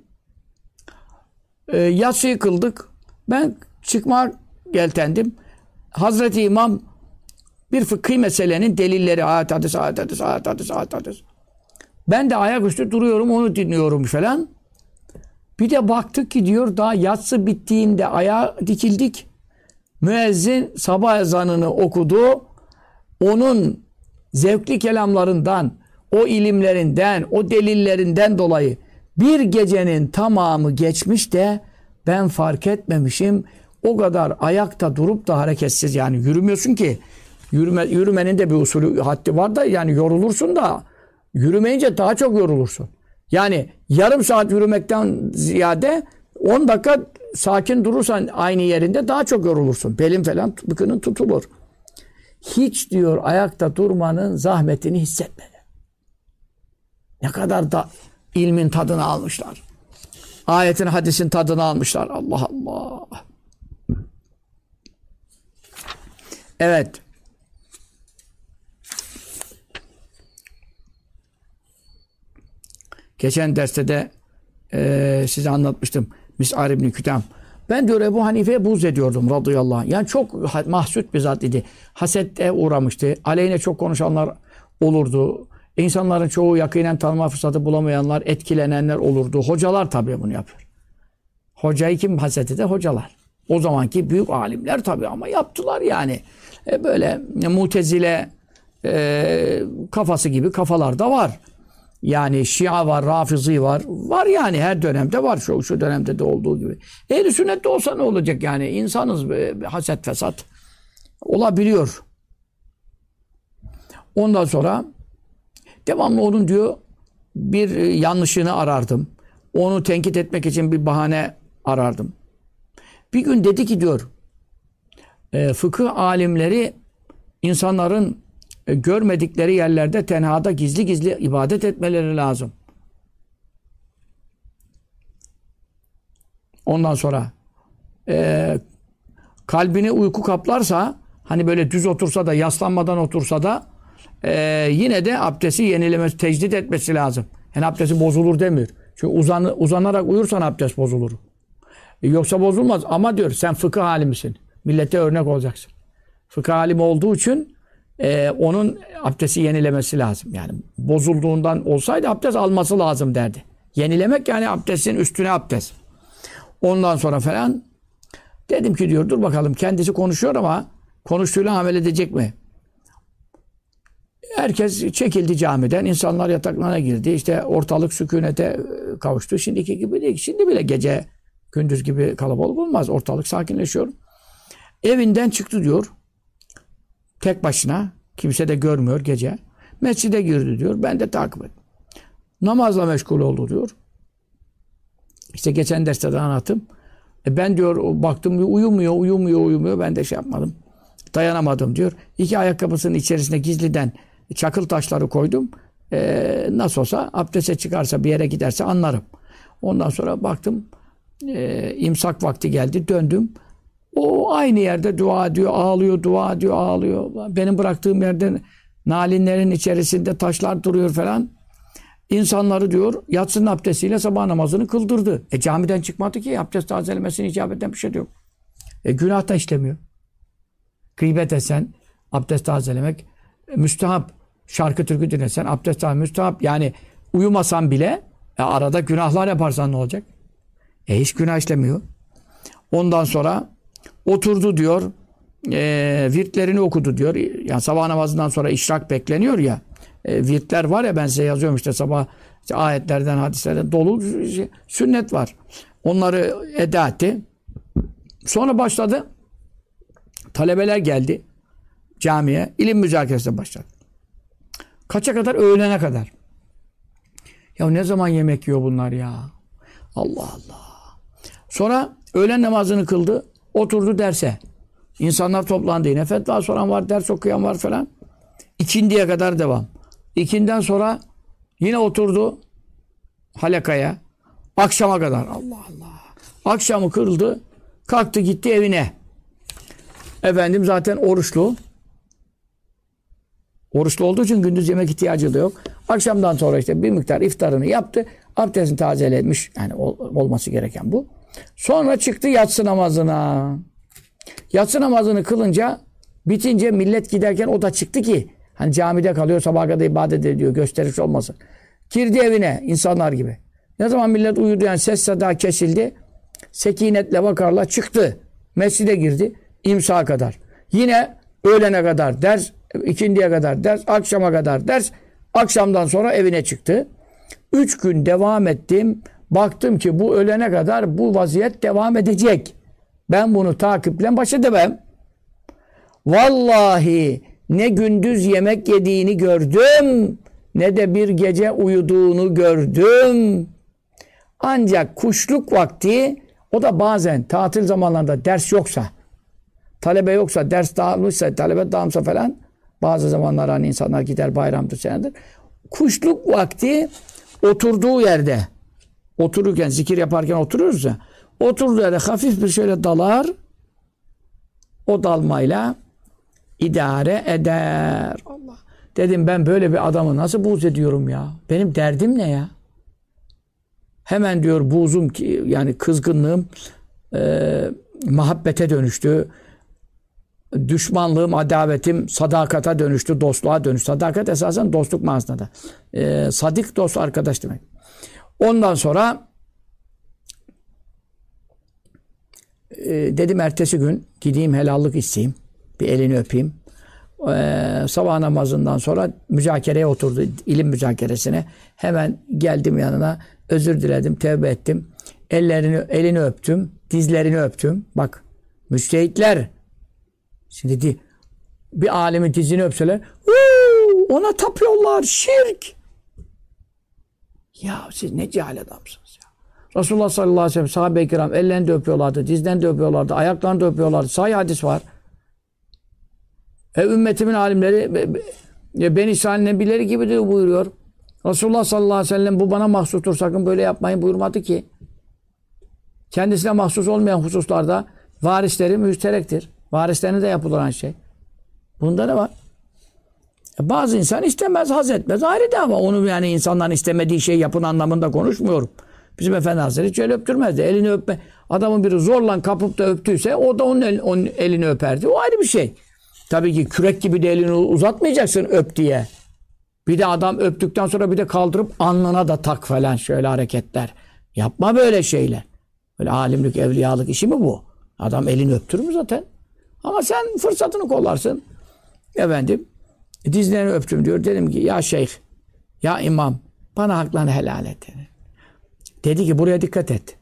Yatsıyı kıldık. Ben çıkmaya yeltendim. Hazreti İmam bir fıkhi meselenin delilleri, ayet hadis, ayet hadis, ayet hadis, ayet hadis. Ben de ayaküstü duruyorum, onu dinliyorum falan. Bir de baktık ki diyor daha yatsı bittiğinde ayağa dikildik. Müezzin sabah ezanını okudu. Onun zevkli kelamlarından, o ilimlerinden, o delillerinden dolayı bir gecenin tamamı geçmiş de ben fark etmemişim. O kadar ayakta durup da hareketsiz, yani yürümüyorsun ki. Yürümenin de bir usulü, haddi var da, yani yorulursun da yürümeyince daha çok yorulursun. Yani yarım saat yürümekten ziyade 10 dakika sakin durursan aynı yerinde daha çok yorulursun. Belin falan, bıkının tutulur. Hiç diyor ayakta durmanın zahmetini hissetmedi. Ne kadar da ilmin tadını almışlar. Ayetin, hadisin tadını almışlar. Allah Allah. Evet. Geçen derste de size anlatmıştım. Mis'ar İbni Kütem. Ben diyor Ebu Hanife'ye buğz ediyordum radıyallahu anh. Yani çok mahsut bir zat idi. Hasette uğramıştı. Aleyhine çok konuşanlar olurdu. İnsanların çoğu yakinen tanıma fırsatı bulamayanlar, etkilenenler olurdu. Hocalar tabii bunu yapıyor. Hocayı kim haset eder? Hocalar. O zamanki büyük alimler tabii ama yaptılar yani. Böyle Mutezile kafası gibi kafalar da var. Yani Şia var, Rafizi var. Var yani, her dönemde var. Şu dönemde de olduğu gibi. Ehl-i sünnette olsa ne olacak yani? İnsanız, haset fesat olabiliyor. Ondan sonra devamlı onun diyor bir yanlışını arardım. Onu tenkit etmek için bir bahane arardım. Bir gün dedi ki diyor, fıkıh alimleri insanların görmedikleri yerlerde tenhada gizli gizli ibadet etmeleri lazım. Ondan sonra kalbini uyku kaplarsa, hani böyle düz otursa da, yaslanmadan otursa da yine de abdesti yenilemesi, tecdit etmesi lazım. Yani abdesti bozulur demiyor. Çünkü uzanarak uyursan abdest bozulur. Yoksa bozulmaz. Ama diyor, sen fıkıh alimisin. Millete örnek olacaksın. Fıkıh alimi olduğu için onun abdesti yenilemesi lazım. Yani bozulduğundan olsaydı abdest alması lazım derdi. Yenilemek yani abdestin üstüne abdest. Ondan sonra falan dedim ki diyor, dur bakalım, kendisi konuşuyor ama konuştuğuyla amel edecek mi? Herkes çekildi camiden. İnsanlar yataklarına girdi. İşte ortalık sükunete kavuştu. Şimdiki gibi değil. Şimdi bile gece gündüz gibi kalabalık olmaz. Ortalık sakinleşiyor. Evinden çıktı diyor. Tek başına. Kimse de görmüyor gece. Mescide girdi diyor. Ben de takip ettim. Namazla meşgul oldu diyor. İşte geçen derste de anlattım. Ben diyor baktım uyumuyor. Ben de şey yapmadım. Dayanamadım diyor. 2 ayakkabısının içerisine gizliden çakıl taşları koydum. Nasıl olsa abdeste çıkarsa, bir yere giderse anlarım. Ondan sonra baktım imsak vakti geldi. Döndüm. O aynı yerde dua ediyor, ağlıyor, dua ediyor, ağlıyor. Benim bıraktığım yerde nalinlerin içerisinde taşlar duruyor falan. İnsanları diyor yatsının abdestiyle sabah namazını kıldırdı. Camiden çıkmadı ki, abdest tazelemesini icap eden bir şey yok. Günah da işlemiyor. Gıybet etsen abdest tazelemek müstehap. Şarkı türkü dinlesen abdest tazelemek müstehap. Yani uyumasan bile arada günahlar yaparsan ne olacak? Hiç günah işlemiyor. Ondan sonra oturdu diyor. Virtlerini okudu diyor. Yani sabah namazından sonra işrak bekleniyor ya. Virtler var ya, ben size yazıyorum işte sabah, işte ayetlerden, hadislerden dolu sünnet var. Onları eda etti. Sonra başladı. Talebeler geldi camiye. İlim müzakeresine başladı. Kaça kadar? Öğlene kadar. Ya ne zaman yemek yiyor bunlar ya? Allah Allah. Sonra öğlen namazını kıldı. Oturdu derse. İnsanlar toplandı. Yine fetva soran var, ders okuyan var falan. İkindiye kadar devam. İkinden sonra yine oturdu halakaya. Akşama kadar. Allah Allah. Akşamı kıldı. Kalktı gitti evine. Efendim zaten oruçlu. Oruçlu olduğu için gündüz yemek ihtiyacı da yok. Akşamdan sonra işte bir miktar iftarını yaptı. Abdestini tazelemiş. Yani olması gereken bu. Sonra çıktı yatsı namazına. Yatsı namazını kılınca, bitince millet giderken o da çıktı ki hani camide kalıyor, sabaha kadar ibadet ediyor, gösteriş olmasın. Girdi evine insanlar gibi. Ne zaman millet uyudu, yani ses sada kesildi. Sekinetle vakarla çıktı. Mescide girdi. İmsaha kadar. Yine öğlene kadar ders, ikindiye kadar ders, akşama kadar ders. Akşamdan sonra evine çıktı. 3 gün devam ettim. Baktım ki bu ölene kadar bu vaziyet devam edecek. Ben bunu takiple baş edemem. Vallahi ne gündüz yemek yediğini gördüm, ne de bir gece uyuduğunu gördüm. Ancak kuşluk vakti, o da bazen tatil zamanlarında ders yoksa, talebe yoksa, ders dağılmışsa, talebe dağılmışsa falan, bazı zamanlar hani insanlar gider, bayramdır, senedir. Kuşluk vakti oturduğu yerde, otururken, zikir yaparken oturuyoruz ya, oturduğu yerde hafif bir şöyle dalar, o dalmayla idare eder. Allah. Dedim ben böyle bir adamı nasıl buğz ediyorum ya? Benim derdim ne ya? Hemen diyor buğzum, yani kızgınlığım muhabbete dönüştü. Düşmanlığım, adavetim sadakata dönüştü, dostluğa dönüştü. Sadakat esasen dostluk manasında. Sadik, dost, arkadaş demek. Ondan sonra dedim ertesi gün gideyim helallik isteyeyim. Bir elini öpeyim. Sabah namazından sonra müzakereye oturdu. İlim müzakeresine. Hemen geldim yanına. Özür diledim. Tevbe ettim. Elini öptüm. Dizlerini öptüm. Bak. Müçtehitler. Şimdi bir alimin dizini öpseler ona tapıyorlar. Şirk. Ya siz ne cahil adamsınız ya. Resulullah sallallahu aleyhi ve sellem sahabe-i kiram ellerini de öpüyorlardı, dizlerini de öpüyorlardı, ayaklarını da öpüyorlardı. Sahih hadis var. Ümmetimin alimleri Beni İsrail'in nebileri gibidir buyuruyor. Resulullah sallallahu aleyhi ve sellem bu bana mahsustur, sakın böyle yapmayın buyurmadı ki. Kendisine mahsus olmayan hususlarda varisleri müşterektir. Varislerine de yapılan şey. Bunda ne var? Bazı insan istemez, haz etmez. Ayrı da ama onu yani insanların istemediği şey yapın anlamında konuşmuyorum. Bizim Efendi Hazretleri hiç öyle öptürmezdi. Elini öpme. Adamın biri zorla kapıp da öptüyse o da onun elini öperdi. O ayrı bir şey. Tabii ki kürek gibi de elini uzatmayacaksın öp diye. Bir de adam öptükten sonra bir de kaldırıp alnına da tak falan şöyle hareketler. Yapma böyle şeyler. Böyle alimlik, evliyalık işi mi bu? Adam elini öptürür mü zaten? Ama sen fırsatını kollarsın. Efendim dizlerini öptüm diyor. Dedim ki ya şeyh, ya imam bana haklarını helal et. Dedi ki buraya dikkat et.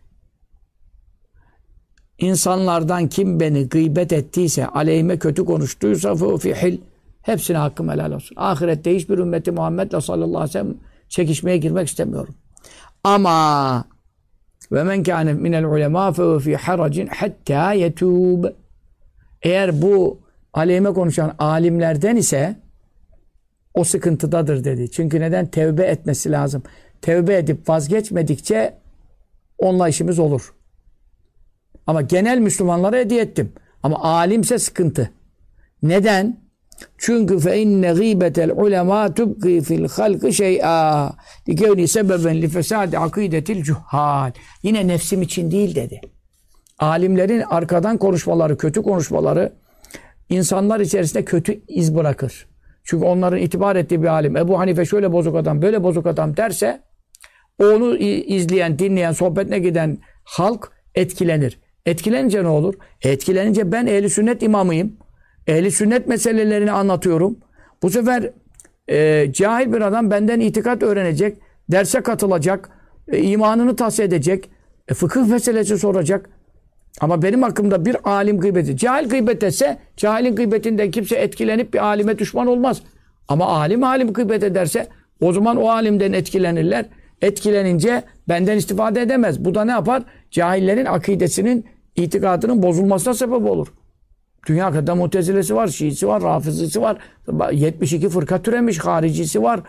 İnsanlardan kim beni gıybet ettiyse, aleyhime kötü konuştuysa fihil, hepsine hakkım helal olsun. Ahirette hiçbir ümmeti Muhammed'le sallallahu aleyhi ve sellem çekişmeye girmek istemiyorum. Ama ve men kâne minel ulemâ fe fî haracin hattâ yetûb. Eğer bu aleyhime konuşan alimlerden ise o sıkıntıdadır dedi. Çünkü neden? Tevbe etmesi lazım. Tevbe edip vazgeçmedikçe onunla işimiz olur. Ama genel Müslümanlara hediye ettim. Ama alimse sıkıntı. Neden? Çünkü fe inne gîbetel ulemâ tubqî fil halqı şey'a likevni sebeben li fesâdi akîdetil cuhhâl. Yine nefsim için değil dedi. Alimlerin arkadan konuşmaları, kötü konuşmaları insanlar içerisinde kötü iz bırakır. Çünkü onların itibar ettiği bir alim Ebu Hanife şöyle bozuk adam, böyle bozuk adam derse onu izleyen, dinleyen, sohbetine giden halk etkilenir. Etkilenince ne olur? Etkilenince ben ehli sünnet imamıyım. Ehli sünnet meselelerini anlatıyorum. Bu sefer cahil bir adam benden itikat öğrenecek, derse katılacak, imanını tahsis edecek, fıkıh meselesi soracak. Ama benim hakkımda bir alim gıybeti, cahil gıybet etse, cahilin gıybetinden kimse etkilenip bir alime düşman olmaz. Ama alim gıybet ederse, o zaman o alimden etkilenirler. Etkilenince benden istifade edemez. Bu da ne yapar? Cahillerin akidesinin, itikadının bozulmasına sebep olur. Dünya kadar Mutezilesi var, Şiisi var, Rafizisi var. 72 fırka türemiş, haricisi var.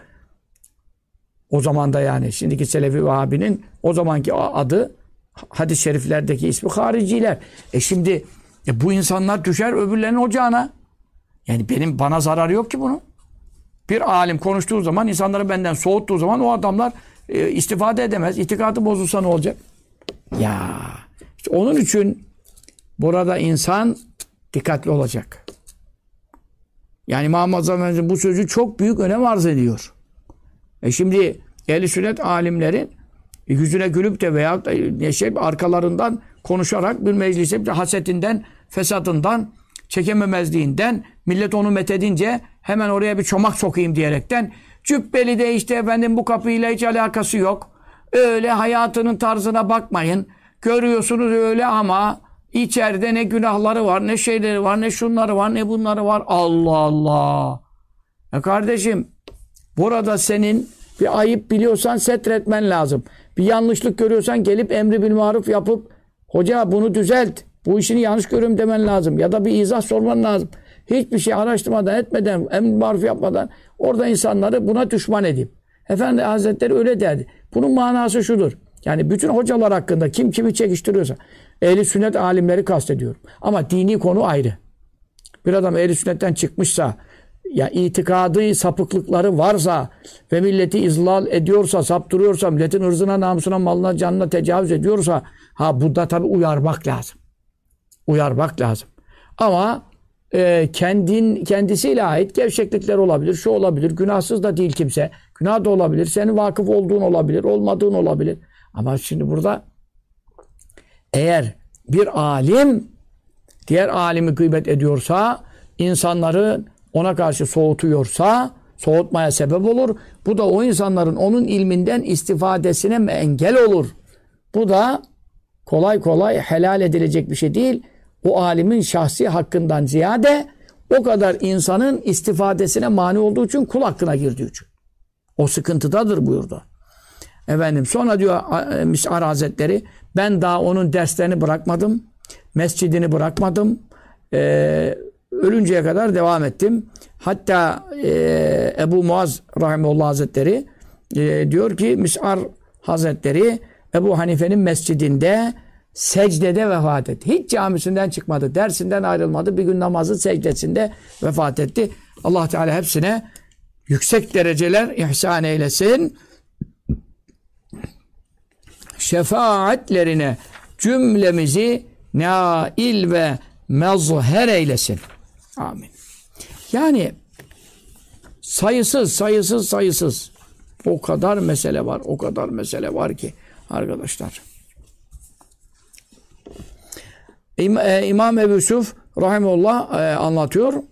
O zaman da yani şimdiki Selefi Vehhabi'nin o zamanki adı, hadis-i şeriflerdeki ismi hariciler. Şimdi bu insanlar düşer öbürlerinin ocağına. Yani bana zararı yok ki bunun. Bir alim konuştuğu zaman, insanları benden soğuttuğu zaman o adamlar istifade edemez. İtikadı bozulsa ne olacak? Ya işte onun için burada insan dikkatli olacak. Yani İmam-ı Azam Efendimiz'in bu sözü çok büyük önem arz ediyor. Şimdi ehl-i sünnet alimlerin yüzüne gülüp de veya arkalarından konuşarak bir meclise hasetinden, fesatından, çekememezliğinden, millet onu methedince hemen oraya bir çomak sokayım diyerekten cübbeli de işte efendim bu kapıyla hiç alakası yok. Öyle hayatının tarzına bakmayın. Görüyorsunuz öyle ama içeride ne günahları var, ne şeyleri var, ne şunları var, ne bunları var. Allah Allah. Kardeşim burada senin bir ayıp biliyorsan setretmen lazım. Bir yanlışlık görüyorsan gelip emri bil maruf yapıp hoca bunu düzelt, bu işini yanlış görüyorum demen lazım. Ya da bir izah sorman lazım. Hiçbir şey araştırmadan, etmeden, emri maruf yapmadan orada insanları buna düşman edeyim. Efendi Hazretleri öyle derdi. Bunun manası şudur. Yani bütün hocalar hakkında kim kimi çekiştiriyorsa ehl-i sünnet alimleri kastediyorum. Ama dini konu ayrı. Bir adam ehl-i sünnetten çıkmışsa, ya itikadı sapıklıkları varsa ve milleti izlal ediyorsa, saptırıyorsa, milletin ırzına, namusuna, malına, canına tecavüz ediyorsa, burada tabii uyarmak lazım. Uyarmak lazım. Ama kendisiyle ait gevşeklikler olabilir, şu olabilir, günahsız da değil kimse. Günah da olabilir, senin vakıf olduğun olabilir, olmadığın olabilir. Ama şimdi burada eğer bir alim diğer alimi gıybet ediyorsa, insanları ona karşı soğutuyorsa, soğutmaya sebep olur. Bu da o insanların onun ilminden istifadesine engel olur. Bu da kolay kolay helal edilecek bir şey değil. O alimin şahsi hakkından ziyade o kadar insanın istifadesine mani olduğu için, kul hakkına girdiği için. O sıkıntıdadır buyurdu. Efendim sonra diyor Mis'ar Hazretleri, ben daha onun derslerini bırakmadım. Mescidini bırakmadım. Ölünceye kadar devam ettim. Hatta Ebu Muaz Rahimullah Hazretleri diyor ki Mis'ar Hazretleri Ebu Hanife'nin mescidinde secdede vefat etti. Hiç camisinden çıkmadı. Dersinden ayrılmadı. Bir gün namazı secdesinde vefat etti. Allah Teala hepsine yüksek dereceler ihsan eylesin. Şefaatlerine cümlemizi nail ve mezher eylesin. Amin. Yani sayısız o kadar mesele var. O kadar mesele var ki arkadaşlar. İmam Ebu Yusuf rahimehullah anlatıyor.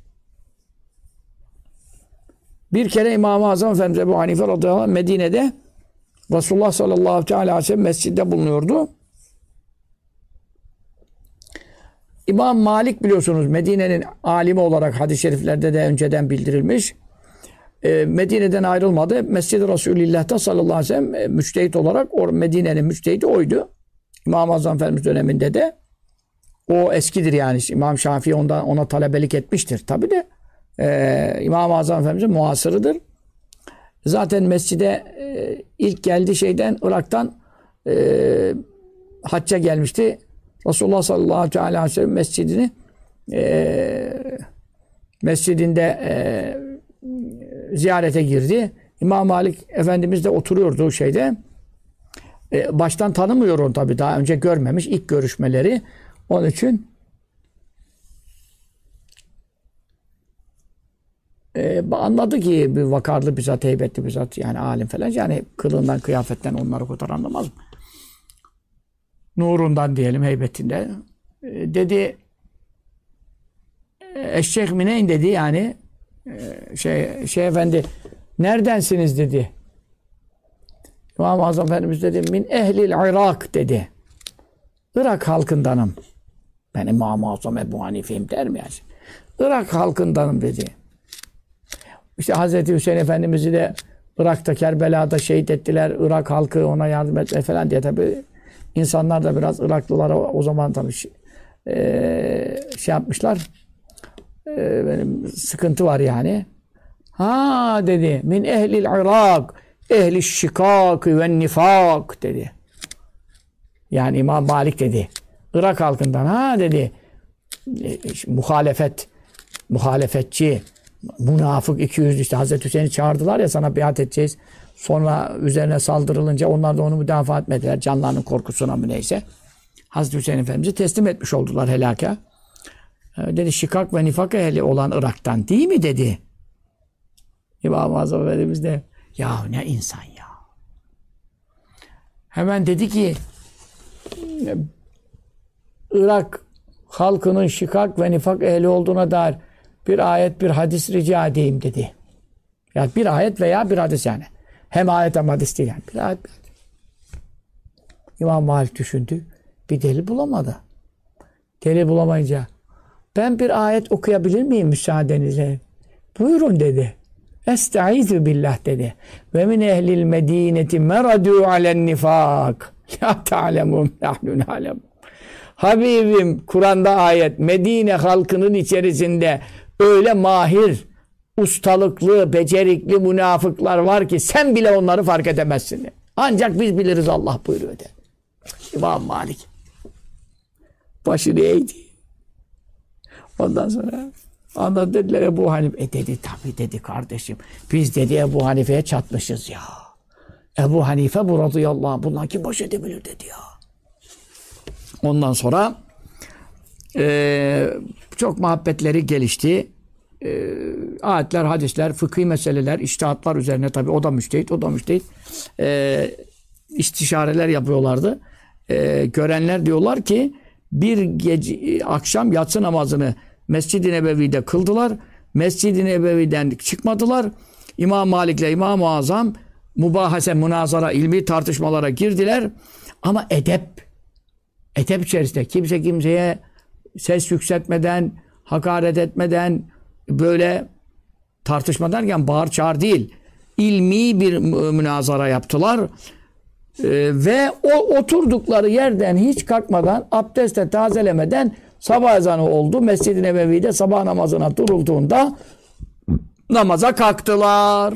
Bir kere İmam-ı Azam Efendimiz Ebu Hanife radıyallahu anh Medine'de Resulullah sallallahu aleyhi ve sellem mescidde bulunuyordu. İmam Malik biliyorsunuz Medine'nin alimi olarak hadis-i şeriflerde de önceden bildirilmiş. Medine'den ayrılmadı. Mescid-i Resulillah'ta sallallahu aleyhi ve sellem müçtehit olarak Medine'nin müçtehidi oydu. İmam-ı Azam Efendimiz döneminde de o eskidir yani. İmam Şafii ona talebelik etmiştir. Tabi de İmam-ı Azam Efendimiz'in muasırıdır. Zaten mescide ilk geldiği şeyden Irak'tan hacca gelmişti. Resulullah sallallahu aleyhi ve sellem mescidinde ziyarete girdi. İmam Malik Efendimiz de oturuyordu şeyde. Baştan tanımıyor onu tabii. Daha önce görmemiş. İlk görüşmeleri. Onun için anladı ki bir vakarlı bir zat, heybetli bir zat yani alim falan. Yani kılığından, kıyafetten onları o kadar anlamaz mı? Nurundan diyelim, heybetinde. Dedi eşşeyh mineyn dedi yani şey efendi neredensiniz dedi. İmam-ı Azam Efendimiz dedi min ehlil Irak dedi. Irak halkındanım. Ben İmam-ı Azam Ebu Hanife'yim der mi yani? Irak halkındanım dedi. İşte Hazreti Hüseyin Efendimiz'i de Irak'ta Kerbela'da şehit ettiler. Irak halkı ona yardım etme falan diye tabi insanlar da biraz Iraklılara o zaman tabi şey yapmışlar. Benim sıkıntı var yani. Ha dedi min ehlil Irak ehli şikak ve nifak dedi. Yani İmam Malik dedi. Irak halkından ha dedi. Muhalefetçi, münafık 200 işte Hazreti Hüseyin'i çağırdılar ya sana biat edeceğiz. Sonra üzerine saldırılınca onlar da onu müdafaa etmediler. Canlarının korkusuna mı neyse. Hazreti Hüseyin Efendimiz'i teslim etmiş oldular helaka. Dedi şikak ve nifak ehli olan Irak'tan değil mi dedi. İmam-ı Azam Efendimiz de ya ne insan ya. Hemen dedi ki Irak halkının şikak ve nifak ehli olduğuna dair bir ayet, bir hadis rica edeyim dedi. Yani bir ayet veya bir hadis yani. Hem ayet hem hadis değil yani. Bir ayet, bir hadis. İmam Malik düşündü. Bir delil bulamadı. Delil bulamayınca ben bir ayet okuyabilir miyim müsaadenizle? Buyurun dedi. Estaizu billah dedi. Ve min ehlil medineti meradu alen nifak. La ta'lemun nahnu na'lemun. Habibim Kur'an'da ayet Medine halkının içerisinde öyle mahir, ustalıklı, becerikli münafıklar var ki sen bile onları fark edemezsin. Ancak biz biliriz Allah buyuruyor dedi. İmam Malik başını eğdi. Ondan sonra anladı dediler Ebu Hanife. Dedi tabii dedi kardeşim. Biz dedi Ebu Hanife'ye çatmışız ya. Ebu Hanife bu radıyallahu anh. Bundan kim baş edebilir dedi ya. Ondan sonra çok muhabbetleri gelişti. Ayetler, hadisler, fıkhi meseleler, içtihatlar üzerine tabii o da müçtehit, o da müçtehit. İstişareler yapıyorlardı. Görenler diyorlar ki bir gece akşam yatsı namazını Mescid-i Nebevi'de kıldılar. Mescid-i Nebevi'den çıkmadılar. İmam Malik'le İmam-ı Azam mübahase, münazara, ilmi tartışmalara girdiler. Ama edep içerisinde kimse kimseye ses yükseltmeden, hakaret etmeden, böyle tartışma derken bağır çağır değil. ilmi bir münazara yaptılar. Ve o oturdukları yerden hiç kalkmadan, abdestle tazelemeden sabah ezanı oldu. Mescid-i Nebevi'de sabah namazına durulduğunda namaza kalktılar.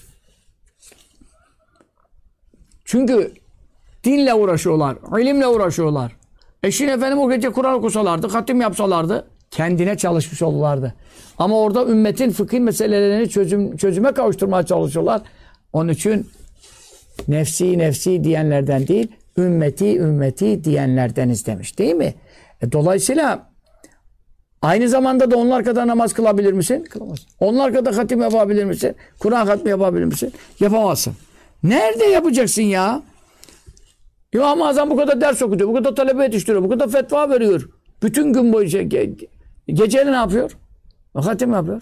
Çünkü dinle uğraşıyorlar, ilimle uğraşıyorlar. Şimdi efendim o gece Kur'an okusalardı, hatim yapsalardı, kendine çalışmış olurlardı. Ama orada ümmetin fıkıh meselelerini çözüme kavuşturmaya çalışıyorlar. Onun için nefsi nefsi diyenlerden değil, ümmeti ümmeti diyenlerdeniz demiş, değil mi? Dolayısıyla aynı zamanda da onlar kadar namaz kılabilir misin? Kılamazsın. Onlar kadar hatim yapabilir misin? Kur'an hatmi yapabilir misin? Yapamazsın. Nerede yapacaksın ya? İmam-ı Azam bu kadar ders okutuyor, bu kadar talebe yetiştiriyor, bu kadar fetva veriyor. Bütün gün boyunca geceli ne yapıyor? Hatim yapıyor.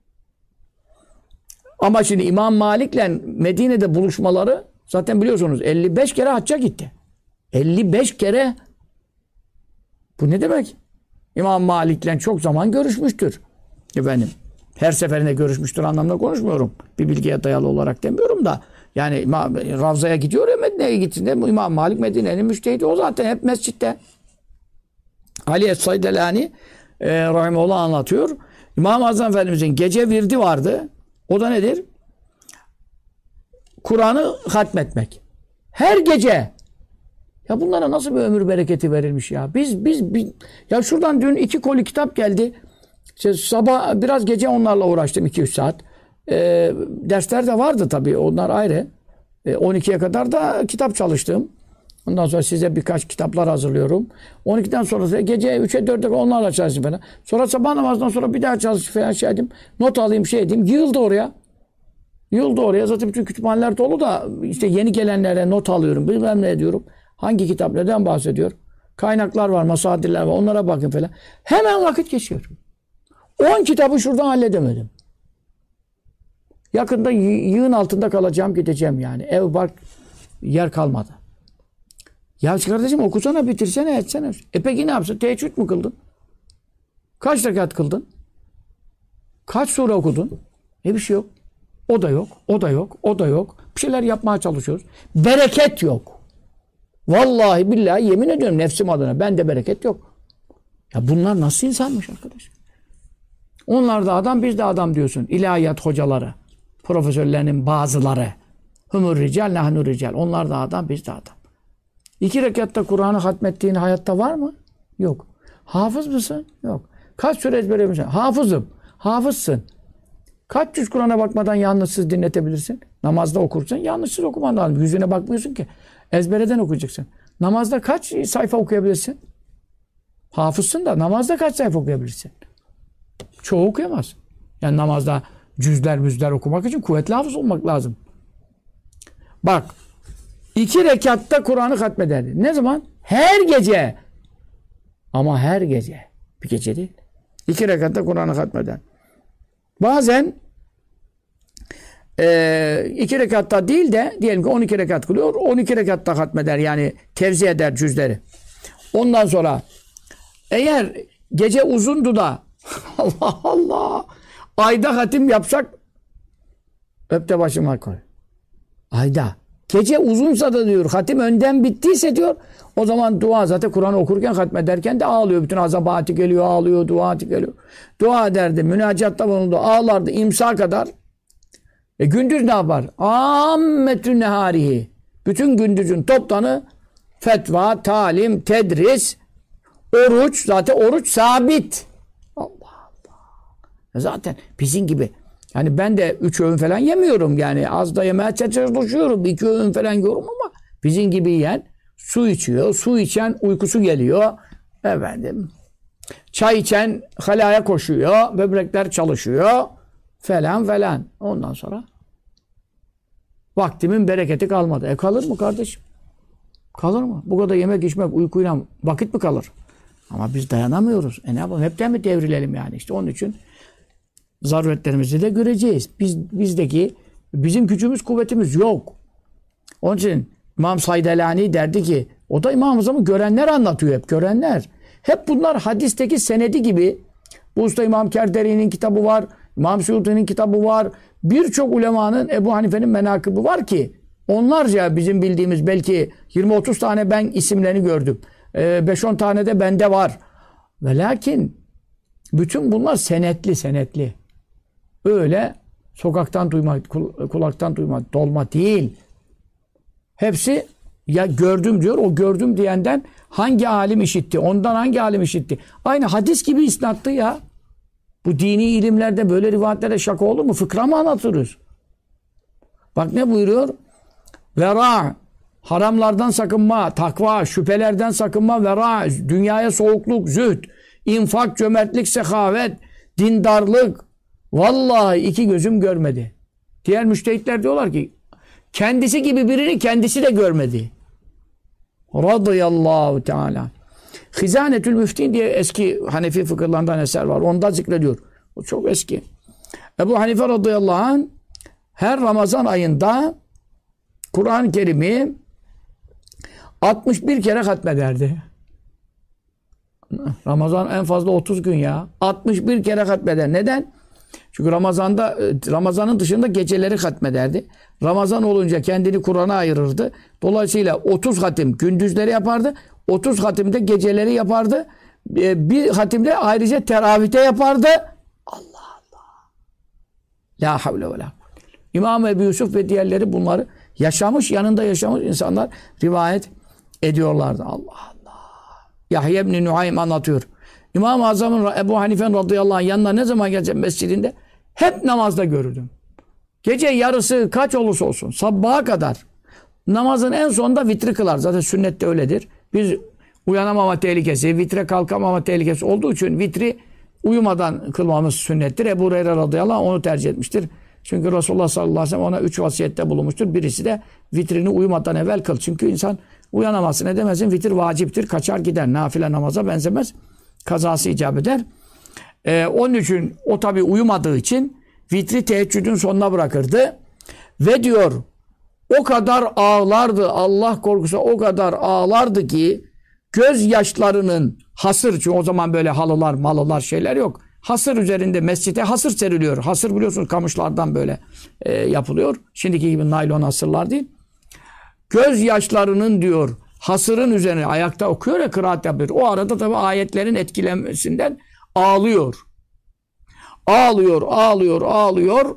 Ama şimdi İmam Malik'le Medine'de buluşmaları zaten biliyorsunuz 55 kere hacca gitti. 55 kere. Bu ne demek? İmam Malik'le çok zaman görüşmüştür. Efendim, her seferinde görüşmüştür anlamda konuşmuyorum. Bir bilgiye dayalı olarak demiyorum da. Yani Ravza'ya gidiyor ya, Medine'ye gittiğinde İmam Malik Medine'nin müştehidi, o zaten hep mescitte. Ali Es-Saydelani rahimehullah anlatıyor. İmam-ı Azam Efendimizin gece virdi vardı. O da nedir? Kur'an'ı hatmetmek. Her gece. Ya bunlara nasıl bir ömür bereketi verilmiş ya. Biz ya şuradan dün 2 koli kitap geldi. İşte sabah biraz gece onlarla uğraştım 2-3 saat. Dersler de vardı tabii. Onlar ayrı. 12'ye kadar da kitap çalıştım. Ondan sonra size birkaç kitaplar hazırlıyorum. 12'den sonra gece 3'e 4'e onlarla çalıştım falan. Sonra sabah namazdan sonra bir daha çalıştım falan şey edeyim. Not alayım şey edeyim. Yığıldı oraya. Yığıldı oraya. Zaten bütün kütüphaneler dolu da işte yeni gelenlere not alıyorum. Bilmem ne diyorum. Hangi kitap neden bahsediyor? Kaynaklar var, masadirler var. Onlara bakın falan. Hemen vakit geçiyor. 10 kitabı şuradan halledemedim. Yakında yığın altında kalacağım, gideceğim yani. Ev bak, yer kalmadı. Ya kardeşim okusana, bitirsene, etsene. Peki ne yapsın? Teheccüd mü kıldın? Kaç rekat kıldın? Kaç sure okudun? Bir şey yok. O da yok, o da yok, o da yok. Bir şeyler yapmaya çalışıyoruz. Bereket yok. Vallahi billahi yemin ediyorum nefsim adına. Bende bereket yok. Ya bunlar nasıl insanmış arkadaş? Onlar da adam, biz de adam diyorsun. İlahiyat hocaları, profesörlerinin bazıları. Humur rical, nahnu rical. Onlar da adam, biz de adam. 2 rekatta Kur'an'ı hatmettiğin hayatta var mı? Yok. Hafız mısın? Yok. Kaç sure ezberlemişsin? Hafızım. Hafızsın. Kaç yüz Kur'an'a bakmadan yanlışsız dinletebilirsin? Namazda okursan yanlışsız okuman lazım. Yüzüne bakmıyorsun ki. Ezbereden okuyacaksın. Namazda kaç sayfa okuyabilirsin? Hafızsın da namazda kaç sayfa okuyabilirsin? Çoğu okuyamaz. Yani namazda cüzler okumak için kuvvetli hafız olmak lazım. Bak, 2 rekatta Kur'an'ı hatmederdi. Ne zaman? Her gece. Ama her gece. Bir gece değil. 2 rekatta Kur'an'ı hatmeder. Bazen 2 rekatta değil de diyelim ki 12 rekat kılıyor. 12 rekatta hatmeder. Yani tevzi eder cüzleri. Ondan sonra eğer gece uzundu da Allah Allah ayda hatim yapsak öp de başıma koy. Ayda. Gece uzunsa da diyor, hatim önden bittiyse diyor, o zaman dua, zaten Kur'an'ı okurken hatmederken de ağlıyor. Bütün azabati geliyor, ağlıyor, duati geliyor. Dua ederdi, münacatta bulundu, ağlardı imsa kadar. Gündüz ne yapar? Ammetün neharihi. Bütün gündüzün toptanı fetva, talim, tedris, oruç, zaten oruç sabit. Allah Allah. Zaten bizim gibi. Yani ben de 3 öğün falan yemiyorum yani. Az da yemeye çalışıyorum. 2 öğün falan yiyorum ama bizim gibi yiyen su içiyor. Su içen uykusu geliyor. Efendim. Çay içen halaya koşuyor. Böbrekler çalışıyor. Falan. Ondan sonra vaktimin bereketi kalmadı. Kalır mı kardeşim? Kalır mı? Bu kadar yemek içmek, uykuyla vakit mi kalır? Ama biz dayanamıyoruz. Ne yapalım? Hepten mi devrilelim yani? İşte onun için zaruretlerimizi de göreceğiz. Bizdeki bizim gücümüz, kuvvetimiz yok. Onun için İmam Saydelani derdi ki, o da İmam-ı Azam'ı görenler anlatıyor hep. Görenler. Hep bunlar hadisteki senedi gibi. Bu usta İmam Kerderi'nin kitabı var. İmam Suyuti'nin kitabı var. Birçok ulemanın Ebu Hanife'nin menakıbı var ki onlarca bizim bildiğimiz belki 20-30 tane ben isimlerini gördüm. 5-10 tane de bende var. Ve lakin bütün bunlar senetli. Öyle sokaktan duyma, kulaktan duyma, dolma değil. Hepsi ya gördüm diyor. O gördüm diyenden hangi alim işitti? Ondan hangi alim işitti? Aynı hadis gibi isnattı ya. Bu dini ilimlerde böyle rivayetlere şaka olur mu? Fıkra mı anlatırız? Bak ne buyuruyor? Vera, haramlardan sakınma, takva, şüphelerden sakınma, vera, dünyaya soğukluk, zühd, infak, cömertlik, sehavet, dindarlık. Vallahi iki gözüm görmedi. Diğer müştehitler diyorlar ki kendisi gibi birini kendisi de görmedi. Radıyallahu teala. Hizanetül Müftin diye eski Hanefi fıkıhlarından eser var. Onda zikrediyor. O çok eski. Ebu Hanife radıyallahu anh her Ramazan ayında Kur'an-ı Kerim'i 61 kere hatmederdi. Ramazan en fazla 30 gün ya. 61 kere hatmeder. Neden? Çünkü Ramazan'ın dışında geceleri hatmederdi. Ramazan olunca kendini Kur'an'a ayırırdı. Dolayısıyla 30 hatim gündüzleri yapardı. 30 hatimde geceleri yapardı. Bir hatimde ayrıca teravihte yapardı. Allah Allah. La havle ve la. İmam Ebu Yusuf ve diğerleri bunları yaşamış, yanında yaşamış insanlar rivayet ediyorlardı. Allah Allah. Yahya ibn Nuaym anlatıyor. İmam-ı Azam'ın Ebu Hanife radıyallahu anh yanına ne zaman geleceğim mescidinde? Hep namazda görürdüm. Gece yarısı kaç olursa olsun sabaha kadar namazın en sonunda vitri kılar. Zaten sünnette öyledir. Biz uyanamama tehlikesi, vitre kalkamama tehlikesi olduğu için vitri uyumadan kılmamız sünnettir. Ebu Hureyre radıyallahu anh onu tercih etmiştir. Çünkü Resulullah sallallahu aleyhi ve sellem ona 3 vasiyette bulunmuştur. Birisi de vitrini uyumadan evvel kıl. Çünkü insan uyanamazsın edemezsin. Vitir vaciptir. Kaçar gider. Nafile namaza benzemez. Kazası icap eder. Onun için o tabi uyumadığı için vitri teheccüdün sonuna bırakırdı. Ve diyor o kadar ağlardı. Allah korkusu o kadar ağlardı ki gözyaşlarının hasır, çünkü o zaman böyle halılar malılar şeyler yok. Hasır üzerinde mescide hasır seriliyor. Hasır biliyorsunuz kamışlardan böyle yapılıyor. Şimdiki gibi naylon hasırlar değil. Gözyaşlarının diyor hasırın üzerine ayakta okuyor ya, kıraat yapıyor. O arada tabi ayetlerin etkilemesinden ağlıyor. Ağlıyor.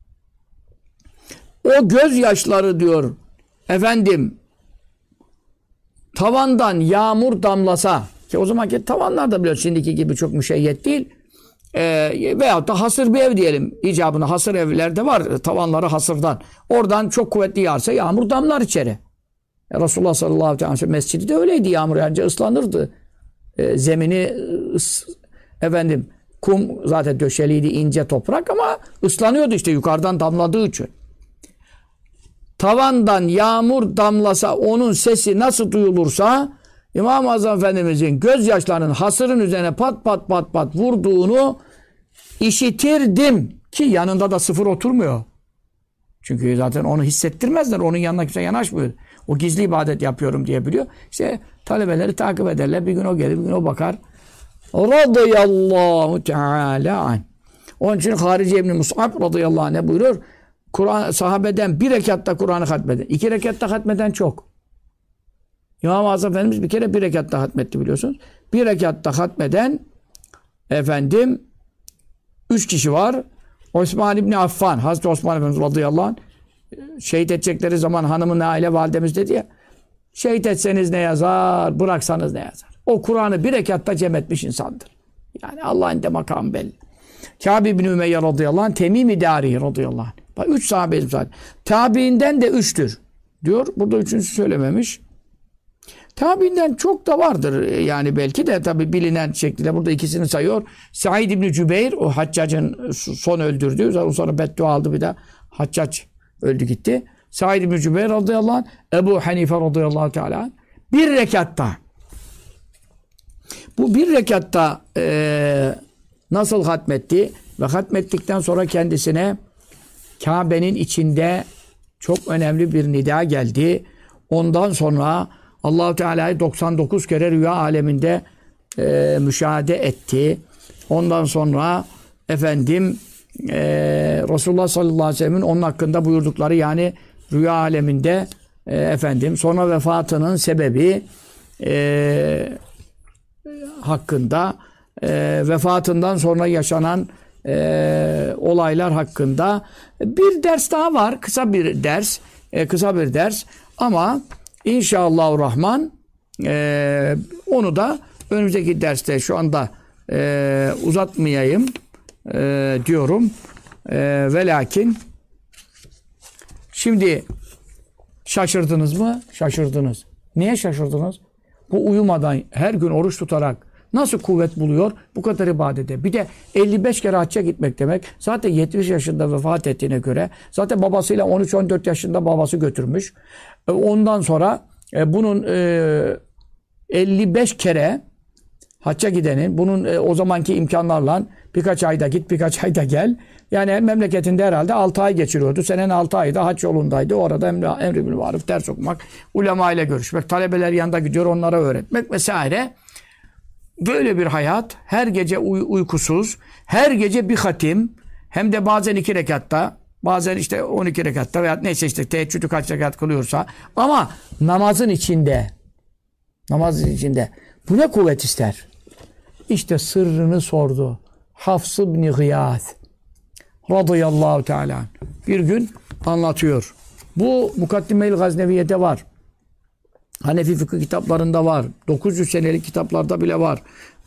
O gözyaşları diyor efendim tavandan yağmur damlasa, ki o zamanki tavanlar da biliyorsunuz şimdiki gibi çok müşeyyet değil. Veyahut da hasır bir ev diyelim. İcabında hasır evlerde var. Tavanları hasırdan. Oradan çok kuvvetli yağarsa yağmur damlar içeri. Resulullah sallallahu aleyhi ve sellem mescidi de öyleydi. Yağmur yağınca ıslanırdı. Zemini efendim kum zaten döşeliydi, ince toprak ama ıslanıyordu işte yukarıdan damladığı için. Tavandan yağmur damlasa onun sesi nasıl duyulursa İmam-ı Azam Efendimizin gözyaşlarının hasırın üzerine pat pat vurduğunu işitirdim. Ki yanında da sıfır oturmuyor. Çünkü zaten onu hissettirmezler. Onun yanına kimse yanaşmıyor. O gizli ibadet yapıyorum diye biliyor. İşte talebeleri takip ederler. Bir gün o gelir, bir gün o bakar. Radıyallahu teala anh. Onun için Harici İbni Mus'ab radıyallahu anh ne buyuruyor? Kur'an sahabeden bir rekatta Kur'an'ı hatmeden. 2 rekatta hatmeden çok. İmam-ı Azam Efendimiz bir kere 1 rekatta hatmetti biliyorsunuz. 1 rekatta hatmeden efendim 3 kişi var. Osman İbni Affan, Hazreti Osman Efendimiz radıyallahu anh şehit edecekleri zaman hanımın aile validemiz dedi ya, şehit etseniz ne yazar, bıraksanız ne yazar. O Kur'an'ı 1 rekatta cem etmiş insandır. Yani Allah'ın de makamı belli. Kâb İbni Ümeyye radıyallahu anh, Temim-i Dâri radıyallahu anh. Bak 3 sahabe zaten. Tabiinden de 3'tür diyor. Burada 3'üncüsü söylememiş. Tabiinden çok da vardır yani belki de tabi bilinen şekilde burada ikisini sayıyor. Said İbni Cübeyr o Haccac'ın son öldürdüğü, sonra beddua aldı bir de Haccac öldü gitti. Said İbni Cübeyr radıyallahu anh, Ebu Hanife radıyallahu teala 1 rekatta. Bu 1 rekatta nasıl hatmetti ve hatmettikten sonra kendisine Kabe'nin içinde çok önemli bir nida geldi. Ondan sonra Allah-u Teala'yı 99 kere rüya aleminde müşahede etti. Ondan sonra efendim Resulullah sallallahu aleyhi ve sellem'in onun hakkında buyurdukları, yani rüya aleminde sonra vefatının sebebi hakkında, vefatından sonra yaşanan olaylar hakkında bir ders daha var. Kısa bir ders ama inşallahurrahman onu da önümüzdeki derste, şu anda uzatmayayım diyorum. Ve lakin şimdi şaşırdınız mı? Şaşırdınız. Niye şaşırdınız? Bu uyumadan her gün oruç tutarak nasıl kuvvet buluyor bu kadar ibadete? Bir de 55 kere hacca gitmek demek. Zaten 70 yaşında vefat ettiğine göre, zaten babasıyla 13-14 yaşında babası götürmüş. Ondan sonra bunun 55 kere hacca gidenin, bunun o zamanki imkanlarla birkaç ayda git, birkaç ayda gel. Yani memleketinde herhalde 6 ay geçiriyordu. Senenin 6 ayı da hac yolundaydı. Orada emri bil maruf, ders okumak, ulema ile görüşmek, talebeler yanında gidiyor, onlara öğretmek vesaire. Böyle bir hayat, her gece uykusuz, her gece bir hatim, hem de bazen 2 rekatta, bazen işte 12 rekatta veya neyse işte teheccüdü kaç rekat kılıyorsa, ama namazın içinde bu ne kuvvet ister? İşte sırrını sordu Hafs ibn Gıyath radıyallahu teala bir gün anlatıyor. Bu Mukaddime-i Gazneviye'de var. Hanefi fıkıh kitaplarında var. 900 senelik kitaplarda bile var.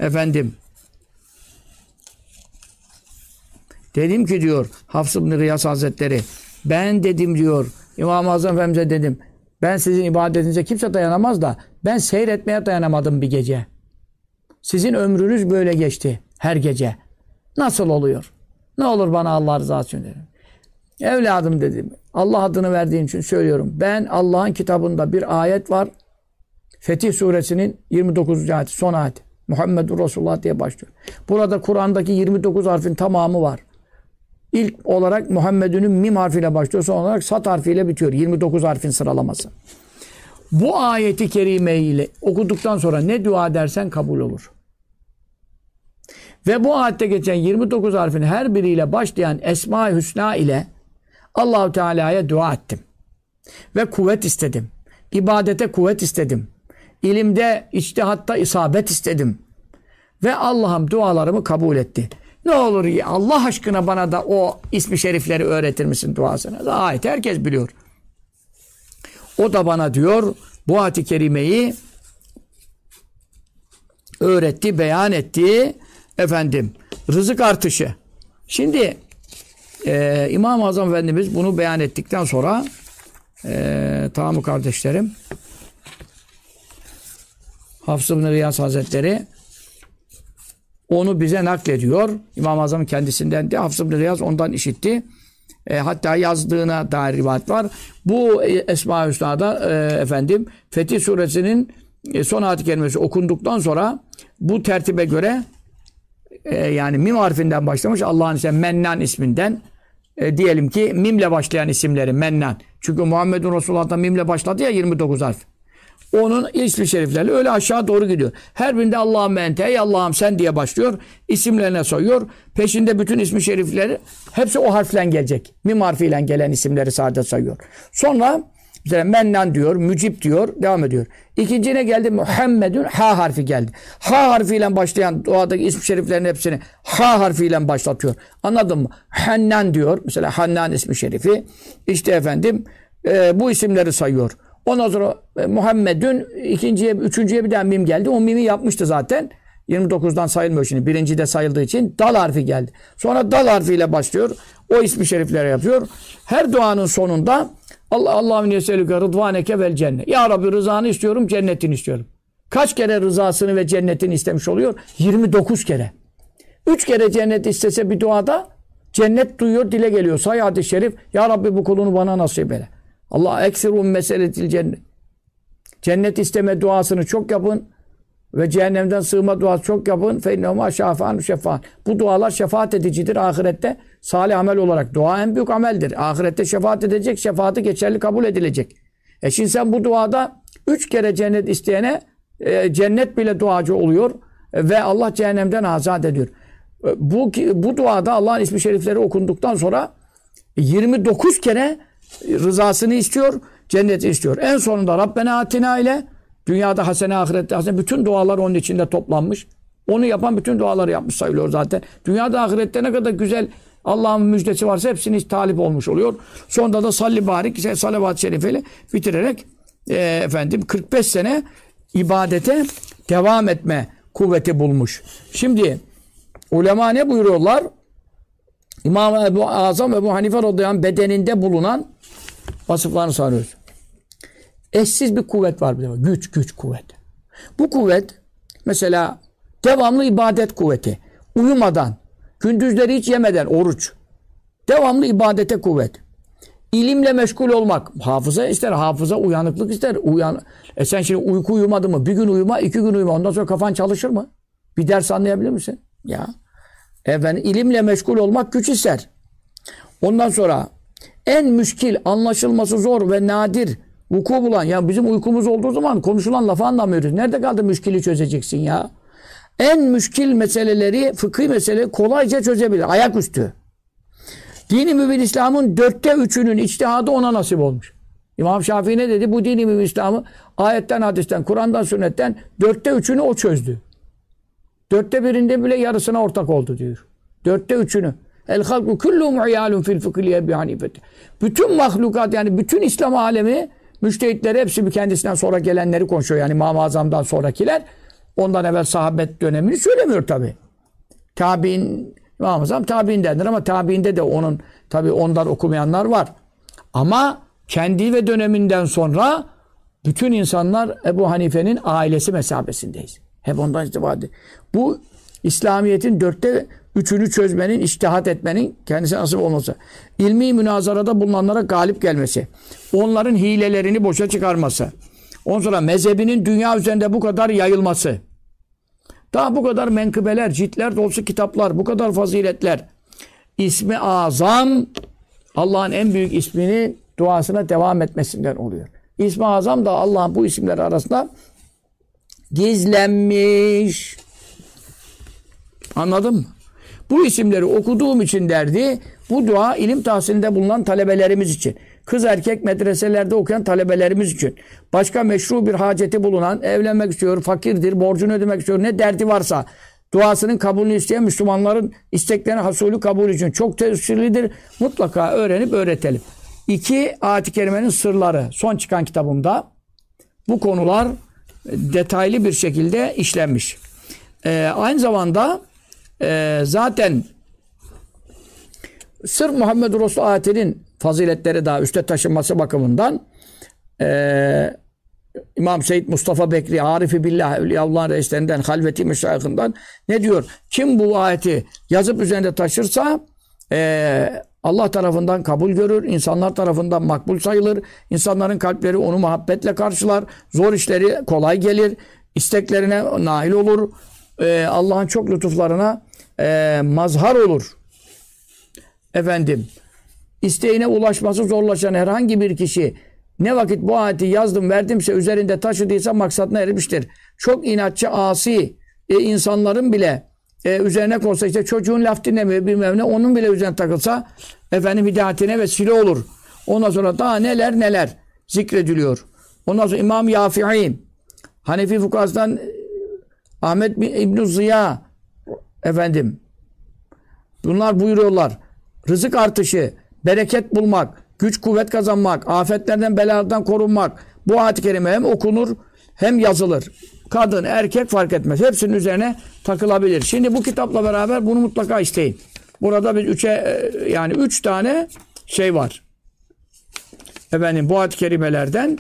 Dedim ki diyor Hafs ibn Gıyath Hazretleri, ben dedim diyor İmam-ı Azam Efendimiz'e dedim, ben sizin ibadetinize kimse dayanamaz da ben seyretmeye dayanamadım bir gece. Sizin ömrünüz böyle geçti her gece. Nasıl oluyor? Ne olur bana Allah rızası için dedim. Evladım dedim, Allah adını verdiğin için söylüyorum. Ben Allah'ın kitabında bir ayet var. Fetih suresinin 29. ayeti, son ayet. Muhammedur Resulullah diye başlıyor. Burada Kur'an'daki 29 harfin tamamı var. İlk olarak Muhammed'ün mim harfiyle başlıyor. Son olarak sat harfiyle bitiyor. 29 harfin sıralaması. Bu ayeti kerimeyle okuduktan sonra ne dua edersen kabul olur. Ve bu ayette geçen 29 harfin her biriyle başlayan Esma-i Hüsna ile Allah-u Teala'ya dua ettim. Ve kuvvet istedim. İbadete kuvvet istedim. İlimde, içtihatta isabet istedim. Ve Allah'ım dualarımı kabul etti. Ne olur ya Allah aşkına bana da o ismi şerifleri öğretir misin duasını? Ayet herkes biliyor. O da bana diyor bu ayet-i kerimeyi öğretti, beyan etti. Rızık artışı. Şimdi İmam-ı Azam Efendimiz bunu beyan ettikten sonra tamam kardeşlerim, Hafs ibn Gıyath Hazretleri onu bize naklediyor. İmam-ı Azam'ın kendisinden de Hafs ibn Gıyath ondan işitti. Hatta yazdığına dair rivayet var. Bu Esma-i Hüsna'da Fetih Suresinin son ayet-i kerimesi okunduktan sonra bu tertibe göre yani mim harfinden başlamış. Allah'ın ismi Mennan isminden diyelim ki mimle başlayan isimleri Mennan. Çünkü Muhammedun Resulullah'tan mimle başladı ya 29 harf. Onun ismi şerifleri öyle aşağı doğru gidiyor. Her birinde Allah'ım ente, ey Allah'ım sen diye başlıyor. İsimlerine sayıyor. Peşinde bütün ismi şerifleri hepsi o harfle gelecek. Mim harfiyle gelen isimleri sadece sayıyor. Sonra mesela Mennan diyor, Mücib diyor, devam ediyor. İkincine geldi Muhammedun, ha harfi geldi. Ha harfiyle başlayan duadaki isim şeriflerin hepsini ha harfiyle başlatıyor. Anladın mı? Hannan diyor. Mesela Hannan ismi şerifi. İşte bu isimleri sayıyor. Ondan sonra Muhammedun üçüncüye bir daha mim geldi. O mimi yapmıştı zaten. 29'dan sayılmıyor şimdi. Birincide sayıldığı için dal harfi geldi. Sonra dal harfiyle başlıyor. O ismi şerifleri yapıyor. Her duanın sonunda Allah'ım yeselüke rıdvaneke vel cennet. Ya Rabbi rızanı istiyorum, cennetini istiyorum. Kaç kere rızasını ve cennetini istemiş oluyor? 29 kere. 3 kere cennet istese bir duada cennet duyuyor, dile geliyor. Say hadis-i şerif. Ya Rabbi bu kulunu bana nasip eyle. Allah eksirum meseletil cennet. Cennet isteme duasını çok yapın ve cehennemden sığma duası çok yapın. Feinnehuma şafa'an şefa'an. Bu dualar şefaat edicidir ahirette. Salih amel olarak. Dua en büyük ameldir. Ahirette şefaat edecek, şefaati geçerli kabul edilecek. Şimdi sen bu duada 3 kere cennet isteyene cennet bile duacı oluyor ve Allah cehennemden azat ediyor. Bu duada Allah'ın ismi şerifleri okunduktan sonra 29 kere rızasını istiyor, cenneti istiyor. En sonunda Rabbena atina ile dünyada hasene, ahirette hasene, bütün dualar onun içinde toplanmış. Onu yapan bütün duaları yapmış sayılıyor zaten. Dünyada ahirette ne kadar güzel Allah'ın müjdesi varsa hepsini talip olmuş oluyor. Sonunda da salli barik, salavat-ı şerifeyle bitirerek 45 sene ibadete devam etme kuvveti bulmuş. Şimdi ulema ne buyuruyorlar? İmam Ebu Azam Ebu Hanife radıyallahu anh bedeninde bulunan vasıflarını sanıyoruz. Eşsiz bir kuvvet var bir de. Güç, kuvvet. Bu kuvvet mesela devamlı ibadet kuvveti. Uyumadan, gündüzleri hiç yemeden oruç. Devamlı ibadete kuvvet. İlimle meşgul olmak. Hafıza ister, hafıza uyanıklık ister. Sen şimdi uyku uyumadın mı? Bir gün uyuma, 2 gün uyuma. Ondan sonra kafan çalışır mı? Bir ders anlayabilir misin? Ya. İlimle meşgul olmak güç ister. Ondan sonra en müşkil, anlaşılması zor ve nadir vuku bulan, ya bizim uykumuz olduğu zaman konuşulan lafı anlamıyoruz. Nerede kaldı müşkili çözeceksin ya? En müşkil meseleleri, fıkhi meseleleri kolayca çözebilir. Ayaküstü. Dini mübin İslam'ın 3'ünün içtihadı ona nasip olmuş. İmam Şafii ne dedi? Bu dini mübin İslam'ı ayetten, hadisten, Kur'an'dan, sünnetten 3'ünü o çözdü. 1/4'inde bile yarısına ortak oldu diyor. 3'ünü. El halku kulluhum uyalun fil fıkhiye Ebi Hanife'te. Bütün mahlukat, yani bütün İslam alemi, müştehitleri hepsi bir kendisinden sonra gelenleri konuşuyor. Yani İmam-ı Azam'dan sonrakiler. Ondan evvel sahabet dönemini söylemiyor tabi. Tabi'in, İmam-ı Azam tabi'indendir ama tabi'inde de onun tabi ondan okumayanlar var. Ama kendi ve döneminden sonra bütün insanlar Ebu Hanife'nin ailesi mesabesindeyiz. Hep ondan istifade. Bu İslamiyet'in 3'ünü çözmenin, içtihat etmenin kendisi nasip olması. İlmi münazarada bulunanlara galip gelmesi. Onların hilelerini boşa çıkarması. Ondan sonra mezhebinin dünya üzerinde bu kadar yayılması. Daha bu kadar menkıbeler, ciltler dolusu kitaplar, bu kadar faziletler. İsmi Azam, Allah'ın en büyük ismini duasına devam etmesinden oluyor. İsmi Azam da Allah'ın bu isimler arasında gizlenmiş. Anladın mı? Bu isimleri okuduğum için derdi, bu dua ilim tahsilinde bulunan talebelerimiz için, kız erkek medreselerde okuyan talebelerimiz için, başka meşru bir haceti bulunan, evlenmek istiyor, fakirdir, borcunu ödemek istiyor, ne derdi varsa, duasının kabulünü isteyen Müslümanların isteklerine hasulü kabul için çok tesirlidir. Mutlaka öğrenip öğretelim. 2 ayet-i kerimenin sırları. Son çıkan kitabımda bu konular detaylı bir şekilde işlenmiş. Aynı zamanda zaten sırf Muhammed Resul ayetinin faziletleri daha üste taşınması bakımından İmam Seyyid Mustafa Bekri, Arifi Billah, Evliyaullah'ın reislerinden, halveti meşayihinden ne diyor? Kim bu ayeti yazıp üzerinde taşırsa Allah tarafından kabul görür, insanlar tarafından makbul sayılır, insanların kalpleri onu muhabbetle karşılar, zor işleri kolay gelir, isteklerine nail olur, Allah'ın çok lütuflarına mazhar olur. İsteğine ulaşması zorlaşan herhangi bir kişi ne vakit bu ayeti yazdım verdimse üzerinde taşıdıysa maksadına ermiştir. Çok inatçı, asi insanların bile üzerine konsa, işte çocuğun laf dinlemiyor bilmem ne, onun bile üzerine takılsa hidayetine vesile olur. Ondan sonra daha neler zikrediliyor. Ondan sonra İmam Yafi'i, Hanefi fukahasından Ahmet İbn-i Ziya bunlar buyuruyorlar. Rızık artışı, bereket bulmak, güç kuvvet kazanmak, afetlerden belalardan korunmak. Bu ayet-i kerime hem okunur hem yazılır. Kadın, erkek fark etmez. Hepsinin üzerine takılabilir. Şimdi bu kitapla beraber bunu mutlaka isteyin. Burada biz 3 tane şey var. Bu ayet-i kerimelerden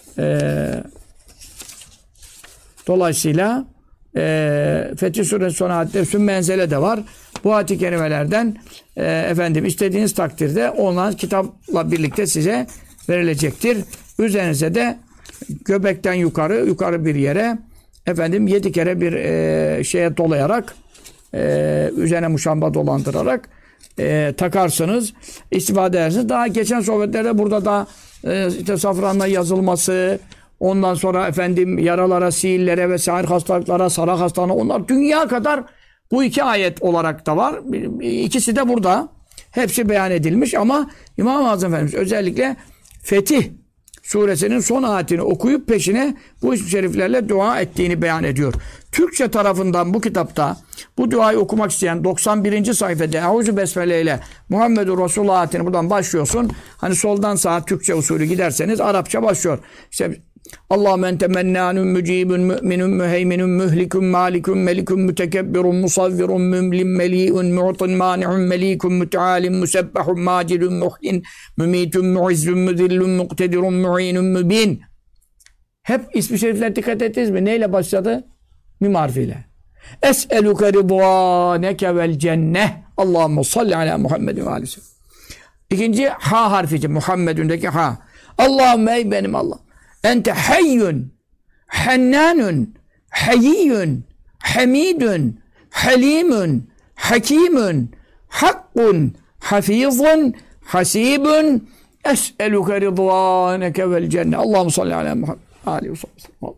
dolayısıyla Fetih Suresi son ayetleri Sümme Enzele de var. Bu ayet-i kerimelerden istediğiniz takdirde onlar kitapla birlikte size verilecektir. Üzerinize de göbekten yukarı bir yere 7 kere bir şeye dolayarak üzerine muşamba dolandırarak takarsınız, istifade edersiniz. Daha geçen sohbetlerde burada da safranla yazılması, ondan sonra yaralara, sihirlere vesaire hastalıklara, sarak hastalığına, onlar dünya kadar Bu iki ayet olarak da var. İkisi de burada. Hepsi beyan edilmiş ama İmam-ı Azam Efendimiz özellikle Fetih suresinin son ayetini okuyup peşine bu isim şeriflerle dua ettiğini beyan ediyor. Türkçe tarafından bu kitapta bu duayı okumak isteyen 91. sayfada Euzu Besmele ile Muhammedur Resulullah ayetini buradan başlıyorsun. Hani soldan sağa Türkçe usulü giderseniz Arapça başlıyor. İşte Allahümme ente mennânun mücibun mü'minun müheyminun mühlikun malikun melikun mütekebbirun musavvirun mümlim meli'un mu'tun mani'un melikun mütealim musebbahun macidun muhyin mümitun muizzun müzillun muktedirun mu'inun mübin. Hep ismi şerifler dikkat ettiniz mi? Neyle başladı? Mim harfiyle. Es'eluke ridvaneke vel cenneh. Allahümme salli ala Muhammedin ve aleyhi. İkinci ha harfici. Muhammed'ündeki ha. Allahümme ey benim Allah. Ente hayyun, hennanun, hayyun, hamidun, halimun, hakimun, hakkun, hafizun, hasibun, es'eluke ridvaneke vel cennet. Allahümme salli ala Muhammed. Aleyhi ve sellem.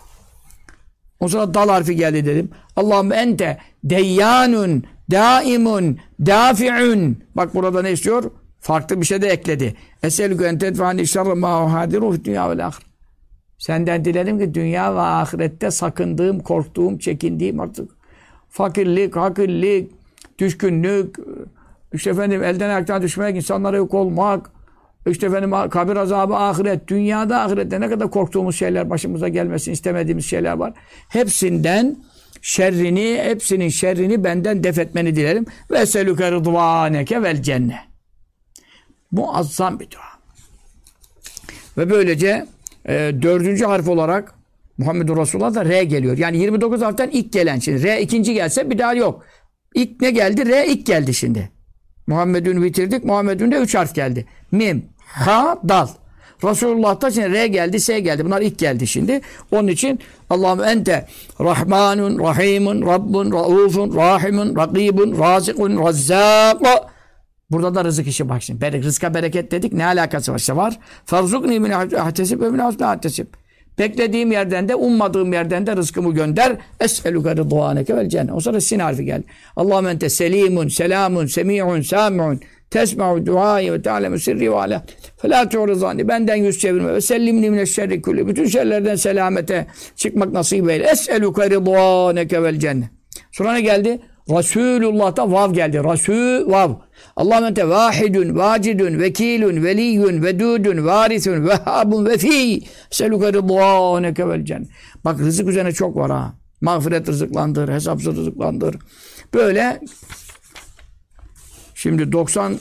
O sonra dal harfi geldi dedim. Allahümme ente deyyanun, daimun, dafi'un. Bak burada ne istiyor? Farklı bir şey de ekledi. Eselükü en tedfani şerre ma uhadiru dünya vel ahir. Senden dilerim ki dünya ve ahirette sakındığım, korktuğum, çekindiğim artık fakirlik, hakirlik, düşkünlük, işte efendim elden ayaktan düşmek, insanlara yok olmak, işte efendim kabir azabı, ahiret, dünyada ahirette ne kadar korktuğumuz şeyler, başımıza gelmesini istemediğimiz şeyler var. Hepsinin şerrini benden def etmeni dilerim. Ve eselüke rıdvaneke vel cennet. Muazzam bir dua. Ve böylece dördüncü harf olarak Muhammedur Resulullah da R geliyor. Yani 29 harften ilk gelen. Şimdi R ikinci gelse bir daha yok. İlk ne geldi? R ilk geldi şimdi. Muhammed'ün bitirdik. Muhammed'ün de 3 harf geldi. Mim, ha, dal. Resulullah'ta şimdi R geldi, S geldi. Bunlar ilk geldi şimdi. Onun için Allahümme ente Rahmanun, Rahimun, Rabbun, Raufun, Rahimun, Rakibun, Razikun, Razzak. Burada da rızık işi bak şimdi. Rızka bereket dedik. Ne alakası var? İşte var. Ferzukni min ahtesib ve min ahtesib. Beklediğim yerden de, ummadığım yerden de rızkımı gönder. Es'eluke rıdvaneke vel cennet. O sonra sin harfi geldi. Allahümme ente selimun, selamun, semi'un, sami'un, tesma'u duayı ve te'alemu sirri ve ala. Felâ tu'rizani. Benden yüz çevirme. Ve sellimni mineşşerri kulli. Bütün şerlerden selamete çıkmak nasip eyle. Es'eluke rıdvaneke vel cennet. Sonra ne geldi? Resulullah'ta vav geldi. Rasul, vav. Allahümme ente vahidun, vacidun, vekilun, veliyyun, vedudun, varisun, vehhabun, vefi. Selüke rıdvaneke vel cennet. Bak rızık üzerine çok var ha. Mağfiret rızıklandır, hesapsız rızıklandır. Böyle şimdi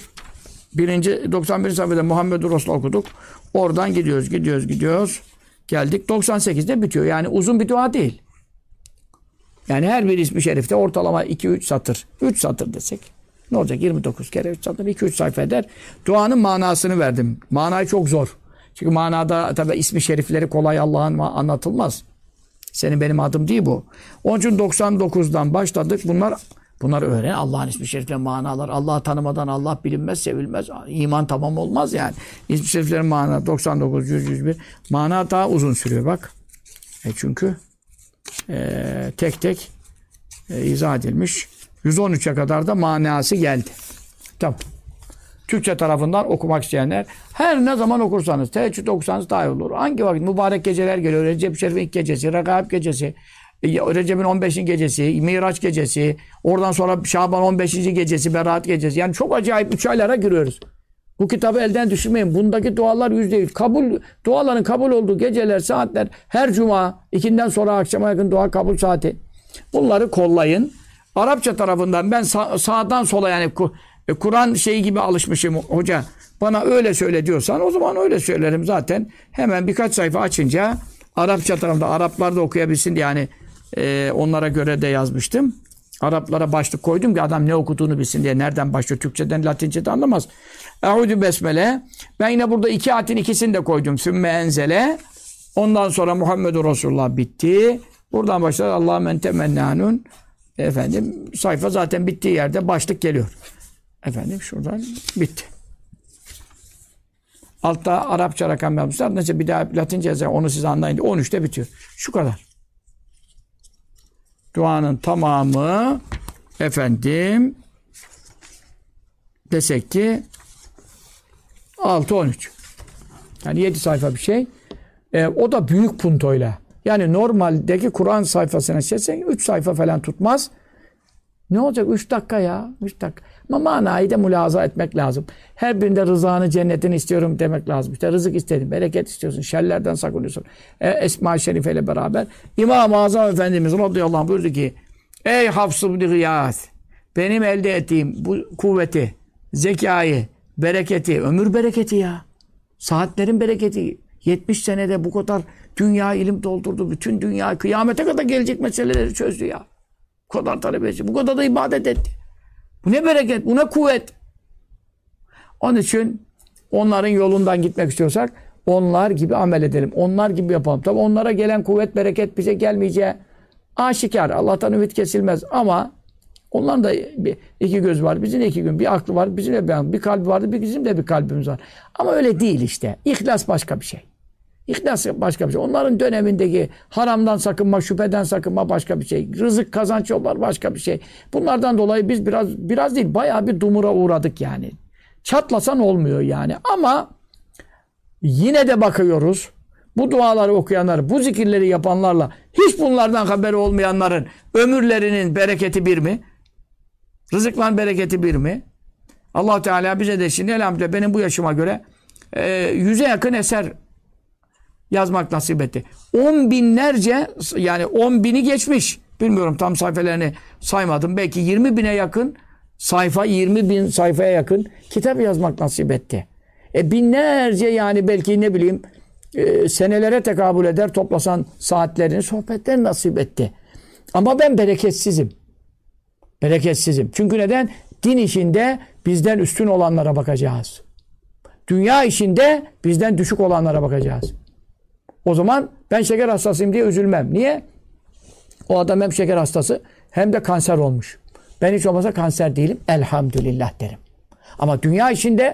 91. sayfada Muhammedur Resulullah okuduk. Oradan gidiyoruz. Geldik 98'de bitiyor. Yani uzun bir dua değil. Yani her bir ismi şerifte ortalama 2-3 satır. 3 satır desek. Ne olacak? 29 kere 3 satır. 2-3 sayfa eder. Duanın manasını verdim. Manayı çok zor. Çünkü manada tabi ismi şerifleri kolay Allah'ın anlatılmaz. Senin benim adım değil bu. Onun için 99'dan başladık. Bunlar öğren. Allah'ın ismi şerifleri manalar. Allah'ı tanımadan Allah bilinmez, sevilmez. İman tamam olmaz yani. İsmi şeriflerin mana 99, 100, 101. Mana daha uzun sürüyor bak. Çünkü tek tek izah edilmiş. 113'e kadar da manası geldi. Tamam. Türkçe tarafından okumak isteyenler her ne zaman okursanız, teheccüd okursanız daha iyi olur. Hangi vakit? Mübarek geceler geliyor. Recep Şerif'in ilk gecesi, Regaib gecesi, Recep'in 15. gecesi, Miraç gecesi, oradan sonra Şaban 15. gecesi, Berat gecesi. Yani çok acayip 3 aylara giriyoruz. Bu kitabı elden düşürmeyin. Bundaki dualar %100. Duaların kabul olduğu geceler, saatler, her cuma, ikinden sonra akşama yakın dua kabul saati. Bunları kollayın. Arapça tarafından ben sağdan sola yani Kur'an şeyi gibi alışmışım hoca. Bana öyle söyle diyorsan o zaman öyle söylerim zaten. Hemen birkaç sayfa açınca Arapça tarafında Araplar da okuyabilsin diye yani onlara göre de yazmıştım. Araplara başlık koydum ki adam ne okuduğunu bilsin diye. Nereden başlıyor? Türkçeden, Latince'den anlamaz. Eûzü besmele. Ben yine burada 2 ayetin ikisini de koydum. Sümme enzele. Ondan sonra Muhammedur Resulullah bitti. Buradan başlar Allahümme ente mennânun. Efendim sayfa zaten bittiği yerde başlık geliyor. Efendim şuradan bitti. Altta Arapça rakam yapmışlar. Neyse bir daha Latince yazar. Onu siz anlayın. 13'te bitiyor. Şu kadar. Duanın tamamı efendim desek ki 6-13. Yani 7 sayfa bir şey. O da büyük puntoyla. Yani normaldeki Kur'an sayfasına çeksen 3 sayfa falan tutmaz. Ne olacak? 3 dakika ya. 3 dakika. Ama manayı da mülahaza etmek lazım. Her birinde rızanı, cennetini istiyorum demek lazım. İşte rızık istedim, bereket istiyorsun, şerlerden sakınıyorsun. Esma-i Şerife ile beraber. İmam-ı Azam Efendimiz radıyallahu anh buyurdu ki: ey Hafs-ı Gıyas, benim elde ettiğim bu kuvveti, zekayı, bereketi, ömür bereketi ya. Saatlerin bereketi. 70 senede bu kadar dünya ilim doldurdu. Bütün dünya kıyamete kadar gelecek meseleleri çözdü ya. Bu kadar talebesi, bu kadar da ibadet etti. Bu ne bereket, bu ne kuvvet. Onun için onların yolundan gitmek istiyorsak onlar gibi amel edelim. Onlar gibi yapalım. Tabi onlara gelen kuvvet, bereket bize gelmeyeceği aşikar. Allah'tan ümit kesilmez ama onların da iki göz var. Bizim de iki gün. Bir aklı var. Bizim de bir kalbi vardı. Bizim de bir kalbimiz var. Ama öyle değil işte. İhlas başka bir şey. İhlas başka bir şey. Onların dönemindeki haramdan sakınma, şüpheden sakınma başka bir şey. Rızık kazanç yollar başka bir şey. Bunlardan dolayı biz biraz değil bayağı bir dumura uğradık yani. Çatlasan olmuyor yani. Ama yine de bakıyoruz. Bu duaları okuyanlar, bu zikirleri yapanlarla hiç bunlardan haberi olmayanların ömürlerinin bereketi bir mi? Rızıkların bereketi bir mi? Allah Teala bize de şimdi elhamdülillah benim bu yaşıma göre 100'e yakın eser yazmak nasip etti. 10 binlerce yani 10 bini geçmiş. Bilmiyorum tam sayfalarını saymadım. Belki 20 bine yakın sayfa, 20 bin sayfaya yakın kitap yazmak nasip etti. Binlerce yani belki ne bileyim senelere tekabül eder toplasan saatlerini, sohbetlerini nasip etti. Ama ben bereketsizim. Bereketsizim. Çünkü neden? Din işinde bizden üstün olanlara bakacağız. Dünya işinde bizden düşük olanlara bakacağız. O zaman ben şeker hastasıyım diye üzülmem. Niye? O adam hem şeker hastası hem de kanser olmuş. Ben hiç olmazsa kanser değilim. Elhamdülillah derim. Ama dünya işinde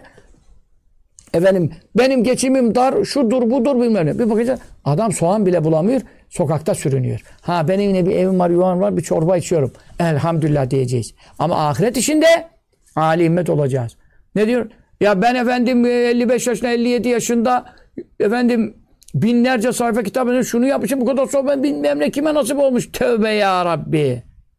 efendim benim geçimim dar, şudur budur bilmem ne. Bir bakacağız adam soğan bile bulamıyor. Sokakta sürünüyor. Ha benim yine bir evim var, yuvam var, bir çorba içiyorum. Elhamdülillah diyeceğiz. Ama ahiret işinde âli himmet olacağız. Ne diyor? Ya ben efendim 55 yaşında, 57 yaşında efendim binlerce sayfa kitabını şunu yapmışım, bu kadar sonra ben bilmem ne kime nasip olmuş. Tövbe ya Rabbi.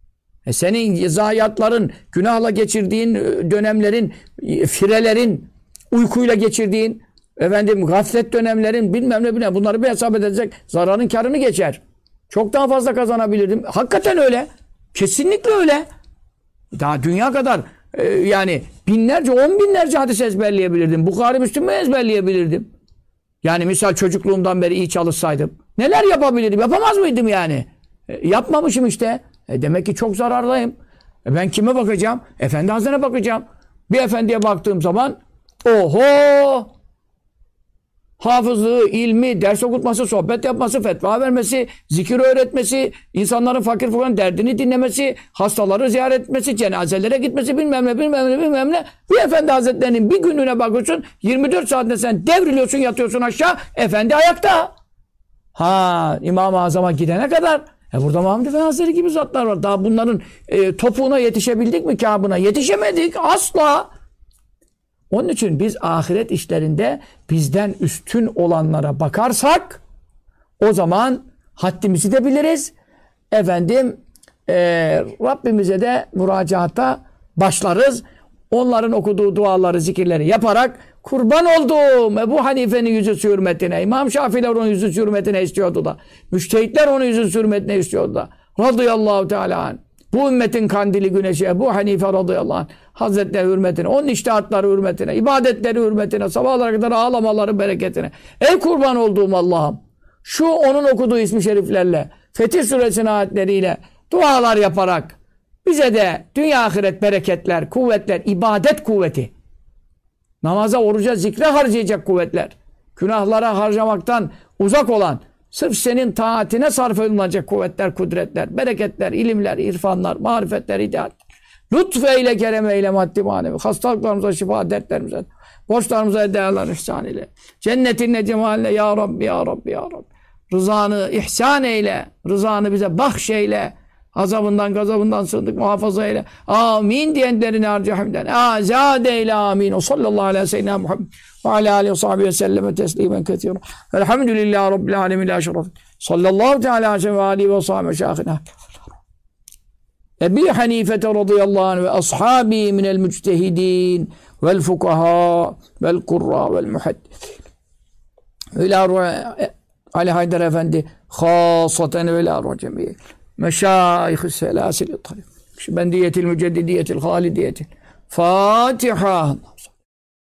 Senin zayiatların, günahla geçirdiğin dönemlerin, firelerin, uykuyla geçirdiğin efendim gaflet dönemlerin bilmem ne bunları bir hesap edecek zararın karını geçer. Çok daha fazla kazanabilirdim. Hakikaten öyle. Kesinlikle öyle. Daha dünya kadar yani binlerce, 10 binlerce hadis ezberleyebilirdim. Bukhari Müslim'i ezberleyebilirdim. Yani misal çocukluğumdan beri iyi çalışsaydım. Neler yapabilirdim? Yapamaz mıydım yani? Yapmamışım işte. Demek ki çok zarardayım. Ben kime bakacağım? Efendi Hazretine bakacağım. Bir efendiye baktığım zaman oho! Hafızlığı, ilmi, ders okutması, sohbet yapması, fetva vermesi, zikir öğretmesi, insanların fakir fukaranın derdini dinlemesi, hastaları ziyaret etmesi, cenazelere gitmesi bilmem ne. Bir efendi hazretlerinin bir gününe bakıyorsun 24 saatte sen devriliyorsun, yatıyorsun aşağı, efendi ayakta. Ha İmam-ı Azam'a gidene kadar burada Mahmud Efendi Hazretleri gibi zatlar var. Daha bunların topuğuna yetişebildik mi Kâb'ına? Yetişemedik asla. Onun için biz ahiret işlerinde bizden üstün olanlara bakarsak o zaman haddimizi de biliriz. Efendim Rabbimize de müracaata başlarız. Onların okuduğu duaları, zikirleri yaparak kurban olduğum Ebu Hanife'nin yüzü hürmetine, İmam Şafii'ler onun yüzü hürmetine istiyordu da, müştehitler onun yüzü hürmetine istiyordu da. Radıyallahu Teala anh. Bu ümmetin kandili güneşi Ebu Hanife radıyallahu anh Hazretleri hürmetine, onun içtihatları hürmetine, ibadetleri hürmetine, sabahlara kadar ağlamaları bereketine. Ey kurban olduğum Allah'ım, şu onun okuduğu ismi şeriflerle, Fetih Suresinin ayetleriyle dualar yaparak bize de dünya ahiret bereketler, kuvvetler, ibadet kuvveti, namaza, oruca, zikre harcayacak kuvvetler, günahlara harcamaktan uzak olan, sırf senin taatine sarf edilecek kuvvetler, kudretler, bereketler, ilimler, irfanlar, marifetler, hidayet. Lütfeyle, kerem eyle, maddi manevi. Hastalıklarımıza şifa, dertlerimize, borçlarımıza edalar ihsan eyle. Cennetinle, cemaline ya Rabbi, ya Rabbi, ya Rabbi. Rızanı ihsan eyle. Rızanı bize bahşeyle. Azabından, gazabından sığındık, muhafaza eyle. Amin diyenlerini harcahimden. Azade eyle amin. O sallallahu aleyhi ve sellem Muhammed ve ala aleyhi ve sahbihi ve selleme teslimen kethira. Elhamdülillahi Rabbil alemin la şeref. Sallallahu teala aleyhi ve aleyhi ve sahbihi ve şahına. Ebi Hanife radıyallahu anh ve ashabi minel müctehidin vel fukaha vel kurra vel muhaddithin. Ali Haydar Efendi hasaten ve la cemiye meşâih-i selâsil-i tarif. Bendiyetil müceddidiyetil halidiyetil Fatiha.